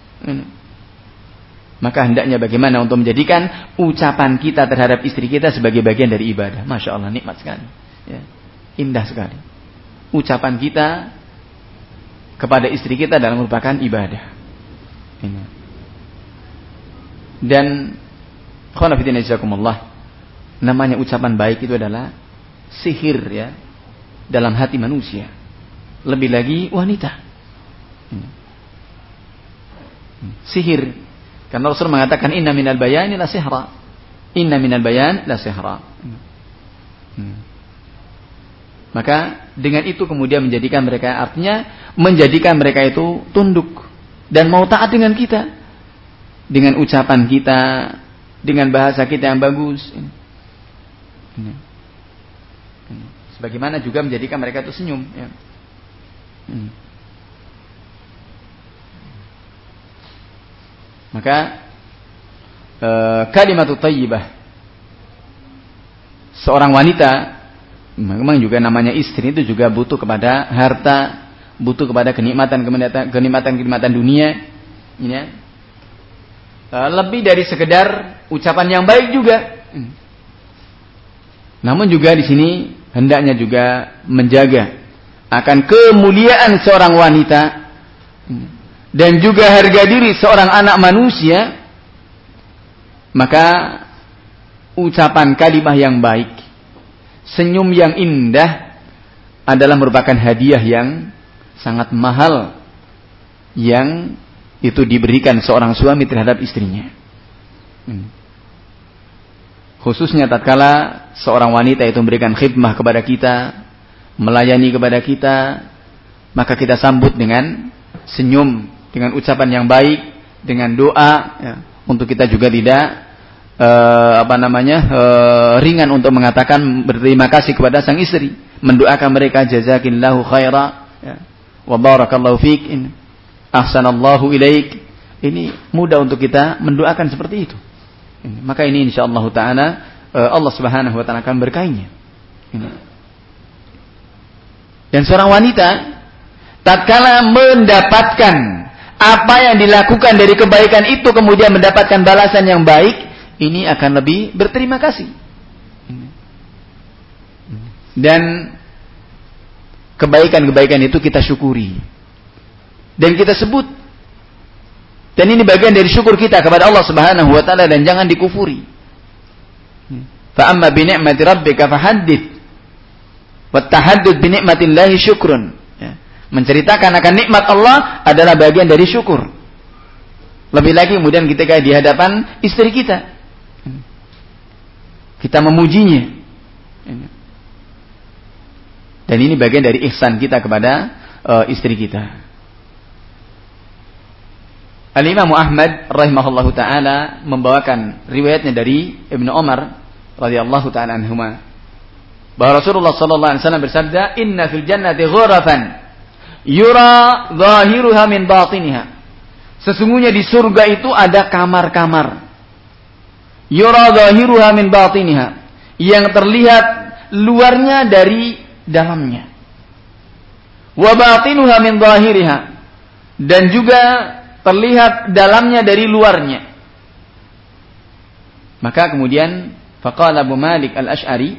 Maka hendaknya bagaimana untuk menjadikan ucapan kita terhadap istri kita sebagai bagian dari ibadah. Masya Allah, nikmat sekali. Ya. indah sekali. Ucapan kita kepada istri kita adalah merupakan ibadah. Ini. Dan khana fillah jazakumullah, namanya ucapan baik itu adalah sihir ya dalam hati manusia. Lebih lagi wanita. Sihir. Karena Rasul mengatakan inna minal bayani la sihra. Inna minal bayan la sihra. Maka dengan itu kemudian menjadikan mereka, artinya menjadikan mereka itu tunduk dan mau taat dengan kita, dengan ucapan kita, dengan bahasa kita yang bagus. Sebagaimana juga menjadikan mereka itu senyum. Ya. Maka kalimatut thayyibah, seorang wanita memang juga namanya istri itu juga butuh kepada harta, butuh kepada kenikmatan dunia, ya. Lebih dari sekedar ucapan yang baik juga. Namun juga di sini hendaknya juga menjaga akan kemuliaan seorang wanita dan juga harga diri seorang anak manusia. Maka ucapan kalimah yang baik, senyum yang indah adalah merupakan hadiah yang sangat mahal yang itu diberikan seorang suami terhadap istrinya. Khususnya tatkala seorang wanita itu memberikan khidmah kepada kita, melayani kepada kita, maka kita sambut dengan senyum, dengan ucapan yang baik, dengan doa, ya, untuk kita juga tidak ringan untuk mengatakan berterima kasih kepada sang istri, mendoakan mereka jazakillahu khaira, ya, wa barakallahu fik, ahsanallahu ilaik. Ini mudah untuk kita mendoakan seperti itu. Maka ini insyaallah taala Allah Subhanahu wa taala akan berkainya. Dan seorang wanita tatkala mendapatkan apa yang dilakukan dari kebaikan itu kemudian mendapatkan balasan yang baik, ini akan lebih berterima kasih. Dan kebaikan-kebaikan itu kita syukuri dan kita sebut. Dan ini bagian dari syukur kita kepada Allah Subhanahu wa taala dan jangan dikufuri. Fa amma bi ni'mati rabbika fahaddits. Wa tahaddud bi ni'matillahi syukrun. Ya. Menceritakan akan nikmat Allah adalah bagian dari syukur. Lebih lagi kemudian ketika di hadapan istri kita, kita memujinya. Dan ini bagian dari ihsan kita kepada istri kita. Al-Imam Ahmad rahimahullahu taala membawakan riwayatnya dari Ibnu Umar radhiyallahu taala anhuma bahwa Rasulullah sallallahu alaihi wasallam bersabda, "Inna fil jannati ghurafan yura zahiruha min batiniha." Sesungguhnya di surga itu ada kamar-kamar. Yura zahiruha min batiniha, yang terlihat luarnya dari dalamnya. Wa batinuha min zahiriha, dan juga terlihat dalamnya dari luarnya. Maka kemudian faqala Abu Malik Al-Asy'ari,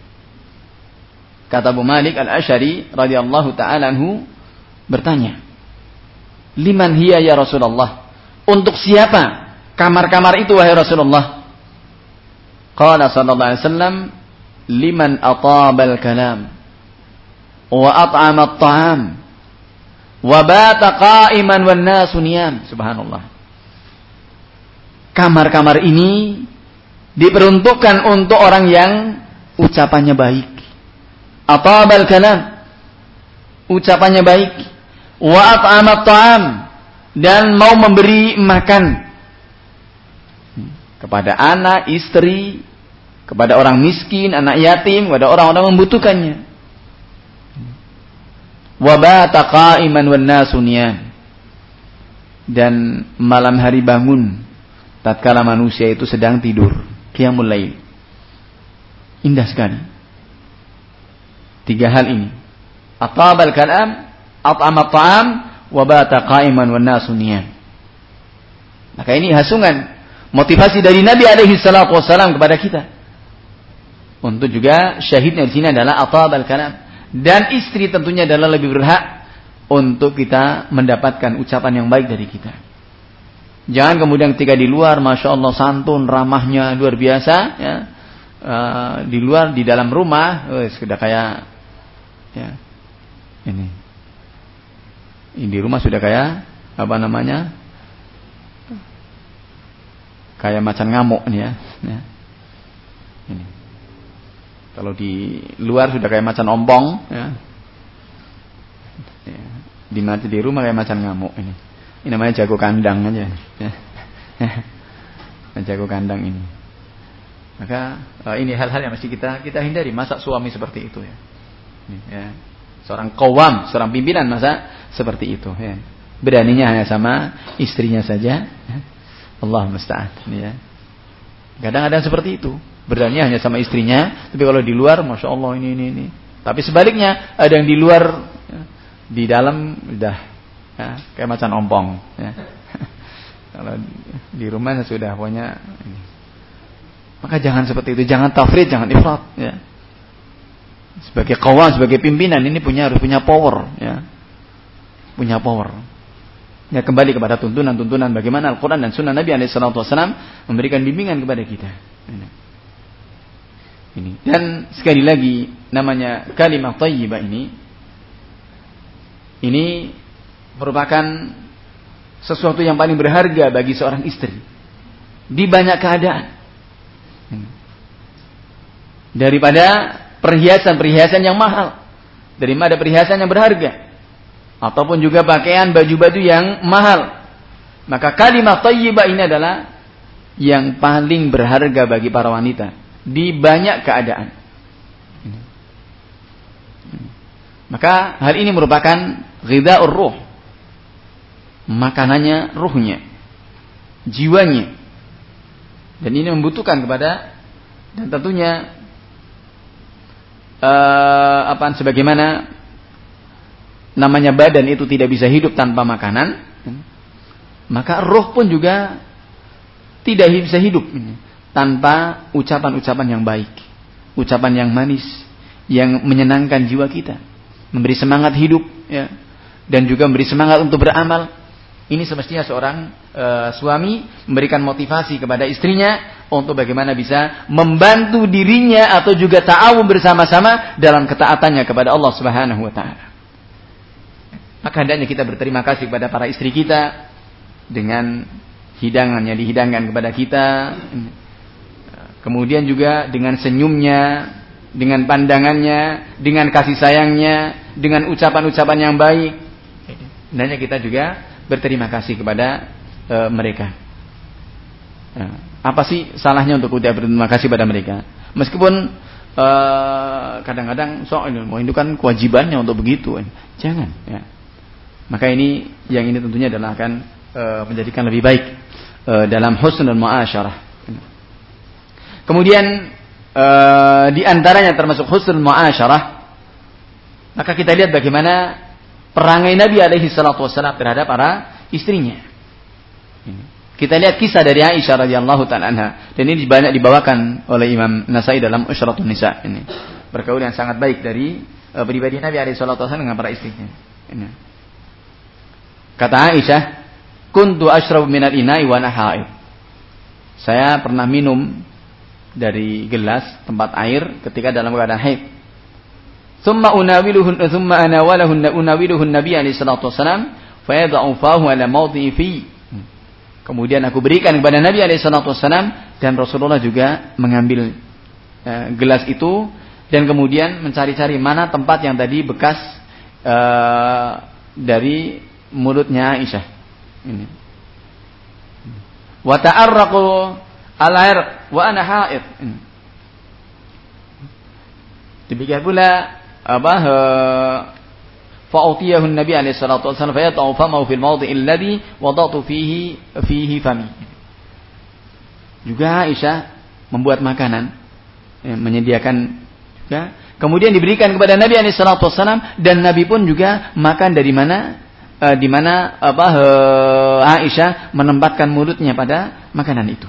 kata Abu Malik Al-Asy'ari radhiyallahu ta'ala anhu bertanya, liman hiya ya Rasulullah, untuk siapa kamar-kamar itu wahai Rasulullah? Qala sallallahu alaihi wasallam, liman atabal kalam wa at'ama at-ta'am wa bata qa'iman wan nasu niyam. Subhanallah. Kamar-kamar ini diperuntukkan untuk orang yang ucapannya baik. Atabal kalam, ucapannya baik. Wa at'ama ta'am, dan mau memberi makan kepada anak, istri, kepada orang miskin, anak yatim, kepada orang-orang membutuhkannya. Wa bata qa'iman wan nasu niyam, dan malam hari bangun tatkala manusia itu sedang tidur, qiyamul lail. Indah sekali. 3 hal ini. Atabal kalam, at'ama ta'am, wa bata qa'iman wan nasu niyam. Maka ini hasungan, motivasi dari Nabi alaihi salatu wasallam kepada kita. Untuk juga syahidnya di sini adalah atabal kalam, Dan istri tentunya adalah lebih berhak untuk kita mendapatkan ucapan yang baik dari kita. Jangan kemudian ketika di luar, masya Allah santun, ramahnya luar biasa, ya. Di luar, di dalam rumah, sudah kayak, ya, ini di rumah sudah kayak apa namanya, kayak macan ngamuk nih ya. Ini. Kalau di luar sudah kayak macan ompong, ya. Di rumah kayak macan ngamuk ini. Ini namanya jago kandang aja. Ya. Jago kandang ini. Maka ini hal-hal yang mesti kita hindari. Masa suami seperti itu ya. Ini, ya. Seorang qawwam, seorang pimpinan masa seperti itu ya. Beraninya hanya sama istrinya saja. Ya. Allah musta'an ya. Kadang-kadang seperti itu. Beraninya hanya sama istrinya, tapi kalau di luar masya Allah ini. Tapi sebaliknya ada yang di luar, ya, di dalam udah ya, kayak macan ompong ya. Kalau di rumah sudah pokoknya ini. Maka jangan seperti itu, jangan tafrid, jangan ifrat ya. Sebagai kawan, sebagai pimpinan ini harus punya power ya. Punya power. Ya, kembali kepada tuntunan bagaimana Al-Qur'an dan Sunnah Nabi SAW memberikan bimbingan kepada kita. Ini. Dan sekali lagi namanya kalimat thayyibah ini merupakan sesuatu yang paling berharga bagi seorang istri di banyak keadaan. Daripada perhiasan yang mahal, daripada perhiasan yang berharga, ataupun juga pakaian, baju-baju yang mahal. Maka kalimat thayyibah ini adalah yang paling berharga bagi para wanita di banyak keadaan. Maka hal ini merupakan ghidha'ur ruh, makanannya ruhnya, jiwanya. Dan ini membutuhkan kepada, dan tentunya sebagaimana namanya badan itu tidak bisa hidup tanpa makanan, maka roh pun juga tidak bisa hidup tanpa ucapan-ucapan yang baik, ucapan yang manis, yang menyenangkan jiwa kita, memberi semangat hidup, ya, dan juga memberi semangat untuk beramal. Ini semestinya seorang suami memberikan motivasi kepada istrinya untuk bagaimana bisa membantu dirinya atau juga ta'awun bersama-sama dalam ketaatannya kepada Allah Subhanahu wa taala. Maka hendaknya kita berterima kasih kepada para istri kita dengan hidangan yang dihidangkan kepada kita. Kemudian juga dengan senyumnya, dengan pandangannya, dengan kasih sayangnya, dengan ucapan-ucapan yang baik. Hendaknya kita juga berterima kasih kepada mereka. Apa sih salahnya untuk kita berterima kasih pada mereka? Meskipun kadang-kadang itu kan kewajibannya untuk begitu. Jangan. Ya. Maka ini tentunya adalah akan menjadikan lebih baik dalam husnul muasyarah. Kemudian di antaranya termasuk husnul muasyarah, maka kita lihat bagaimana perangai Nabi alaihi salatu wasallam terhadap para istrinya. Kita lihat kisah dari Aisyah radhiyallahu ta'ala anha, dan ini banyak dibawakan oleh Imam Nasai dalam Usyratun Nisa. Ini bergaul yang sangat baik dari pribadi Nabi alaihi salatu wasallam dengan para istrinya. Ini. Kata Aisyah, "Kuntu ashrabu minal ina'i wa ana haid." Saya pernah minum dari gelas tempat air ketika dalam keadaan haid. Thumma unawiluhun Nabi alaihi salatu wasallam fa yad'u fahu ala mawdi'i fi. Kemudian aku berikan kepada Nabi alaihi salatu wasallam, dan Rasulullah juga mengambil gelas itu dan kemudian mencari-cari mana tempat yang tadi bekas dari mulutnya Aisyah. Ini. Wa ta'arraqu al-air wa ana haid. Demikian pula fa'utiyahu Nabi alaihi salatu wasallam fa yata'u famahu fil mawdi'i alladhi wada'tu fihi fami. Juga Aisyah membuat makanan, menyediakan juga, kemudian diberikan kepada Nabi alaihi salatu wasallam, dan Nabi pun juga makan dari mana di mana Aisyah menempatkan mulutnya pada makanan itu.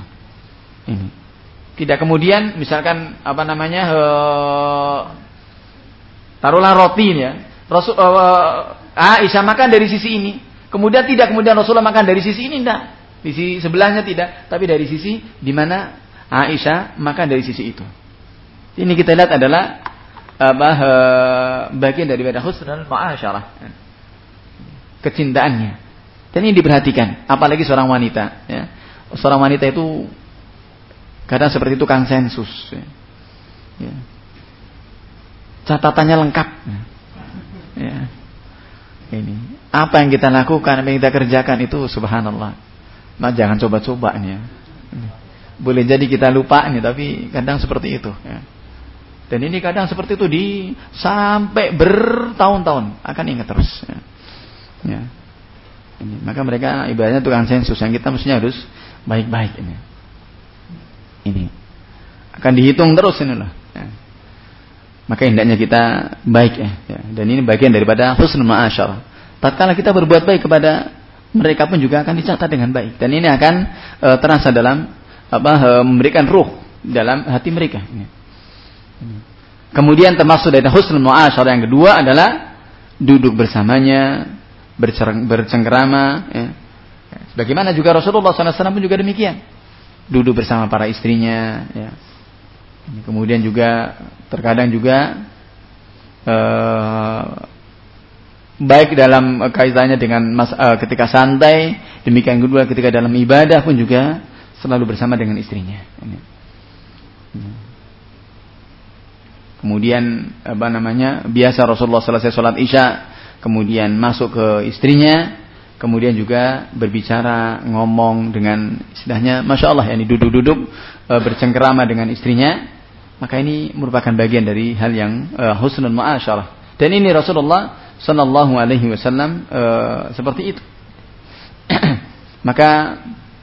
Ini. Tidak kemudian misalkan Taruhlah roti ya. Aisyah makan dari sisi ini. Kemudian Rasulullah makan dari sisi ini, tidak. Di sisi sebelahnya tidak, tapi dari sisi di mana Aisyah makan dari sisi itu. Ini kita lihat adalah bagian daripada husnul mu'asyarah. Kecintaannya. Dan ini diperhatikan, apalagi seorang wanita, ya. Seorang wanita itu kadang seperti itu kan sensus. Ya. Catatannya lengkap. Ya. Ini apa yang kita lakukan, apa yang kita kerjakan itu subhanallah. Nah, jangan coba-coba nih. Ya. Boleh jadi kita lupa nih, tapi kadang seperti itu. Ya. Dan ini kadang seperti itu sampai bertahun-tahun akan ingat terus. Ya. Ya. Ini, maka mereka ibaratnya tukang sensus, yang kita mestinya harus baik-baik ini. Ini akan dihitung terus inilah. Ya. Maka hendaknya kita baik ya. Dan ini bagian daripada husnul mu'asyarah. Tatkala kita berbuat baik kepada mereka pun juga akan dicatat dengan baik. Dan ini akan terasa dalam memberikan ruh dalam hati mereka. Kemudian termasuk dari husnul mu'asyarah yang kedua adalah duduk bersamanya, bercengkerama. Ya. Sebagaimana juga Rasulullah SAW pun juga demikian. Duduk bersama para istrinya. Ya. Kemudian juga terkadang juga baik dalam kaitannya dengan ketika santai, demikian kedua ketika dalam ibadah pun juga selalu bersama dengan istrinya. Kemudian biasa Rasulullah selesai sholat isya, kemudian masuk ke istrinya, kemudian juga berbicara, ngomong dengan istilahnya, masya Allah, yani duduk-duduk bercengkerama dengan istrinya. Maka ini merupakan bagian dari hal yang husnul mu'asyarah. Dan ini Rasulullah Sallallahu Alaihi Wasallam seperti itu. Maka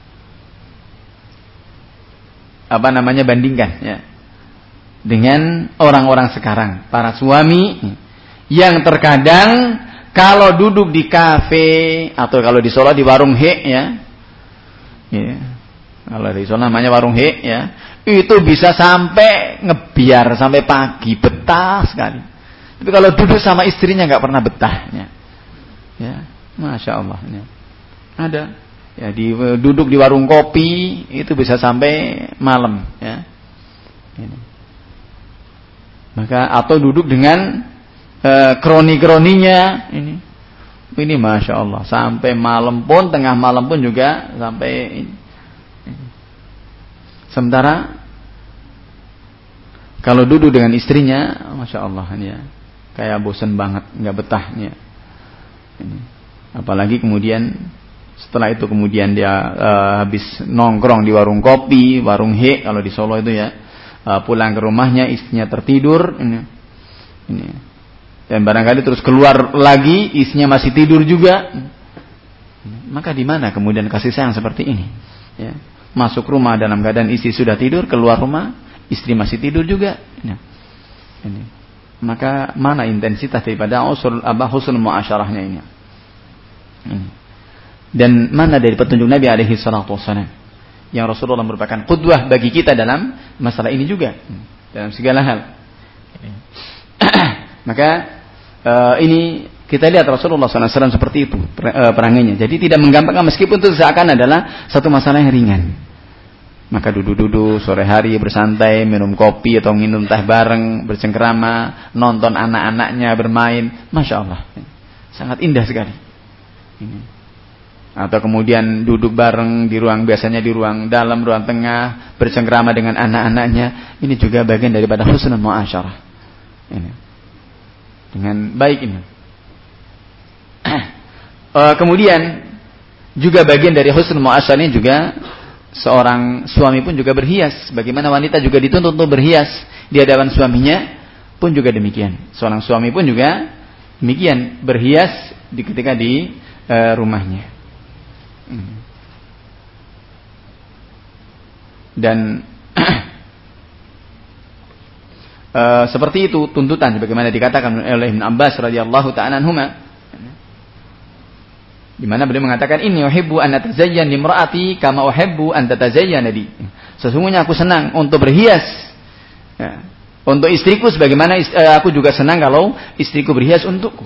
bandingkan ya dengan orang-orang sekarang, para suami yang terkadang kalau duduk di kafe atau kalau di Solo di warung he ya, kalau di Solo namanya warung he ya, itu bisa sampai ngebiar sampai pagi, betah sekali. Tapi kalau duduk sama istrinya nggak pernah betahnya. Ya, masya Allah. Ya. Ada. Ya, duduk di warung kopi itu bisa sampai malam. Ya. Ini. Maka atau duduk dengan kroni-kroninya ini masya Allah sampai malam pun, tengah malam pun juga sampai ini. Sementara kalau duduk dengan istrinya, masya Allah ya. Kayak bosan banget, nggak betahnya. Apalagi kemudian setelah itu kemudian dia habis nongkrong di warung kopi, warung he kalau di Solo itu ya, pulang ke rumahnya istrinya tertidur, ini. Dan barangkali terus keluar lagi istrinya masih tidur juga. Maka di mana kemudian kasih sayang seperti ini? Ya. Masuk rumah dalam keadaan istri sudah tidur, keluar rumah istri masih tidur juga. Ini. Maka mana intensitas daripada husnul mu'asyarahnya ini? Dan mana dari petunjuk Nabi alaihi salatu wassalam yang Rasulullah merupakan qudwah bagi kita dalam masalah ini juga, dalam segala hal. Maka ini kita lihat Rasulullah SAW seperti itu perangannya. Jadi tidak menggampangkan meskipun itu seakan adalah satu masalah yang ringan. Maka duduk-duduk sore hari bersantai, minum kopi atau minum teh bareng, bercengkerama, nonton anak-anaknya bermain, masya Allah, sangat indah sekali. Atau kemudian duduk bareng di ruang, biasanya di ruang dalam, ruang tengah, bercengkerama dengan anak-anaknya, ini juga bagian daripada husnul mu'asyarah. Dengan baik ini. Kemudian juga bagian dari husnul mu'asyarah ini juga seorang suami pun juga berhias. Bagaimana wanita juga dituntut untuk berhias di hadapan suaminya, pun juga demikian. Seorang suami pun juga demikian, berhias ketika di rumahnya. Dan seperti itu tuntutan sebagaimana dikatakan oleh Ibn Abbas radhiyallahu ta'ala anhuma, di mana beliau mengatakan, inni uhibbu an atazayyan limraati kama uhibbu an tatazayyana li. Sesungguhnya aku senang untuk berhias ya, Untuk istriku sebagaimana aku juga senang kalau istriku berhias untukku.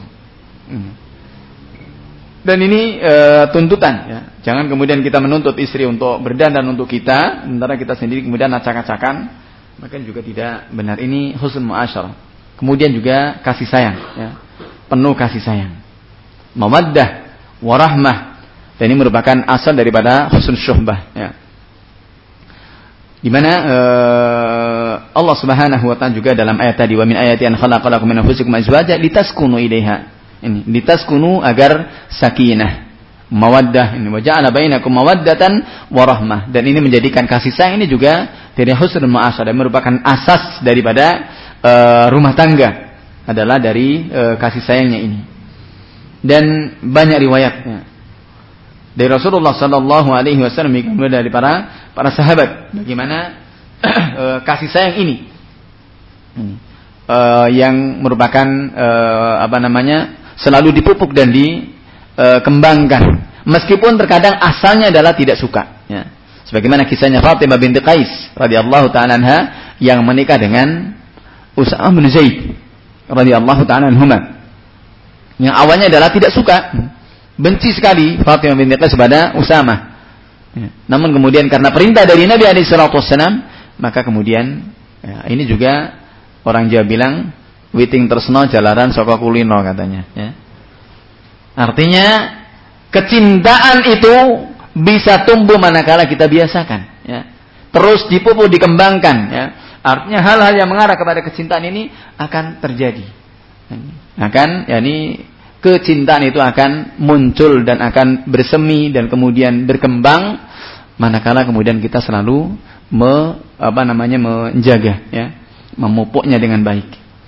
Dan ini tuntutan ya. Jangan kemudian kita menuntut istri untuk berdandan untuk kita, sementara kita sendiri kemudian acak-acakan, maka juga tidak benar. Ini husnul mu'asyarah. Kemudian juga kasih sayang ya. Penuh kasih sayang. Mawaddah warahmah. Dan ini merupakan asal daripada husnul syuhbah ya. Di mana Allah Subhanahu wa taala juga dalam ayat tadi, wa min ayati an khalaqalakum min anfusikum azwajan litaskunu ilaiha. Ini litaskunu agar sakinah, mawaddah, ini wa ja'ala bainakum mawaddatan wa rahmah. Dan ini menjadikan kasih sayang ini juga dari husnul mu'asyarah, merupakan asas daripada rumah tangga adalah dari kasih sayangnya ini. Dan banyak riwayatnya dari Rasulullah sallallahu alaihi wasallam, kemudian dari para sahabat bagaimana kasih sayang ini yang merupakan selalu dipupuk dan dikembangkan meskipun terkadang asalnya adalah tidak suka ya. Sebagaimana kisahnya Fatimah binti Qais radhiyallahu taala anha yang menikah dengan Usamah bin Zaid radhiyallahu taala anhuma, yang awalnya adalah tidak suka, benci sekali Fatimah binti Qais kepada Usamah. Ya. Namun kemudian karena perintah dari Nabi alaihi salatu wasallam, maka kemudian ya, ini juga orang Jawa bilang witing tresno jalaran saka kulino katanya ya. Artinya kecintaan itu bisa tumbuh manakala kita biasakan ya. Terus dipupuk, dikembangkan ya. Artinya hal-hal yang mengarah kepada kecintaan ini akan terjadi. Kecintaan itu akan muncul dan akan bersemi dan kemudian berkembang manakala kemudian kita selalu menjaga ya, memupuknya dengan baik.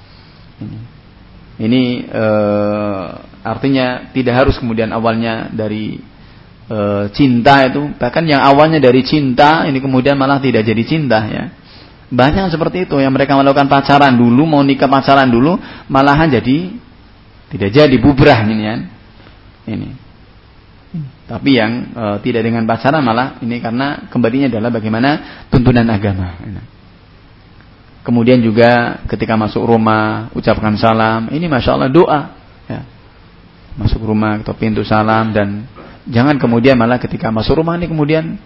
Ini artinya tidak harus kemudian awalnya dari cinta itu, bahkan yang awalnya dari cinta ini kemudian malah tidak jadi cinta ya. Banyak seperti itu yang mereka melakukan pacaran dulu, mau nikah pacaran dulu, malahan jadi tidak jadi, bubrah ini kan. Ini. Tapi yang tidak dengan pacaran malah ini karena kembalinya adalah bagaimana tuntunan agama. Kemudian juga ketika masuk rumah ucapkan salam, ini masya Allah doa. Ya. Masuk rumah atau pintu salam, dan jangan kemudian malah ketika masuk rumah ini kemudian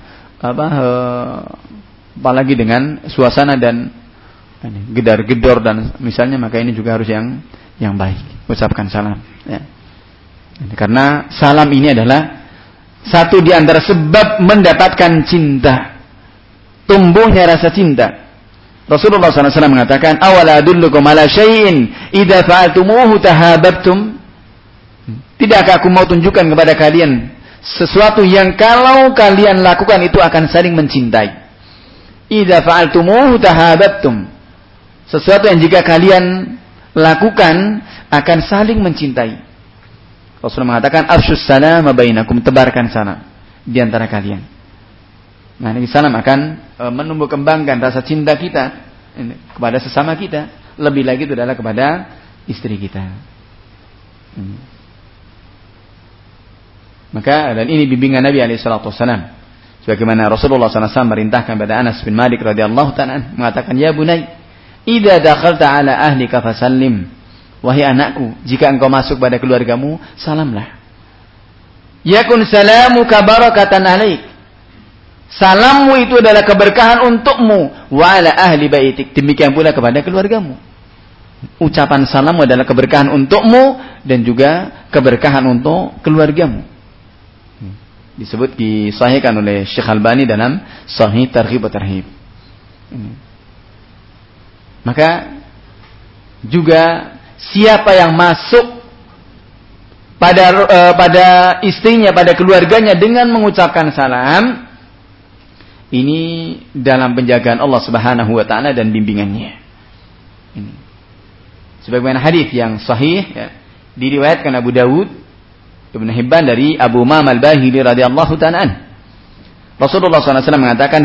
apalagi dengan suasana dan gedar-gedor dan misalnya, maka ini juga harus yang baik, ucapkan salam ya. Karena salam ini adalah satu di antara sebab mendapatkan cinta, tumbuhnya rasa cinta. Rasulullah SAW mengatakan, awala adullukum ala syai'in idza fa'altumuhu tahabbtum. Tidakkah aku mau tunjukkan kepada kalian sesuatu yang kalau kalian lakukan itu akan saling mencintai. Idza fa'altumuhu tahabbtum. Sesuatu yang jika kalian lakukan akan saling mencintai. Rasulullah mengatakan, afshus salam bainakum, tebarkan salam di antara kalian. Nah, ini salam akan menumbuh kembangkan rasa cinta kita kepada sesama kita, lebih lagi itu adalah kepada istri kita. Maka dan ini bimbingan Nabi alaihi salatu wasallam. Sebagaimana Rasulullah SAW merintahkan pada Anas bin Malik radhiyallahu ta'ala mengatakan, ya bunai, idza dakhalta ala ahlika fasallim. Wahai anakku, jika engkau masuk pada keluargamu, salamlah. Yakun salamuka barakatan alaik. Salammu itu adalah keberkahan untukmu, wa ala ahli baitik. Demikian pula kepada keluargamu. Ucapan salammu adalah keberkahan untukmu dan juga keberkahan untuk keluargamu. Disebut disahihkan oleh Syekh Albani dalam Sahih Targhib wa Tarhib. Maka juga siapa yang masuk pada istrinya, pada keluarganya dengan mengucapkan salam, ini dalam penjagaan Allah Subhanahu wa taala dan bimbingannya. Ini. Sebagaimana hadis yang sahih ya, diriwayatkan Abu Dawud, Ibnu Hibban dari Abu Umam al-Bahili radhiyallahu ta'ala. Rasulullah SAW mengatakan,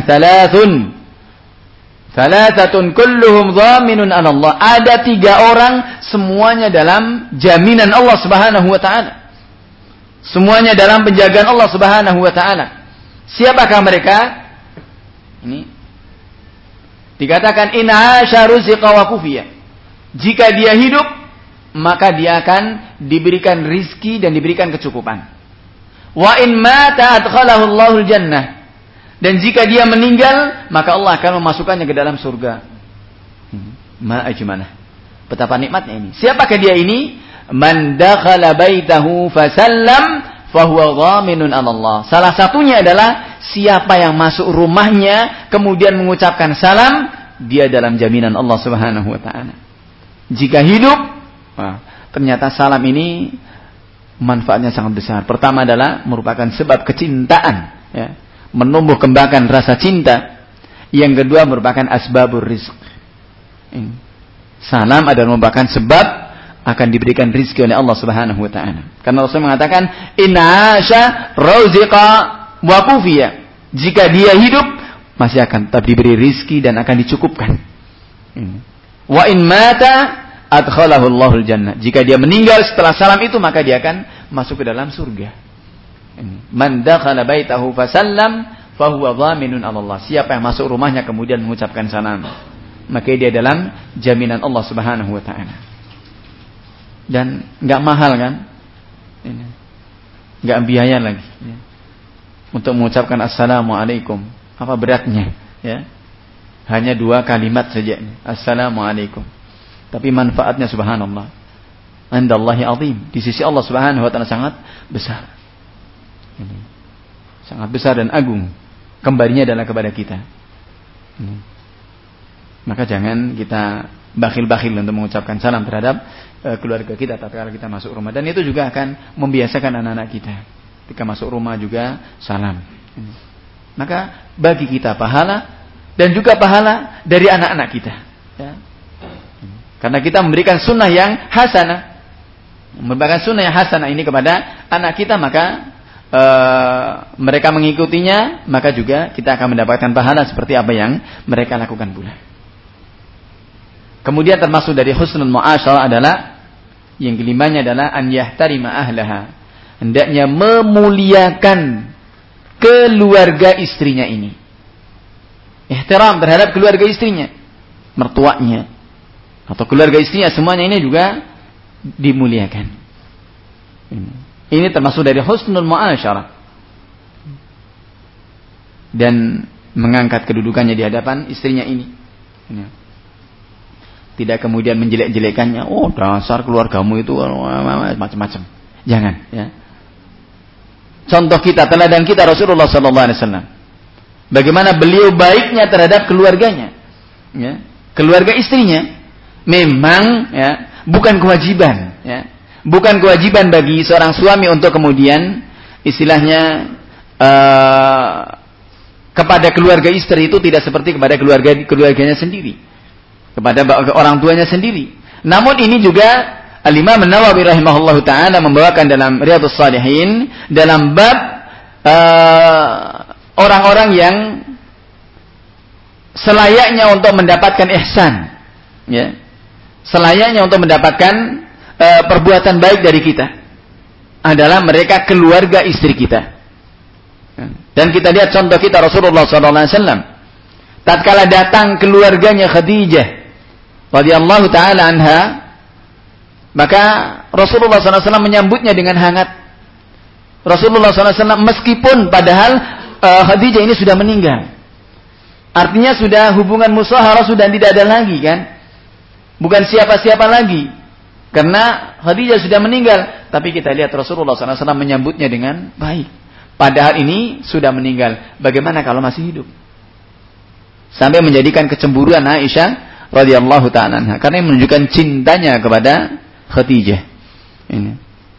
Thalathatun kulluhum dhaminun 'ala Allah. Ada 3 orang semuanya dalam jaminan Allah Subhanahu wa taala. Semuanya dalam penjagaan Allah Subhanahu wa taala. Siapakah mereka? Ini Dikatakan in 'asha ruziqa wa kufiya. Jika dia hidup, maka dia akan diberikan rizki dan diberikan kecukupan. Wa in mata adkhalahu Allahul jannah. Dan jika dia meninggal, maka Allah akan memasukkannya ke dalam surga. Ma ajmanah. Betapa nikmatnya ini. Siapakah dia ini? Man dakhala baitahu fasallam fahuwa dhaminun 'ala Allah. Salah satunya adalah siapa yang masuk rumahnya kemudian mengucapkan salam, dia dalam jaminan Allah Subhanahu wa taala. Jika hidup, ternyata salam ini manfaatnya sangat besar. Pertama adalah merupakan sebab kecintaan, ya, menumbuh kembangkan rasa cinta. Yang kedua merupakan asbabur rizq. Salam adalah merupakan sebab akan diberikan rizki oleh Allah Subhanahu wa taala. Karena Rasul mengatakan inna 'asha ruziqa wa kufiya. Jika dia hidup, masih akan tetap diberi rizki dan akan dicukupkan. Wa in mata adkhalahu Allahul jannah. Jika dia meninggal setelah salam itu, maka dia akan masuk ke dalam surga. Man dakhala baitahu fasallam fahuwa dhaminun 'ala Allah. Siapa yang masuk rumahnya kemudian mengucapkan salam, maka dia dalam jaminan Allah Subhanahu wa taala. Dan enggak mahal kan? Enggak biaya lagi, ya. Untuk mengucapkan assalamualaikum. Apa beratnya, ya? Hanya 2 kalimat saja. Assalamualaikum. Tapi manfaatnya subhanallah. Indallahi azim. Di sisi Allah Subhanahu wa taala sangat besar. Ini sangat besar dan agung. Kembalinya adalah kepada kita. Maka jangan kita bakhil-bakhil untuk mengucapkan salam terhadap keluarga kita tatkala kita masuk rumah. Dan itu juga akan membiasakan anak-anak kita. Ketika masuk rumah juga salam. Maka bagi kita pahala dan juga pahala dari anak-anak kita. Ya. Karena kita memberikan sunnah yang hasanah. Memberikan sunnah yang hasanah ini kepada anak kita, maka mereka mengikutinya, maka juga kita akan mendapatkan pahala seperti apa yang mereka lakukan pula. Kemudian termasuk dari husnul mu'asyarah adalah yang kelimanya adalah an yahtarima ahlaha. Hendaknya memuliakan keluarga istrinya ini. Ihtiram terhadap keluarga istrinya, mertuanya atau keluarga istrinya, semuanya ini juga dimuliakan. Ini termasuk dari husnul mu'asyarah. Dan mengangkat kedudukannya di hadapan istrinya ini. Tidak kemudian menjelek-jelekannya. Oh, dasar keluargamu itu macam-macam. Jangan, ya. Contoh kita, teladan kita Rasulullah sallallahu alaihi wasallam. Bagaimana beliau baiknya terhadap keluarganya, ya. Keluarga istrinya memang, ya, bukan kewajiban, ya. Bukan kewajiban bagi seorang suami untuk kemudian istilahnya kepada keluarga istri itu tidak seperti kepada keluarganya sendiri, kepada orang tuanya sendiri. Namun ini juga Al-Imam An-Nawawi rahimahullahu taala membawakan dalam Riyadhus Shalihin dalam bab orang-orang yang selayaknya untuk mendapatkan ihsan, ya. Selayaknya untuk mendapatkan perbuatan baik dari kita adalah mereka keluarga istri kita. Dan kita lihat contoh kita Rasulullah SAW. Tatkala datang keluarganya Khadijah radhiyallahu taala anha, maka Rasulullah SAW menyambutnya dengan hangat. Rasulullah SAW meskipun padahal Khadijah ini sudah meninggal, artinya sudah hubungan musyawarah sudah tidak ada lagi kan, bukan siapa-siapa lagi. Karena Khadijah sudah meninggal, tapi kita lihat Rasulullah SAW menyambutnya dengan baik. Padahal ini sudah meninggal. Bagaimana kalau masih hidup? Sampai menjadikan kecemburuan Aisyah radhiyallahu ta'ala anha, karena ini menunjukkan cintanya kepada Khadijah. Ini.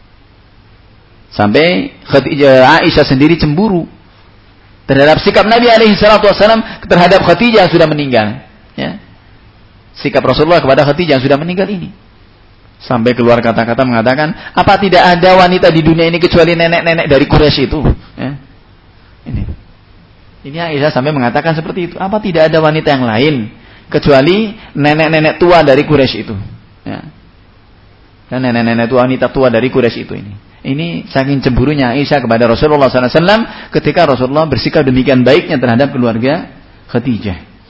Sampai Aisyah sendiri cemburu terhadap sikap Nabi alaihi salatu wasallam terhadap Khadijah yang sudah meninggal. Ya. Sikap Rasulullah kepada Khadijah yang sudah meninggal ini. Sampai keluar kata-kata mengatakan, apa tidak ada wanita di dunia ini kecuali nenek-nenek dari Quraisy itu? Ya. Ini Aisyah sampai mengatakan seperti itu. Apa tidak ada wanita yang lain kecuali nenek-nenek tua dari Quraisy itu? Ya. Dan nenek-nenek tua, wanita tua dari Quraisy itu ini. Ini saking cemburunya Aisyah kepada Rasulullah SAW ketika Rasulullah bersikap demikian baiknya terhadap keluarga Khadijah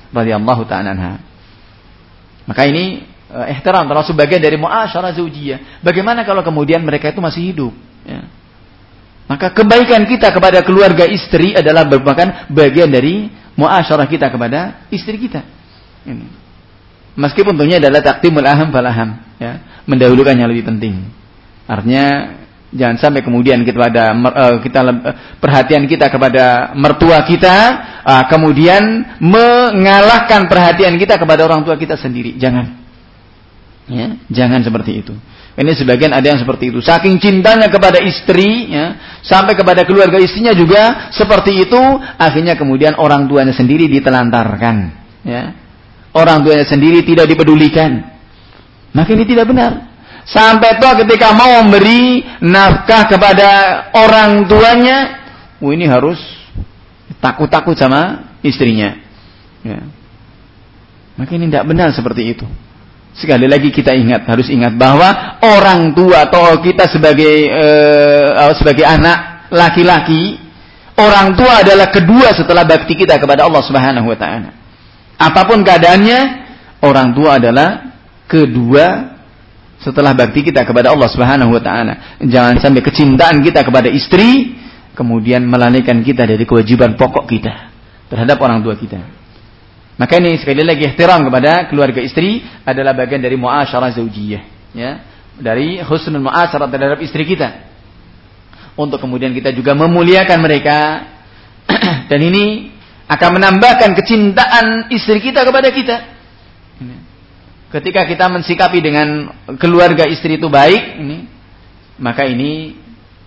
radhiyallahu ta'ala anha. Maka ini ihtiram termasuk bagian dari muasyarah zaujiyah. Bagaimana kalau kemudian mereka itu masih hidup? Ya. Maka kebaikan kita kepada keluarga istri adalah merupakan bagian dari muasyarah kita kepada istri kita. Ini. Meskipun tentunya adalah taqdimul aham fal aham, ya, mendahulukan yang lebih penting. Artinya jangan sampai kemudian kita perhatian kita kepada mertua kita kemudian mengalahkan perhatian kita kepada orang tua kita sendiri. Jangan. Ya, jangan seperti itu. Ini sebagian ada yang seperti itu. Saking cintanya kepada istri, ya, sampai kepada keluarga istrinya juga seperti itu, akhirnya kemudian orang tuanya sendiri ditelantarkan. Ya. Orang tuanya sendiri tidak dipedulikan. Maka ini tidak benar. Sampai tua ketika mau memberi nafkah kepada orang tuanya, ini harus takut-takut sama istrinya. Ya. Maka ini tidak benar seperti itu. Sekali lagi kita harus ingat bahwa orang tua atau kita sebagai anak laki-laki, orang tua adalah kedua setelah bakti kita kepada Allah Subhanahu wa taala. Apapun keadaannya, orang tua adalah kedua setelah bakti kita kepada Allah Subhanahu wa taala. Jangan sampai kecintaan kita kepada istri kemudian melalaikan kita dari kewajiban pokok kita terhadap orang tua kita. Maka ini sekali lagi ihtiram kepada keluarga istri adalah bagian dari muasyarah zaujiyah, ya, dari husnul muasyarah terhadap istri kita. Untuk kemudian kita juga memuliakan mereka dan ini akan menambahkan kecintaan istri kita kepada kita. Ketika kita mensikapi dengan keluarga istri itu baik, maka ini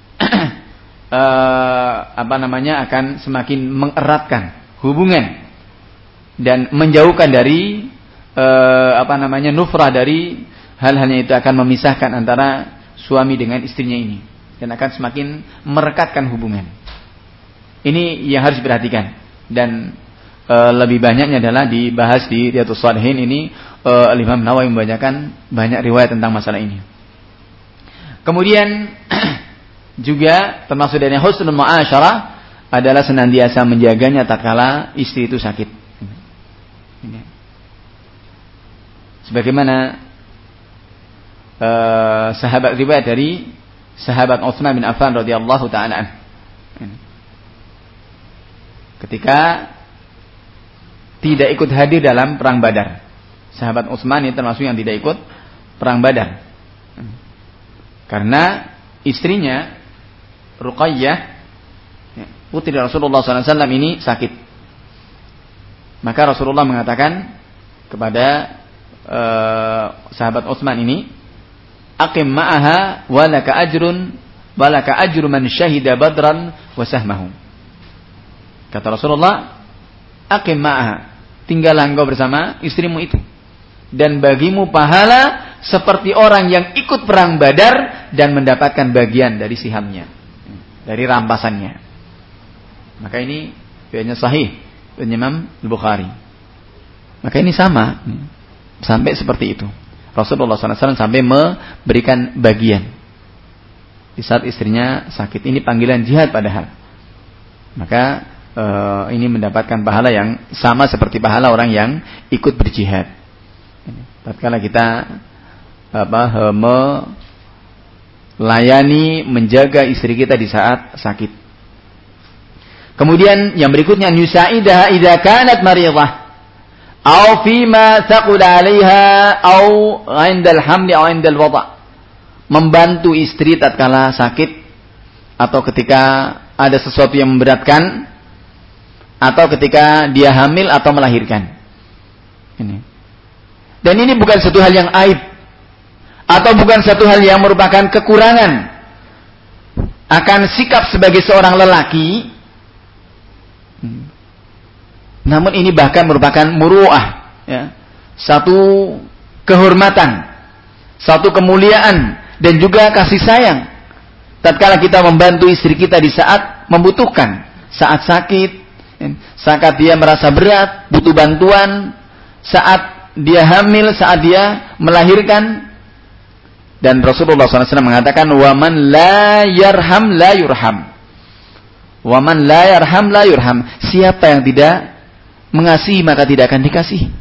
akan semakin mengeratkan hubungan dan menjauhkan dari nufrah dari hal-halnya itu akan memisahkan antara suami dengan istrinya ini dan akan semakin merekatkan hubungan. Ini yang harus diperhatikan dan lebih banyaknya adalah dibahas di Riyadhus Shalihin ini. Imam Nawawi membacakan banyak riwayat tentang masalah ini. Kemudian juga termasuk dari husnul muasyarah adalah senantiasa menjaganya tatkala istri itu sakit. Sebagaimana sahabat riwayat dari sahabat Utsman bin Affan radhiyallahu taala anhu. Ketika tidak ikut hadir dalam perang Badar. Sahabat Utsman ini termasuk yang tidak ikut perang Badar. Karena istrinya Ruqayyah, putri Rasulullah SAW ini sakit. Maka Rasulullah mengatakan kepada sahabat Utsman ini, aqim ma'aha walaka ajru man syahida badran wa sahmahu. Kata Rasulullah, aqim ma'aha, tinggallah engkau bersama istrimu itu dan bagimu pahala seperti orang yang ikut perang Badar dan mendapatkan bagian dari sihamnya, dari rampasannya. Maka ini riwayatnya sahih dari Imam Al-Bukhari. Maka ini sama, sampai seperti itu. Rasulullah SAW sampai memberikan bagian di saat istrinya sakit. Ini panggilan jihad padahal. Maka ini mendapatkan pahala yang sama seperti pahala orang yang ikut berjihad. Tatkala kita melayani, menjaga istri kita di saat sakit. Kemudian yang berikutnya, yusaidaha idza kanat maridah aw fima taqul 'alaiha aw 'inda al-hamli aw 'inda al-wada'. Membantu istri tatkala sakit atau ketika ada sesuatu yang memberatkan atau ketika dia hamil atau melahirkan. Ini. Dan ini bukan satu hal yang aib atau bukan satu hal yang merupakan kekurangan akan sikap sebagai seorang lelaki. Namun ini bahkan merupakan muru'ah, ya, satu kehormatan, satu kemuliaan dan juga kasih sayang. Tatkala kita membantu istri kita di saat membutuhkan, saat sakit, saat dia merasa berat, butuh bantuan, saat dia hamil, saat dia melahirkan. Dan Rasulullah SAW mengatakan, "Waman la yarham la yurham." Waman la yarham la yurham. Siapa yang tidak mengasihi maka tidak akan dikasihi.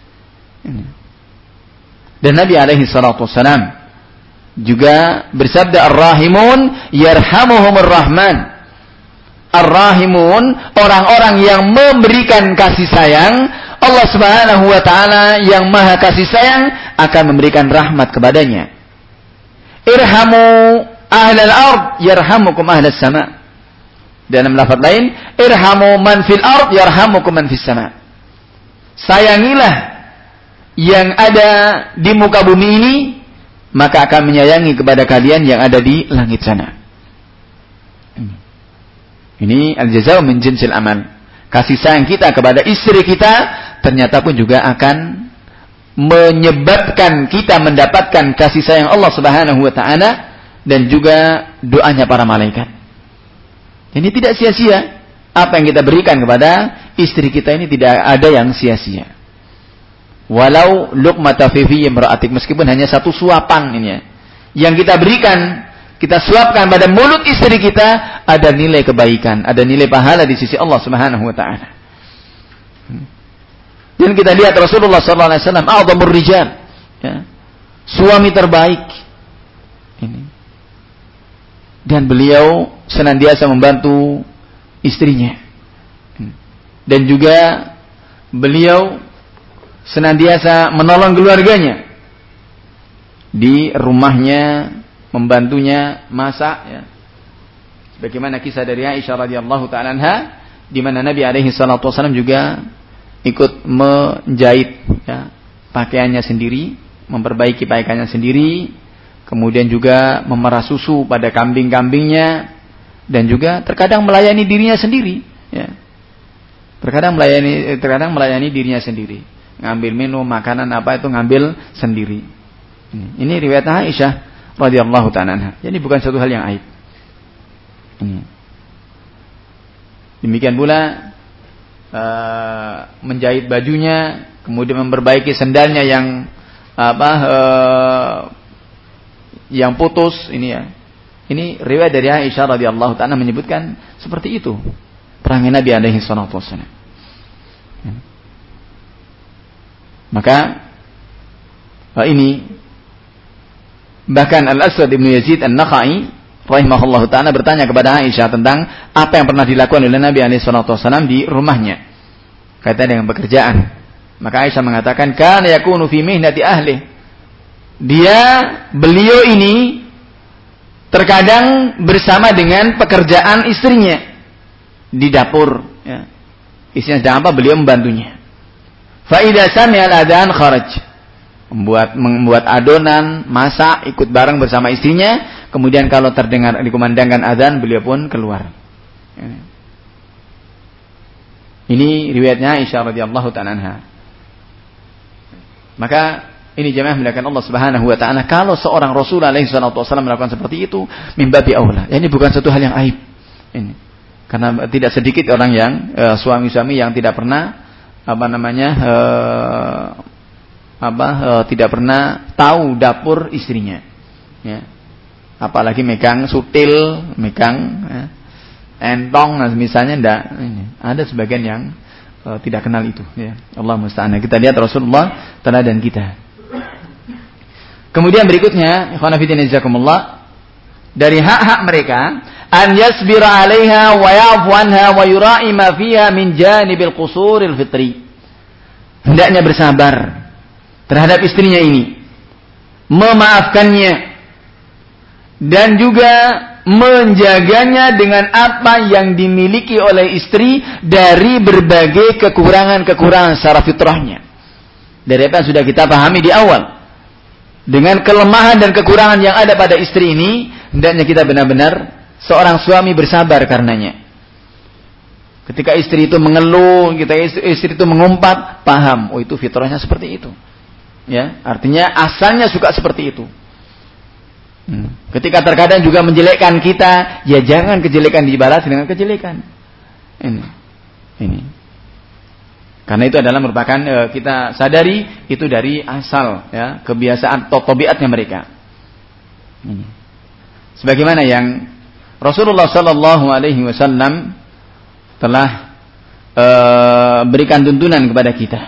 Dan Nabi alaihi salatu wassalam juga bersabda, Ar-Rahimun yarhamuhumur Rahman. Ar-Rahimun, orang-orang yang memberikan kasih sayang, Allah Subhanahu wa taala yang Maha kasih sayang akan memberikan rahmat kepadanya. Irhamu ahlal ard yarhamukum ahlas sama. Dalam lafaz lain, irhamu man fil ard yarhamukum man fis sama. Sayangilah yang ada di muka bumi ini, maka akan menyayangi kepada kalian yang ada di langit sana. Ini al-jazaa min jinsil amal. Kasih sayang kita kepada istri kita ternyata pun juga akan menyebabkan kita mendapatkan kasih sayang Allah Subhanahu wa taala dan juga doanya para malaikat. Ini tidak sia-sia. Apa yang kita berikan kepada istri kita ini tidak ada yang sia-sia. Walau luqmata fi imra'atik, meskipun hanya satu suapan ini ya, yang kita berikan, kita suapkan pada mulut istri kita, ada nilai kebaikan, ada nilai pahala di sisi Allah Subhanahu wa taala. Dan kita lihat Rasulullah sallallahu alaihi wasallam a'dhamur rijal, ya, suami terbaik ini. Dan beliau senantiasa membantu istrinya. Dan juga beliau senantiasa menolong keluarganya di rumahnya, membantunya masak ya. Bagaimana kisah dari Aisyah radhiyallahu taala anha di mana Nabi alaihi salatu wasallam juga ikut menjahit ya, pakaiannya sendiri, memperbaiki pakaiannya sendiri, kemudian juga memerah susu pada kambing-kambingnya dan juga terkadang melayani dirinya sendiri ya. Terkadang melayani dirinya sendiri. Ngambil minum, makanan apa itu ngambil sendiri. Ini riwayat Aisyah radhiyallahu ta'ala anha. Jadi bukan satu hal yang aib. Demikian pula menjahit bajunya, kemudian memperbaiki sendalnya yang putus ini ya. Ini riwayat dari Aisyah radhiyallahu ta'ala menyebutkan seperti itu perangai Nabi alaihi salatu wassalam. Maka ini bahkan Al-Aswad ibn Yazid An-Nakhai rahimahullahu ta'ala bertanya kepada Aisyah tentang apa yang pernah dilakukan oleh Nabi alaihi salatu wasallam di rumahnya kaitan dengan pekerjaan. Maka Aisyah mengatakan, kana yakunu fi mihnati ahli. Beliau ini terkadang bersama dengan pekerjaan istrinya di dapur ya. Istrinya sedang apa, beliau membantunya. Fa idza sami'a al-adhan kharaj. Membuat adonan, masak, ikut bareng bersama istrinya. Kemudian kalau terdengar dikumandangkan azan, beliau pun keluar. Ini riwayatnya Aisyah radhiyallahu ta'ala anha. Maka ini jemaah melakukan Allah Subhanahu wa taala, kalau seorang Rasul alaihi salatu wasallam melakukan seperti itu, min babi aula. Ini bukan satu hal yang aib. Ini. Karena tidak sedikit orang yang suami-suami yang tidak pernah tidak pernah tahu dapur istrinya. Ya. Apalagi megang sutil, megang entong, nah misalnya enggak. Ada sebagian yang tidak kenal itu. Ya. Allah musta'an. Kita lihat Rasulullah teladan kita. Kemudian berikutnya, ikhwan fillah jazakumullah, dari hak-hak mereka, an yasbira 'alaiha wa ya'fu anha wa yura'i ma fiha min janibil qusuril fitri. Hendaknya bersabar terhadap istrinya ini, memaafkannya dan juga menjaganya dengan apa yang dimiliki oleh istri dari berbagai kekurangan-kekurangan secara fitrahnya. Dari apa yang sudah kita pahami di awal, dengan kelemahan dan kekurangan yang ada pada istri ini, hendaknya kita benar-benar seorang suami bersabar karenanya. Ketika istri itu mengeluh, istri itu mengumpat, paham, oh itu fitrahnya seperti itu. Ya, artinya asalnya suka seperti itu. Ketika terkadang juga menjelekkan kita, ya jangan kejelekan dibalas dengan kejelekan. Ini. Karena itu adalah merupakan kita sadari itu dari asal ya, kebiasaan atau tabiatnya mereka. Sebagaimana yang Rasulullah sallallahu alaihi wasallam telah berikan tuntunan kepada kita.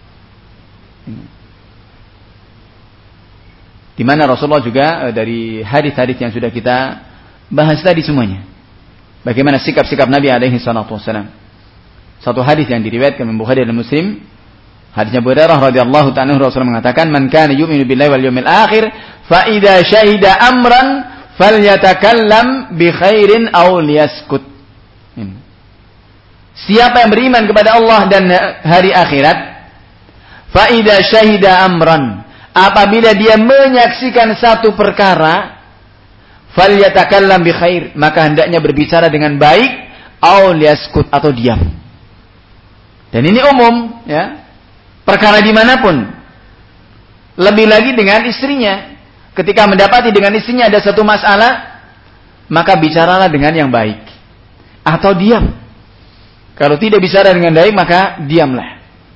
Di mana Rasulullah juga dari hadis-hadis yang sudah kita bahas tadi semuanya. Bagaimana sikap-sikap Nabi alaihi salatu wasallam. Satu hadis yang diriwayatkan oleh Bukhari dan Muslim, hadisnya Abu Hurairah radhiyallahu ta'ala anhu, Rasulullah mengatakan, "Man kana yu'minu billahi wal yawmil akhir, fa idza syahida amran falyatakallam bi khairin aw liyaskut." Siapa yang beriman kepada Allah dan hari akhirat, fa idza syahida amran, apabila dia menyaksikan satu perkara, falyatakallam bi khair, maka hendaknya berbicara dengan baik, aw liyaskut, atau diam. Dan ini umum, ya, perkara dimanapun. Lebih lagi dengan istrinya. Ketika mendapati dengan istrinya ada satu masalah, maka bicaralah dengan yang baik, atau diam. Kalau tidak bicara dengan baik, maka diamlah.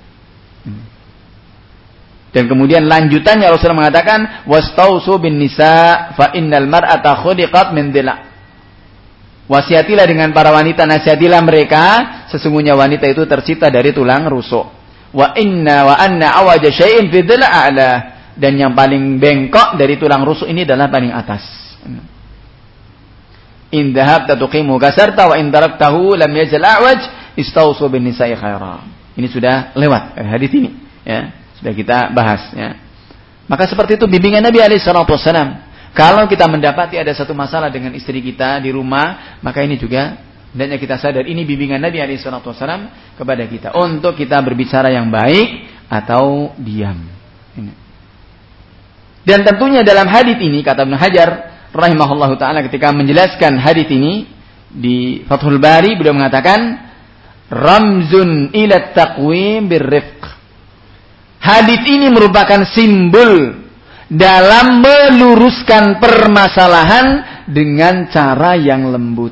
Dan kemudian lanjutannya Rasulullah mengatakan, wastausu bin nisa fa innal mar'ata khuliqat min dhila'. Wasiatilah dengan para wanita, nasihatilah mereka, sesungguhnya wanita itu tercipta dari tulang rusuk. Wa anna awaja syai'in fi dhila' a'la, dan yang paling bengkok dari tulang rusuk ini adalah paling atas. In dhahabta tuqimu kasarta wa in taraktahu lam yazal a'waj istausu bin nisa'i khaira. Ini sudah lewat hadis ini, ya. Sudah kita bahas, ya. Maka seperti itu bimbingan Nabi alaihi salatu wasallam. Kalau kita mendapati ada satu masalah dengan istri kita di rumah, maka ini juga hendaknya kita sadar ini bimbingan Nabi alaihi salatu wasallam kepada kita untuk kita berbicara yang baik atau diam. Ini. Dan tentunya dalam hadis ini, kata Ibnu Hajar rahimahullahu taala ketika menjelaskan hadis ini di Fathul Bari, beliau mengatakan ramzun ila taqwim birrifq. Hadis ini merupakan simbol dalam meluruskan permasalahan dengan cara yang lembut.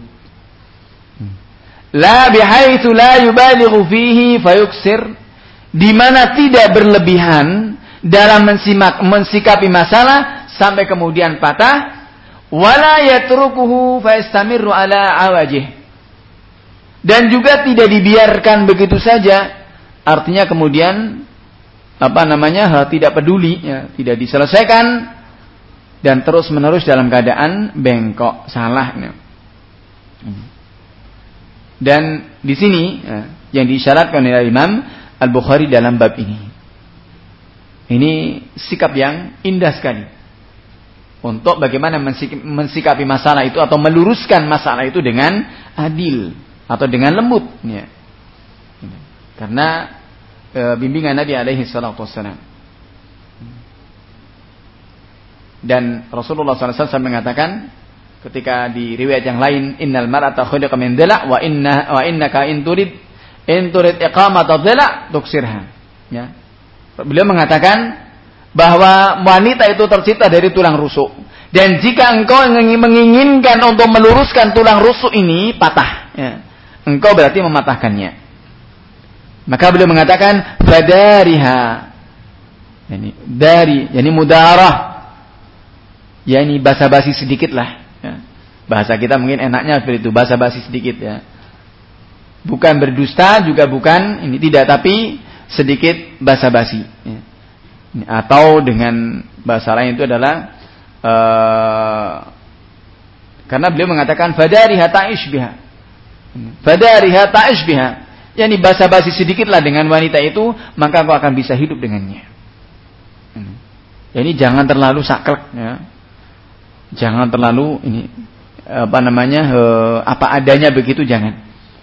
La bihaitsu la yubalighu fihi fayuksir, di mana tidak berlebihan dalam mensikapi masalah sampai kemudian patah, wala yatrukuhu fayastamirru ala awajih, dan juga tidak dibiarkan begitu saja, artinya kemudian tidak peduli, ya, tidak diselesaikan dan terus menerus dalam keadaan bengkok, salah. Ya. Dan di sini, ya, yang diisyaratkan oleh Imam Al-Bukhari dalam bab ini. Ini sikap yang indah sekali untuk bagaimana mensikapi masalah itu atau meluruskan masalah itu dengan adil atau dengan lembut. Ya. Karena bimbingan Nabi alaihi salatu wassalam. Dan Rasulullah SAW mengatakan ketika di riwayat yang lain, innal mar'ata khuliqa min dhila' wa innaka in turid iqamata dhila' tuksirha. Ya. Beliau mengatakan bahwa wanita itu tercipta dari tulang rusuk, dan jika engkau menginginkan untuk meluruskan tulang rusuk ini patah, ya, engkau berarti mematahkannya. Maka beliau mengatakan fadariha, yani mudarah, yani basa-basi sedikit lah, ya. Bahasa kita mungkin enaknya seperti itu, basa-basi sedikit, ya. Bukan berdusta, juga bukan ini tidak, tapi sedikit basa-basi, ya. Atau dengan bahasa lain itu adalah karena beliau mengatakan fadariha ta'ish biha, fadariha ta'ish biha, yani basa-basi sedikitlah dengan wanita itu, maka kau akan bisa hidup dengannya. Jadi jangan terlalu saklek, ya. Jangan terlalu ini apa adanya begitu, jangan.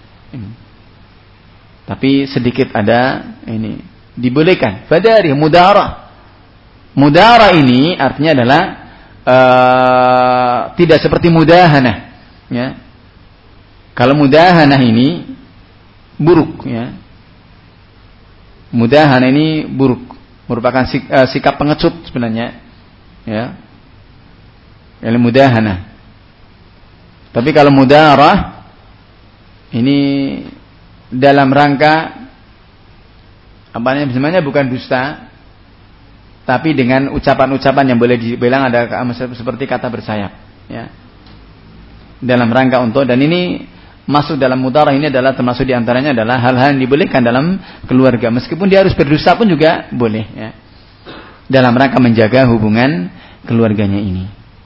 Tapi sedikit ada ini dibolehkan. Fadari mudarah. Mudarah ini artinya adalah tidak seperti mudahanah, ya. Kalau mudahanah ini buruk, ya. Mudahanah ini buruk, merupakan sikap pengecut sebenarnya, ya. Yang mudahanah. Tapi kalau mudarah ini dalam rangka sebenarnya bukan dusta, tapi dengan ucapan-ucapan yang boleh dibilang ada seperti kata bersayap, ya. Dalam rangka untuk, dan ini masuk dalam mudharah ini adalah termasuk diantaranya adalah hal-hal yang dibolehkan dalam keluarga. Meskipun dia harus berdusta pun juga boleh. Ya. Dalam rangka menjaga hubungan keluarganya ini.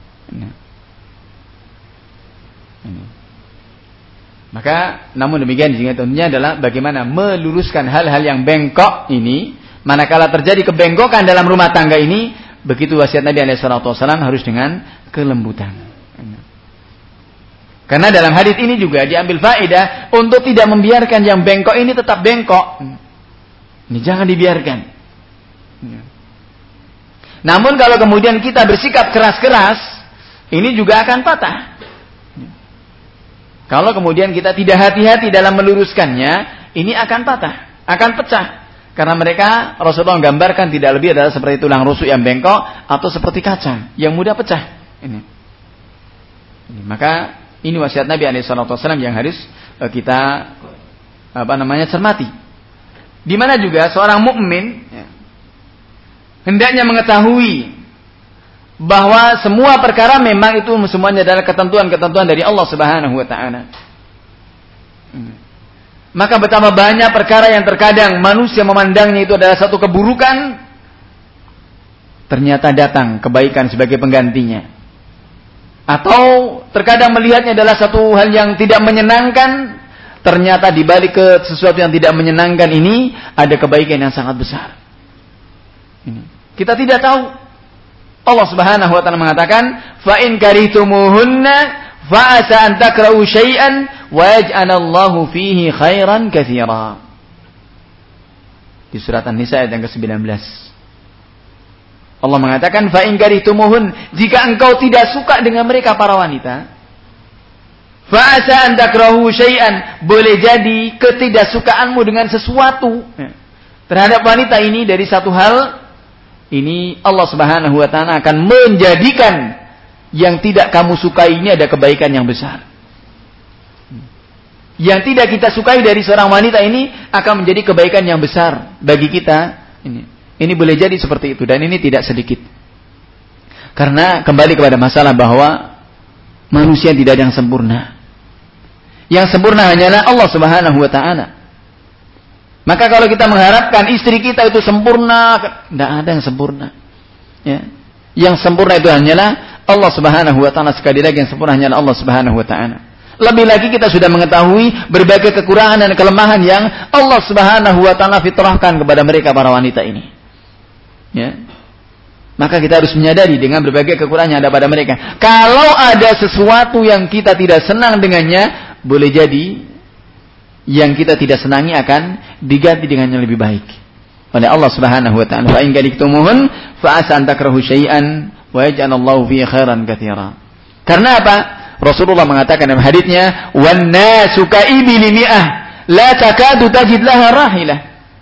Maka namun demikian di sini tentunya adalah bagaimana meluruskan hal-hal yang bengkok ini. Manakala terjadi kebengkokan dalam rumah tangga ini, begitu wasiat Nabi SAW harus dengan kelembutan. Karena dalam hadis ini juga diambil faedah untuk tidak membiarkan yang bengkok ini tetap bengkok. Ini jangan dibiarkan. Namun kalau kemudian kita bersikap keras-keras, ini juga akan patah. Kalau kemudian kita tidak hati-hati dalam meluruskannya, ini akan patah, akan pecah. Karena mereka, Rasulullah gambarkan tidak lebih adalah seperti tulang rusuk yang bengkok atau seperti kaca yang mudah pecah. Ini. Maka ini wasiat Nabi SAW yang harus kita cermati. Di mana juga seorang mukmin hendaknya mengetahui bahwa semua perkara memang itu semuanya adalah ketentuan-ketentuan dari Allah Subhanahu wa taala. Maka betapa banyak perkara yang terkadang manusia memandangnya itu adalah satu keburukan, ternyata datang kebaikan sebagai penggantinya. Atau terkadang melihatnya adalah satu hal yang tidak menyenangkan, ternyata di balik ke sesuatu yang tidak menyenangkan ini ada kebaikan yang sangat besar. Kita tidak tahu. Allah Subhanahu wa taala mengatakan, "Fa in karihtumuhunna fa asa an takrahu syai'an wa yaj'alallahu fihi khairan katsira." Di surat An-Nisa ayat yang ke-19. Allah mengatakan, fa in karihtumuhun, jika engkau tidak suka dengan mereka para wanita, fa asa an takrahu syai'an, boleh jadi ketidaksukaanmu dengan sesuatu terhadap wanita ini dari satu hal, ini Allah Subhanahu wa taala akan menjadikan yang tidak kamu sukai ini ada kebaikan yang besar. Yang tidak kita sukai dari seorang wanita ini akan menjadi kebaikan yang besar bagi kita ini. Ini boleh jadi seperti itu dan ini tidak sedikit. Karena kembali kepada masalah bahwa manusia tidak ada yang sempurna. Yang sempurna hanyalah Allah Subhanahu wa taala. Maka kalau kita mengharapkan istri kita itu sempurna, tidak ada yang sempurna. Ya. Yang sempurna itu hanyalah Allah Subhanahu wa taala, sekali lagi yang sempurna hanyalah Allah Subhanahu wa taala. Lebih lagi kita sudah mengetahui berbagai kekurangan dan kelemahan yang Allah Subhanahu wa taala fitrahkan kepada mereka para wanita ini. Ya. Maka kita harus menyadari dengan berbagai kekurangan yang ada pada mereka. Kalau ada sesuatu yang kita tidak senang dengannya, boleh jadi yang kita tidak senangi akan diganti dengan yang lebih baik oleh Allah Subhanahu wa taala. Fa in karihtumuhun fa asa an takrahu syai'an wa yaj'alallahu fihi khairan katsira. Karena apa? Rasulullah mengatakan dalam haditsnya, "Wan nasu ka'ibili mi'ah la takadu tajid laha rahilah."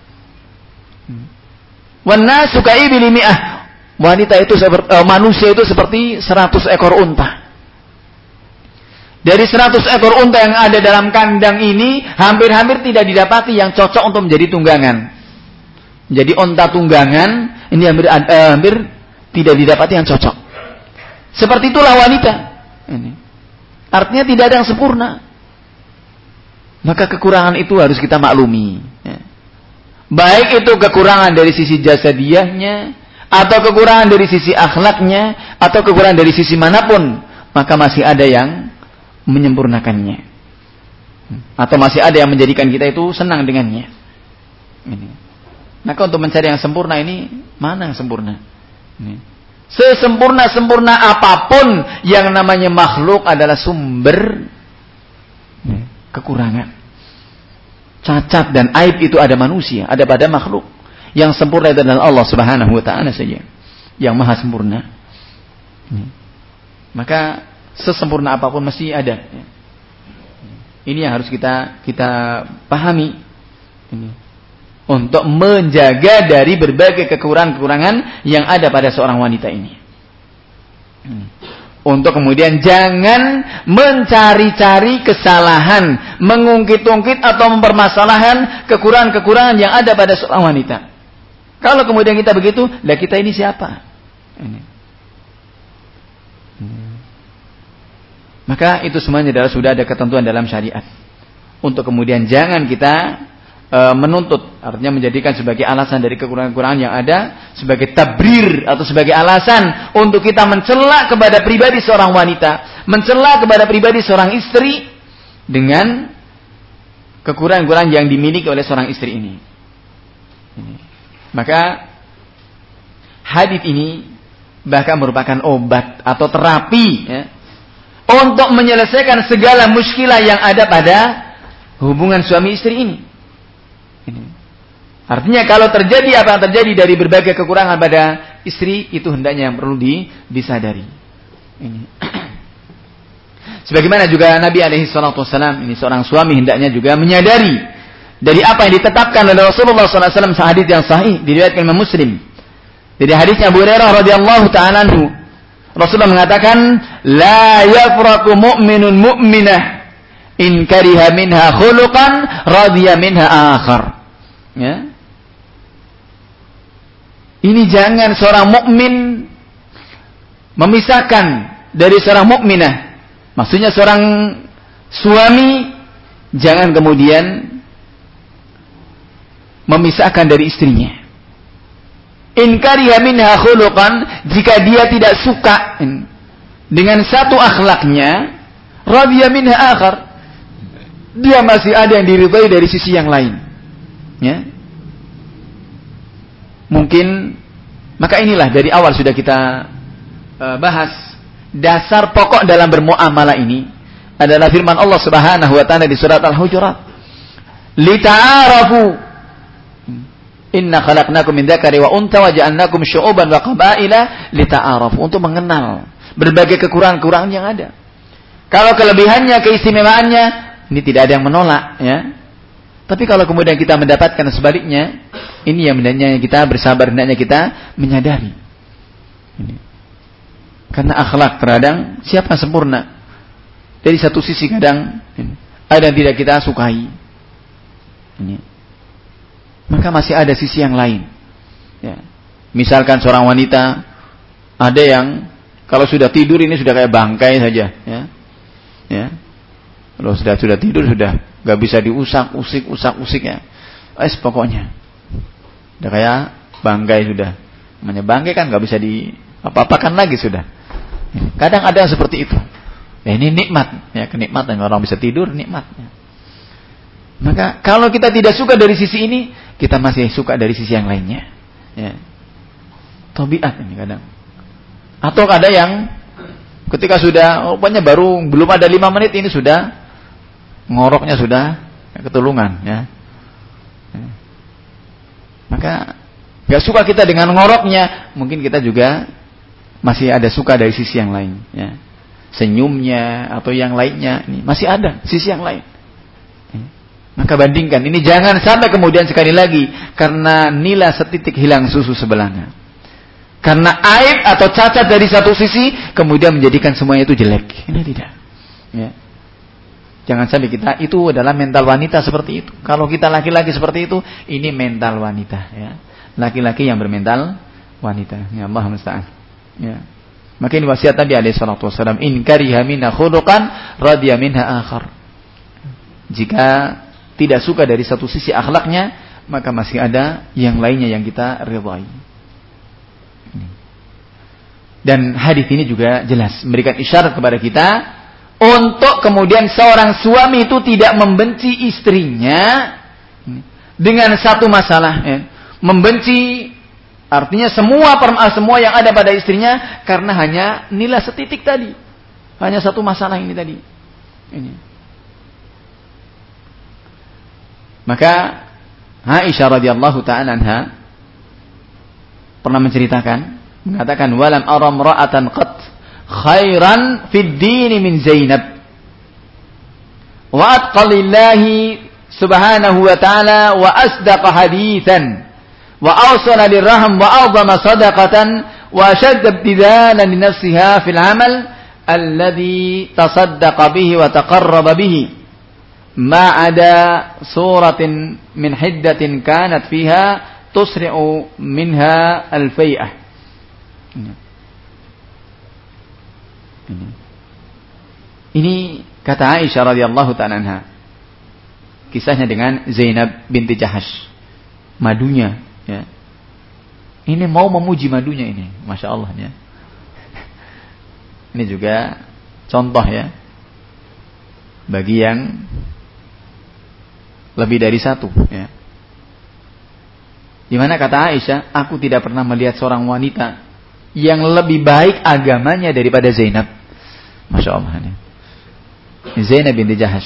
Wan nasu ka'ibili mi'ah. Wanita itu manusia itu seperti 100 ekor unta. Dari 100 ekor unta yang ada dalam kandang ini, hampir-hampir tidak didapati yang cocok untuk menjadi tunggangan. Jadi unta tunggangan ini hampir tidak didapati yang cocok. Seperti itulah wanita. Ini. Artinya tidak ada yang sempurna. Maka kekurangan itu harus kita maklumi. Ya. Baik itu kekurangan dari sisi jasadiahnya, atau kekurangan dari sisi akhlaknya, atau kekurangan dari sisi manapun, maka masih ada yang menyempurnakannya. Atau masih ada yang menjadikan kita itu senang dengannya. Ini. Maka untuk mencari yang sempurna ini, mana yang sempurna? Ini. Sesempurna-sempurna apapun yang namanya makhluk adalah sumber kekurangan. Cacat dan aib itu ada manusia, ada pada makhluk. Yang sempurna itu adalah Allah Subhanahu wa taala saja, yang maha sempurna. Maka sesempurna apapun mesti ada. Ini yang harus kita pahami. Ini. Untuk menjaga dari berbagai kekurangan-kekurangan yang ada pada seorang wanita ini. Untuk kemudian jangan mencari-cari kesalahan, mengungkit-ungkit atau mempermasalahkan kekurangan-kekurangan yang ada pada seorang wanita. Kalau kemudian kita begitu, lah kita ini siapa? Ini. Maka itu semuanya adalah sudah ada ketentuan dalam syariat. untuk kemudian jangan kita menuntut, artinya menjadikan sebagai alasan dari kekurangan-kekurangan yang ada, sebagai tabrir atau sebagai alasan untuk kita mencela kepada pribadi seorang wanita, mencela kepada pribadi seorang istri dengan kekurangan-kekurangan yang dimiliki oleh seorang istri ini. Maka hadis ini bahkan merupakan obat atau terapi ya, untuk menyelesaikan segala muskilah yang ada pada hubungan suami istri ini. Artinya kalau terjadi apa yang terjadi dari berbagai kekurangan pada istri, itu hendaknya yang perlu disadari. Sebagaimana juga Nabi SAW, ini seorang suami hendaknya juga menyadari dari apa yang ditetapkan oleh Rasulullah SAW, hadits yang sahih diriwayatkan Imam Muslim. Dari haditsnya Abu Hurairah radhiyallahu ta'ala anhu, Rasulullah mengatakan, la yafraqu mu'minun mu'minah in kariha minha khuluqan radiya minha akhar. Ya. Ini jangan seorang mukmin memisahkan dari seorang mukminah. Maksudnya seorang suami jangan kemudian memisahkan dari istrinya. In kariha minha khuluqan, jika dia tidak suka dengan satu akhlaknya, radiya minha akhar, dia masih ada yang diridhai dari sisi yang lain. Ya. Mungkin maka inilah dari awal sudah kita bahas dasar pokok dalam bermuamalah ini adalah firman Allah Subhanahu wa taala di surat Al-Hujurat. Lita'arafu inna khalaqnakum min dzakari wa untha wa ja'alnakum syu'uban wa qabaila lita'arafu, untuk mengenal berbagai kekurangan-kekurangan yang ada. Kalau kelebihannya, keistimewaannya, ini tidak ada yang menolak, ya. Tapi kalau kemudian kita mendapatkan sebaliknya, ini yang hendaknya kita bersabar, hendaknya kita menyadari. Ini. Karena akhlak terkadang siapa sempurna? Dari satu sisi kadang ada yang tidak kita sukai. Ini. Maka masih ada sisi yang lain. Ya. Misalkan seorang wanita, ada yang kalau sudah tidur ini sudah kayak bangkai saja. Ya. Ya. Kalau sudah tidur sudah nggak bisa diusik ya. Pokoknya udah kayak bangkai sudah. Namanya bangkai kan nggak bisa apa-apakan lagi sudah. Kadang ada yang seperti itu. Ya, ini nikmat, ya, kenikmatan orang bisa tidur nikmatnya. Maka kalau kita tidak suka dari sisi ini, kita masih suka dari sisi yang lainnya. Ya. Tabiat ini kadang. Atau ada yang ketika sudah pokoknya belum ada 5 menit ini sudah ngoroknya sudah ketulungan, ya. Maka nggak suka kita dengan ngoroknya, mungkin kita juga masih ada suka dari sisi yang lain, ya. Senyumnya atau yang lainnya, ini masih ada sisi yang lain. Maka bandingkan, ini jangan sampai kemudian sekali lagi karena nila setitik hilang susu sebelahnya. Karena aib atau cacat dari satu sisi kemudian menjadikan semuanya itu jelek. Ini tidak. Ya. Jangan sampai kita itu adalah mental wanita seperti itu. Kalau kita laki-laki seperti itu, ini mental wanita, ya. Laki-laki yang bermental wanita. Ya Allah musta'an. Ya. Maka ini wasiat Nabi alaihi salatu wasallam, in kariha minha khuluqan radiya minha akhar. Jika tidak suka dari satu sisi akhlaknya, maka masih ada yang lainnya yang kita ridhai. Dan hadis ini juga jelas memberikan isyarat kepada kita untuk kemudian seorang suami itu tidak membenci istrinya dengan satu masalah, ya. Membenci artinya semua yang ada pada istrinya karena hanya nilai setitik tadi, hanya satu masalah ini tadi. Ini. Maka Aisyah radhiyallahu ta'ala anha pernah menceritakan, mengatakan, walam aram ra'atan qat khairan fid din min Zainab wa atqalillahi subhanahu wa ta'ala wa asdaqa hadithan wa awsala lirraham wa a'zama sadaqatan wa ashadda ibtidalan li nafsiha fil amal alladhi tasaddaqa bihi wa taqarraba bihi ma ada suratin min hiddatin kanat fiha tusri'u minha al-fai'ah. Ini kata Aisyah radhiyallahu ta'ala anha. kisahnya dengan Zainab binti Jahash. Madunya, ya. Ini mau memuji madunya ini, Masya Allah, ya. Ini juga contoh, ya, bagi yang lebih dari satu, ya. Di mana kata Aisyah, aku tidak pernah melihat seorang wanita yang lebih baik agamanya daripada Zainab. Masya Allah, ya. Zainab binti Jahash.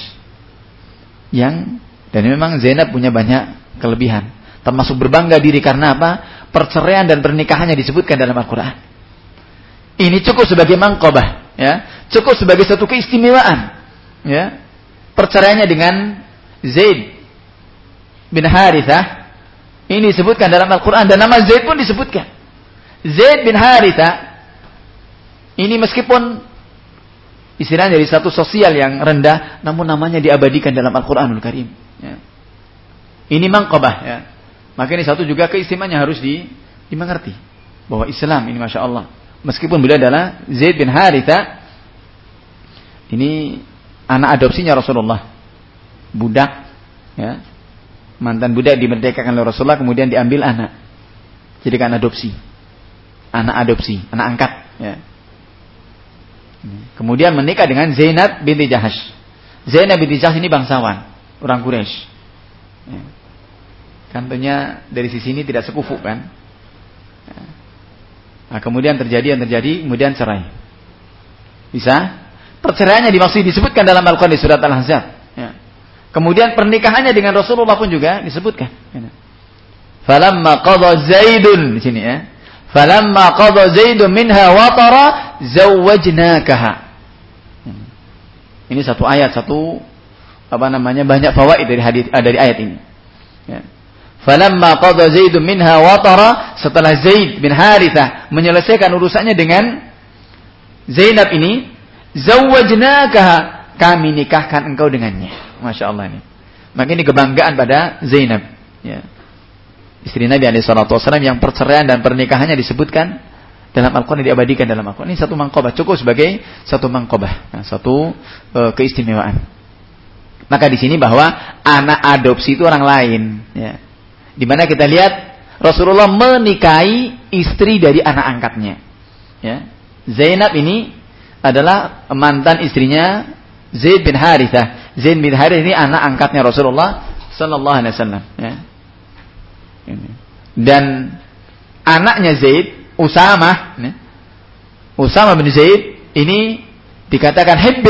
Dan memang Zainab punya banyak kelebihan, termasuk berbangga diri karena apa? Perceraian dan pernikahannya disebutkan dalam Al-Quran. Ini cukup sebagai mangkobah, ya, cukup sebagai satu keistimewaan, ya. Perceraiannya dengan Zaid bin Harithah ini disebutkan dalam Al-Quran, dan nama Zaid pun disebutkan. Zaid bin Harithah ini meskipun istilahnya dari satu sosial yang rendah, namun namanya diabadikan dalam Al-Quranul Karim, ya. Ini mangkobah, ya. Maka ini satu juga keistimewaan yang harus dimengerti, bahwa Islam ini Masya Allah, meskipun beliau adalah Zaid bin Harithah, ini anak adopsinya Rasulullah, budak, ya, mantan budak dimerdekakan oleh Rasulullah, kemudian diambil anak, jadikan adopsi, anak angkat, ya. Kemudian menikah dengan Zainab binti Jahash. Zainab binti Jahash ini bangsawan, orang Quraisy, ya. Kan tentunya dari sisi ini tidak sekufu, kan. Nah, kemudian terjadi, kemudian cerai. Bisa? Perceraiannya disebutkan dalam Al-Quran di surat Al-Ahzab, ya. Kemudian pernikahannya dengan Rasulullah pun juga disebutkan. Falamma qadha Zaidun, di sini, ya. Falamma qadha Zaidun minha watara zawwajnakaha. Ini satu ayat, banyak fawaid dari ayat ini. Ya. Falamma qadha Zaidun minha watara, setelah Zaid bin Harithah menyelesaikan urusannya dengan Zainab ini, zawwajnakaha, kami nikahkan engkau dengannya. Masya Allah ini. Maka ini kebanggaan pada Zainab, ya. Istri Nabi SAW yang perceraian dan pernikahannya disebutkan dalam Al-Quran, diabadikan dalam Al-Quran. Ini satu mangkobah, cukup sebagai satu mangkobah, satu keistimewaan. Maka di sini bahwa anak adopsi itu orang lain, ya. Di mana kita lihat Rasulullah menikahi istri dari anak angkatnya, ya. Zainab ini adalah mantan istrinya Zaid bin Harithah. Zaid bin Harithah ini anak angkatnya Rasulullah sallallahu alaihi wasallam, ya. Dan anaknya Zaid, Usamah, ya. Usamah bin Zaid ini dikatakan hibbi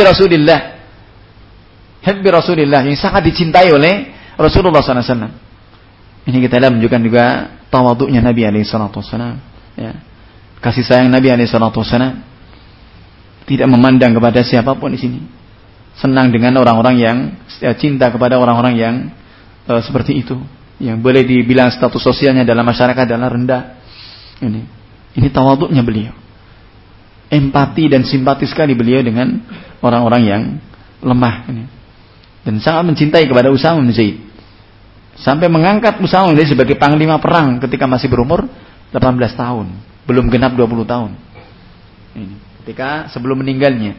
Rasulillah, yang sangat dicintai oleh Rasulullah sallallahu alaihi wasallam. Ini kita lihat menunjukkan juga tawaduknya Nabi alaihi salatu wasallam, ya. Kasih sayang Nabi alaihi salatu wasallam, tidak memandang kepada siapapun di sini. Senang dengan orang-orang yang cinta kepada orang-orang yang seperti itu, yang boleh dibilang status sosialnya dalam masyarakat adalah rendah. Ini tawaduknya beliau. Empati dan simpati sekali beliau dengan orang-orang yang lemah. Dan sangat mencintai kepada Usamah bin Zaid. Sampai mengangkat Usamah bin Zaid sebagai panglima perang ketika masih berumur 18 tahun. Belum genap 20 tahun. Ketika sebelum meninggalnya.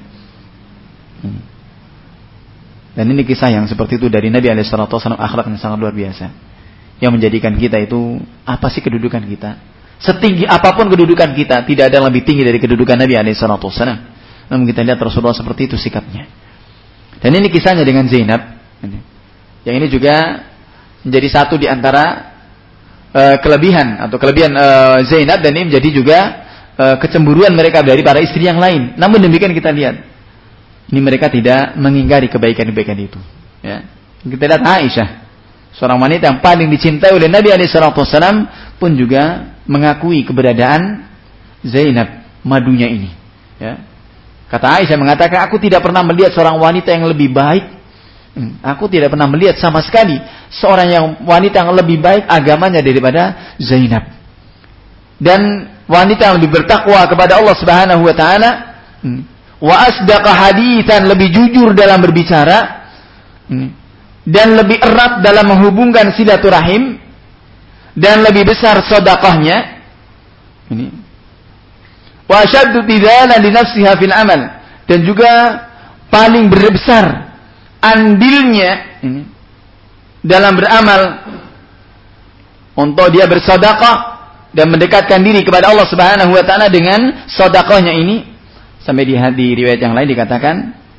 Dan ini kisah yang seperti itu dari Nabi SAW, akhlak yang sangat luar biasa. Yang menjadikan kita itu, apa sih kedudukan kita? Setinggi apapun kedudukan kita, tidak ada yang lebih tinggi dari kedudukan Nabi SAW. Namun kita lihat Rasulullah seperti itu sikapnya. Dan ini kisahnya dengan Zainab. Yang ini juga menjadi satu di antara kelebihan Zainab, dan ini menjadi juga kecemburuan mereka dari para istri yang lain. Namun demikian kita lihat, ini mereka tidak mengingkari kebaikan-kebaikan itu, ya. Kita lihat Aisyah, seorang wanita yang paling dicintai oleh Nabi SAW, pun juga mengakui keberadaan Zainab, madunya ini, ya. Kata Aisyah mengatakan, aku tidak pernah melihat seorang wanita yang lebih baik. Aku tidak pernah melihat sama sekali seorang wanita yang lebih baik agamanya daripada Zainab. Dan wanita yang lebih bertakwa kepada Allah Subhanahu wa taala, wa asdaqa haditsan, lebih jujur dalam berbicara, dan lebih erat dalam menghubungkan silaturahim, dan lebih besar sedekahnya. Wa ashaddu tidhalan li nafsiha fil amal, dan juga paling besar andilnya dalam beramal, untuk dia bersedekah dan mendekatkan diri kepada Allah Subhanahu wa taala dengan sedekahnya ini. Sampai di riwayat yang lain dikatakan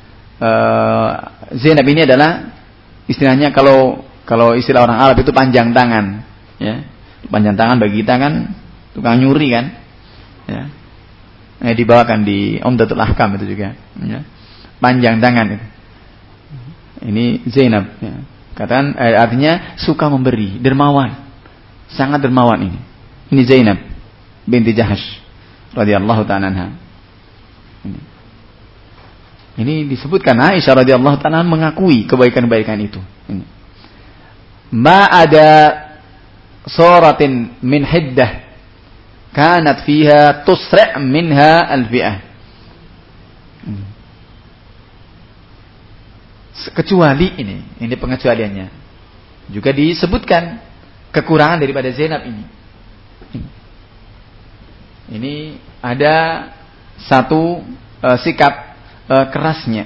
Zainab ini adalah istilahnya kalau istilah orang Arab itu panjang tangan, ya. Panjang tangan bagi kita kan tukang nyuri kan, ya. Dibawakan di Umdatul Ahkam itu juga, ya. Panjang tangan itu. Ini Zainab, ya. Katakan artinya suka memberi, dermawan, sangat dermawan ini. Ini Zainab binti Jahash radhiyallahu ta'ala anha. Ini disebutkan Aisyah radhiyallahu ta'ala mengakui kebaikan-kebaikan itu. Ini. Ma ada suratin min hiddah kanat fiha tusra' minha al-fi'ah. Kecuali ini pengecualiannya. Juga disebutkan kekurangan daripada Zainab ini. Ini ada satu sikap kerasnya.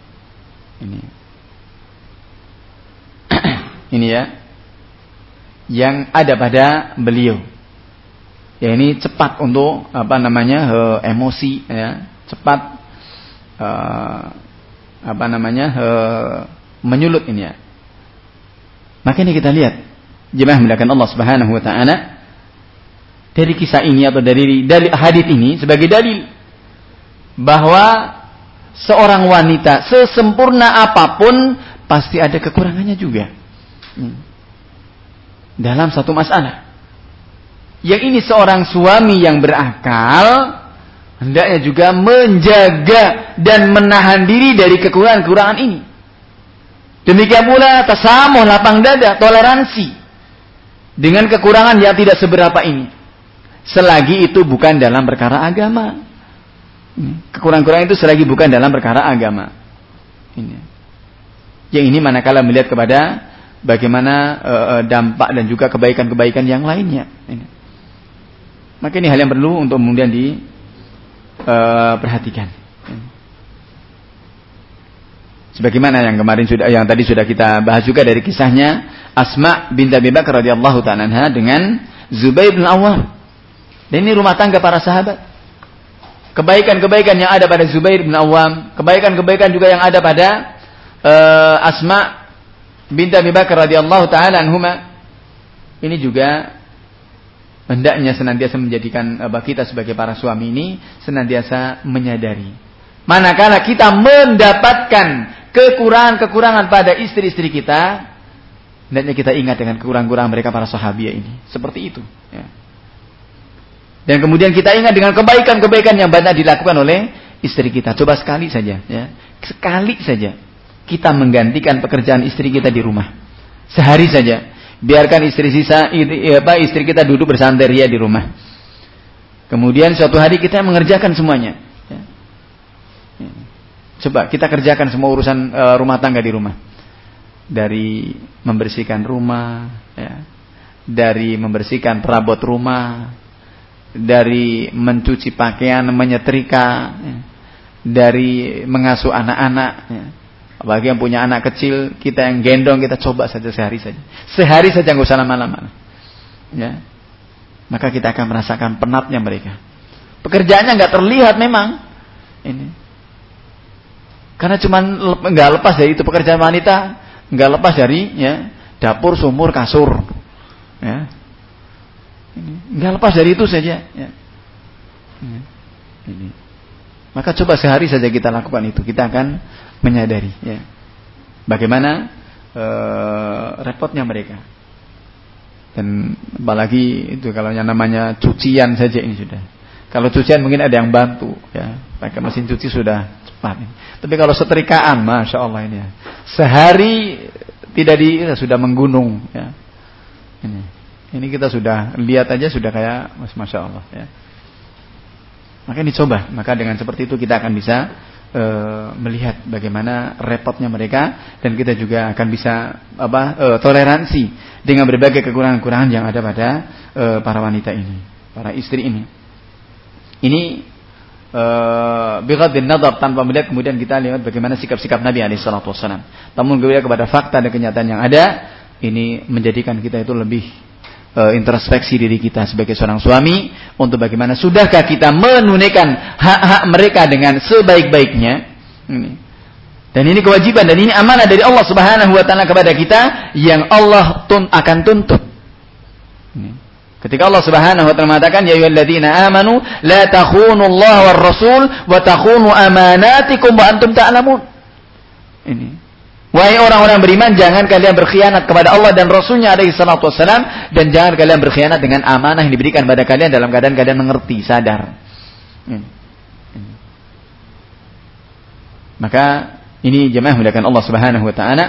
Ini ya, yang ada pada beliau. Ya, ini cepat untuk emosi, ya, cepat menyulut ini ya. Maka ini kita lihat jemaah muliakan Allah Subhanahu wa taala, dari kisah ini atau dari hadits ini sebagai dalil bahwa seorang wanita sesempurna apapun pasti ada kekurangannya juga dalam satu masalah. Yang ini seorang suami yang berakal hendaknya juga menjaga dan menahan diri dari kekurangan-kekurangan ini. Demikian pula tasamuh, lapang dada, toleransi dengan kekurangan yang tidak seberapa ini, selagi itu bukan dalam perkara agama. Kekurangan-kekurangan itu selagi bukan dalam perkara agama. Yang ini manakala melihat kepada bagaimana dampak dan juga kebaikan-kebaikan yang lainnya. Maka ini hal yang perlu untuk kemudian diperhatikan. Sebagaimana yang tadi sudah kita bahas juga dari kisahnya Asma bint Abi Bakar radhiyallahu ta'ala anha dengan Zubair bin Awwam. Dan ini rumah tangga para sahabat. Kebaikan-kebaikan yang ada pada Zubair bin Awwam, kebaikan-kebaikan juga yang ada pada Asma bint Abi Bakar radhiyallahu ta'ala anhuma. Ini juga hendaknya senantiasa menjadikan kita sebagai para suami ini senantiasa menyadari. Manakala kita mendapatkan kekurangan-kekurangan pada istri-istri kita, hendaknya kita ingat dengan kekurangan-kekurangan mereka para sahabiah ini. Seperti itu. Ya. Dan kemudian kita ingat dengan kebaikan-kebaikan yang banyak dilakukan oleh istri kita. Coba sekali saja, ya. Sekali saja kita menggantikan pekerjaan istri kita di rumah. Sehari saja. Biarkan istri kita duduk bersandaria di rumah. Kemudian suatu hari kita mengerjakan semuanya. Ya. Ya. Coba kita kerjakan semua urusan rumah tangga di rumah. Dari membersihkan rumah, ya. Dari membersihkan perabot rumah, dari mencuci pakaian, menyetrika, ya. Dari mengasuh anak-anak, ya. Bagi yang punya anak kecil, kita yang gendong, kita coba saja sehari saja. Sehari saja, nggak usah lama-lama. Ya. Maka kita akan merasakan penatnya mereka. Pekerjaannya nggak terlihat memang. Ini. Karena cuman nggak lepas dari itu pekerjaan wanita, nggak lepas dari ya dapur, sumur, kasur. Ya. Nggak lepas dari itu saja. Ya. Ini. Maka coba sehari saja kita lakukan itu, kita akan menyadari ya bagaimana repotnya mereka. Dan apalagi itu kalau yang namanya cucian saja ini sudah. Kalau cucian mungkin ada yang bantu ya, pakai mesin cuci sudah cepat. Tapi kalau setrikaan, masya Allah ini ya, sehari tidak sudah menggunung ya. Ini kita sudah lihat aja sudah kayak masya Allah ya. Maka ini coba, maka dengan seperti itu kita akan bisa melihat bagaimana repotnya mereka, dan kita juga akan bisa toleransi dengan berbagai kekurangan-kekurangan yang ada pada para wanita ini, para istri ini. Ini bighaddin nadhar, tanpa melihat kemudian kita lihat bagaimana sikap-sikap Nabi alaihi salatu wasallam. Namun kepada fakta dan kenyataan yang ada, ini menjadikan kita itu lebih introspeksi diri kita sebagai seorang suami untuk bagaimana sudahkah kita menunaikan hak-hak mereka dengan sebaik-baiknya. Dan ini kewajiban dan ini amanah dari Allah Subhanahu wa taala kepada kita yang Allah akan tuntut. Ketika Allah Subhanahu wa taala mengatakan ya ayyuhalladzina amanu la takhunu Allah war rasul wa takhunu amanatikum wa antum ta'lamun. Ini. Wahai orang-orang beriman, jangan kalian berkhianat kepada Allah dan Rasulnya alaihi salatu wassalam, dan jangan kalian berkhianat dengan amanah yang diberikan pada kalian dalam keadaan kalian mengerti, sadar. Maka ini jemaah muliakan Allah Subhanahu wa taala,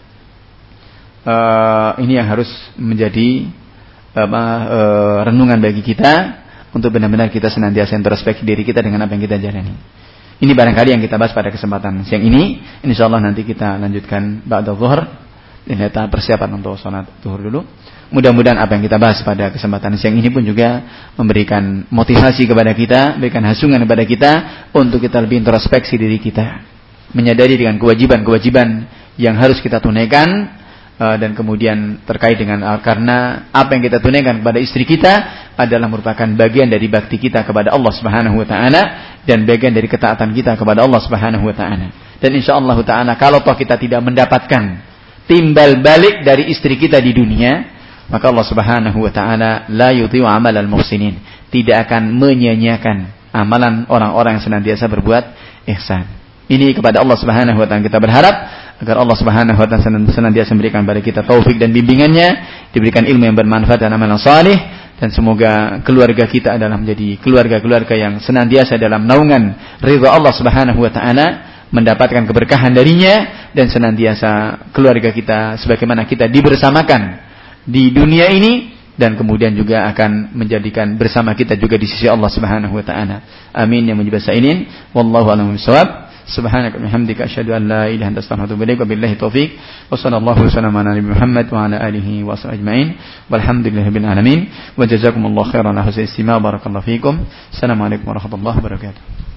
ini yang harus menjadi renungan bagi kita untuk benar-benar kita senantiasa introspeksi diri kita dengan apa yang kita jalani. Ini barangkali yang kita bahas pada kesempatan siang ini. Insyaallah nanti kita lanjutkan ba'da zuhur. Ini tahap persiapan untuk salat zuhur dulu. Mudah-mudahan apa yang kita bahas pada kesempatan siang ini pun juga memberikan motivasi kepada kita, memberikan hasungan kepada kita untuk kita lebih introspeksi diri kita, menyadari dengan kewajiban-kewajiban yang harus kita tunaikan, dan kemudian terkait dengan karena apa yang kita tunaikan kepada istri kita adalah merupakan bagian dari bakti kita kepada Allah Subhanahu wa taala dan bagian dari ketaatan kita kepada Allah Subhanahu wa taala. Dan insyaallah taala kalau toh kita tidak mendapatkan timbal balik dari istri kita di dunia, maka Allah Subhanahu wa taala la yudhi'u amalal muhsinin, tidak akan menyia-nyiakan amalan orang-orang yang senantiasa berbuat ihsan. Ini kepada Allah Subhanahu wa taala kita berharap agar Allah Subhanahu wa taala senantiasa memberikan kepada kita taufik dan bimbingannya, diberikan ilmu yang bermanfaat dan amalan saleh, dan semoga keluarga kita adalah menjadi keluarga-keluarga yang senantiasa dalam naungan ridha Allah Subhanahu wa taala, mendapatkan keberkahan darinya, dan senantiasa keluarga kita sebagaimana kita dibersamakan di dunia ini dan kemudian juga akan menjadikan bersama kita juga di sisi Allah Subhanahu wa taala. Amin ya mujibas sa'ilin. Wallahu a'lam bishawab. Subhanaka wa bihamdika asyhadu an la ilaha illa anta astaghfiruka wa atubu ilaik. Wabillahi taufik. Wa sallallahu wasallam ala nabi Muhammad wa ala alihi wa sahbihi ajmain. Walhamdulillahirabbil alamin. Wa jazakumullahu khairan ala husni istima'. Barakallahu fiikum. Assalamualaikum warahmatullahi wabarakatuh.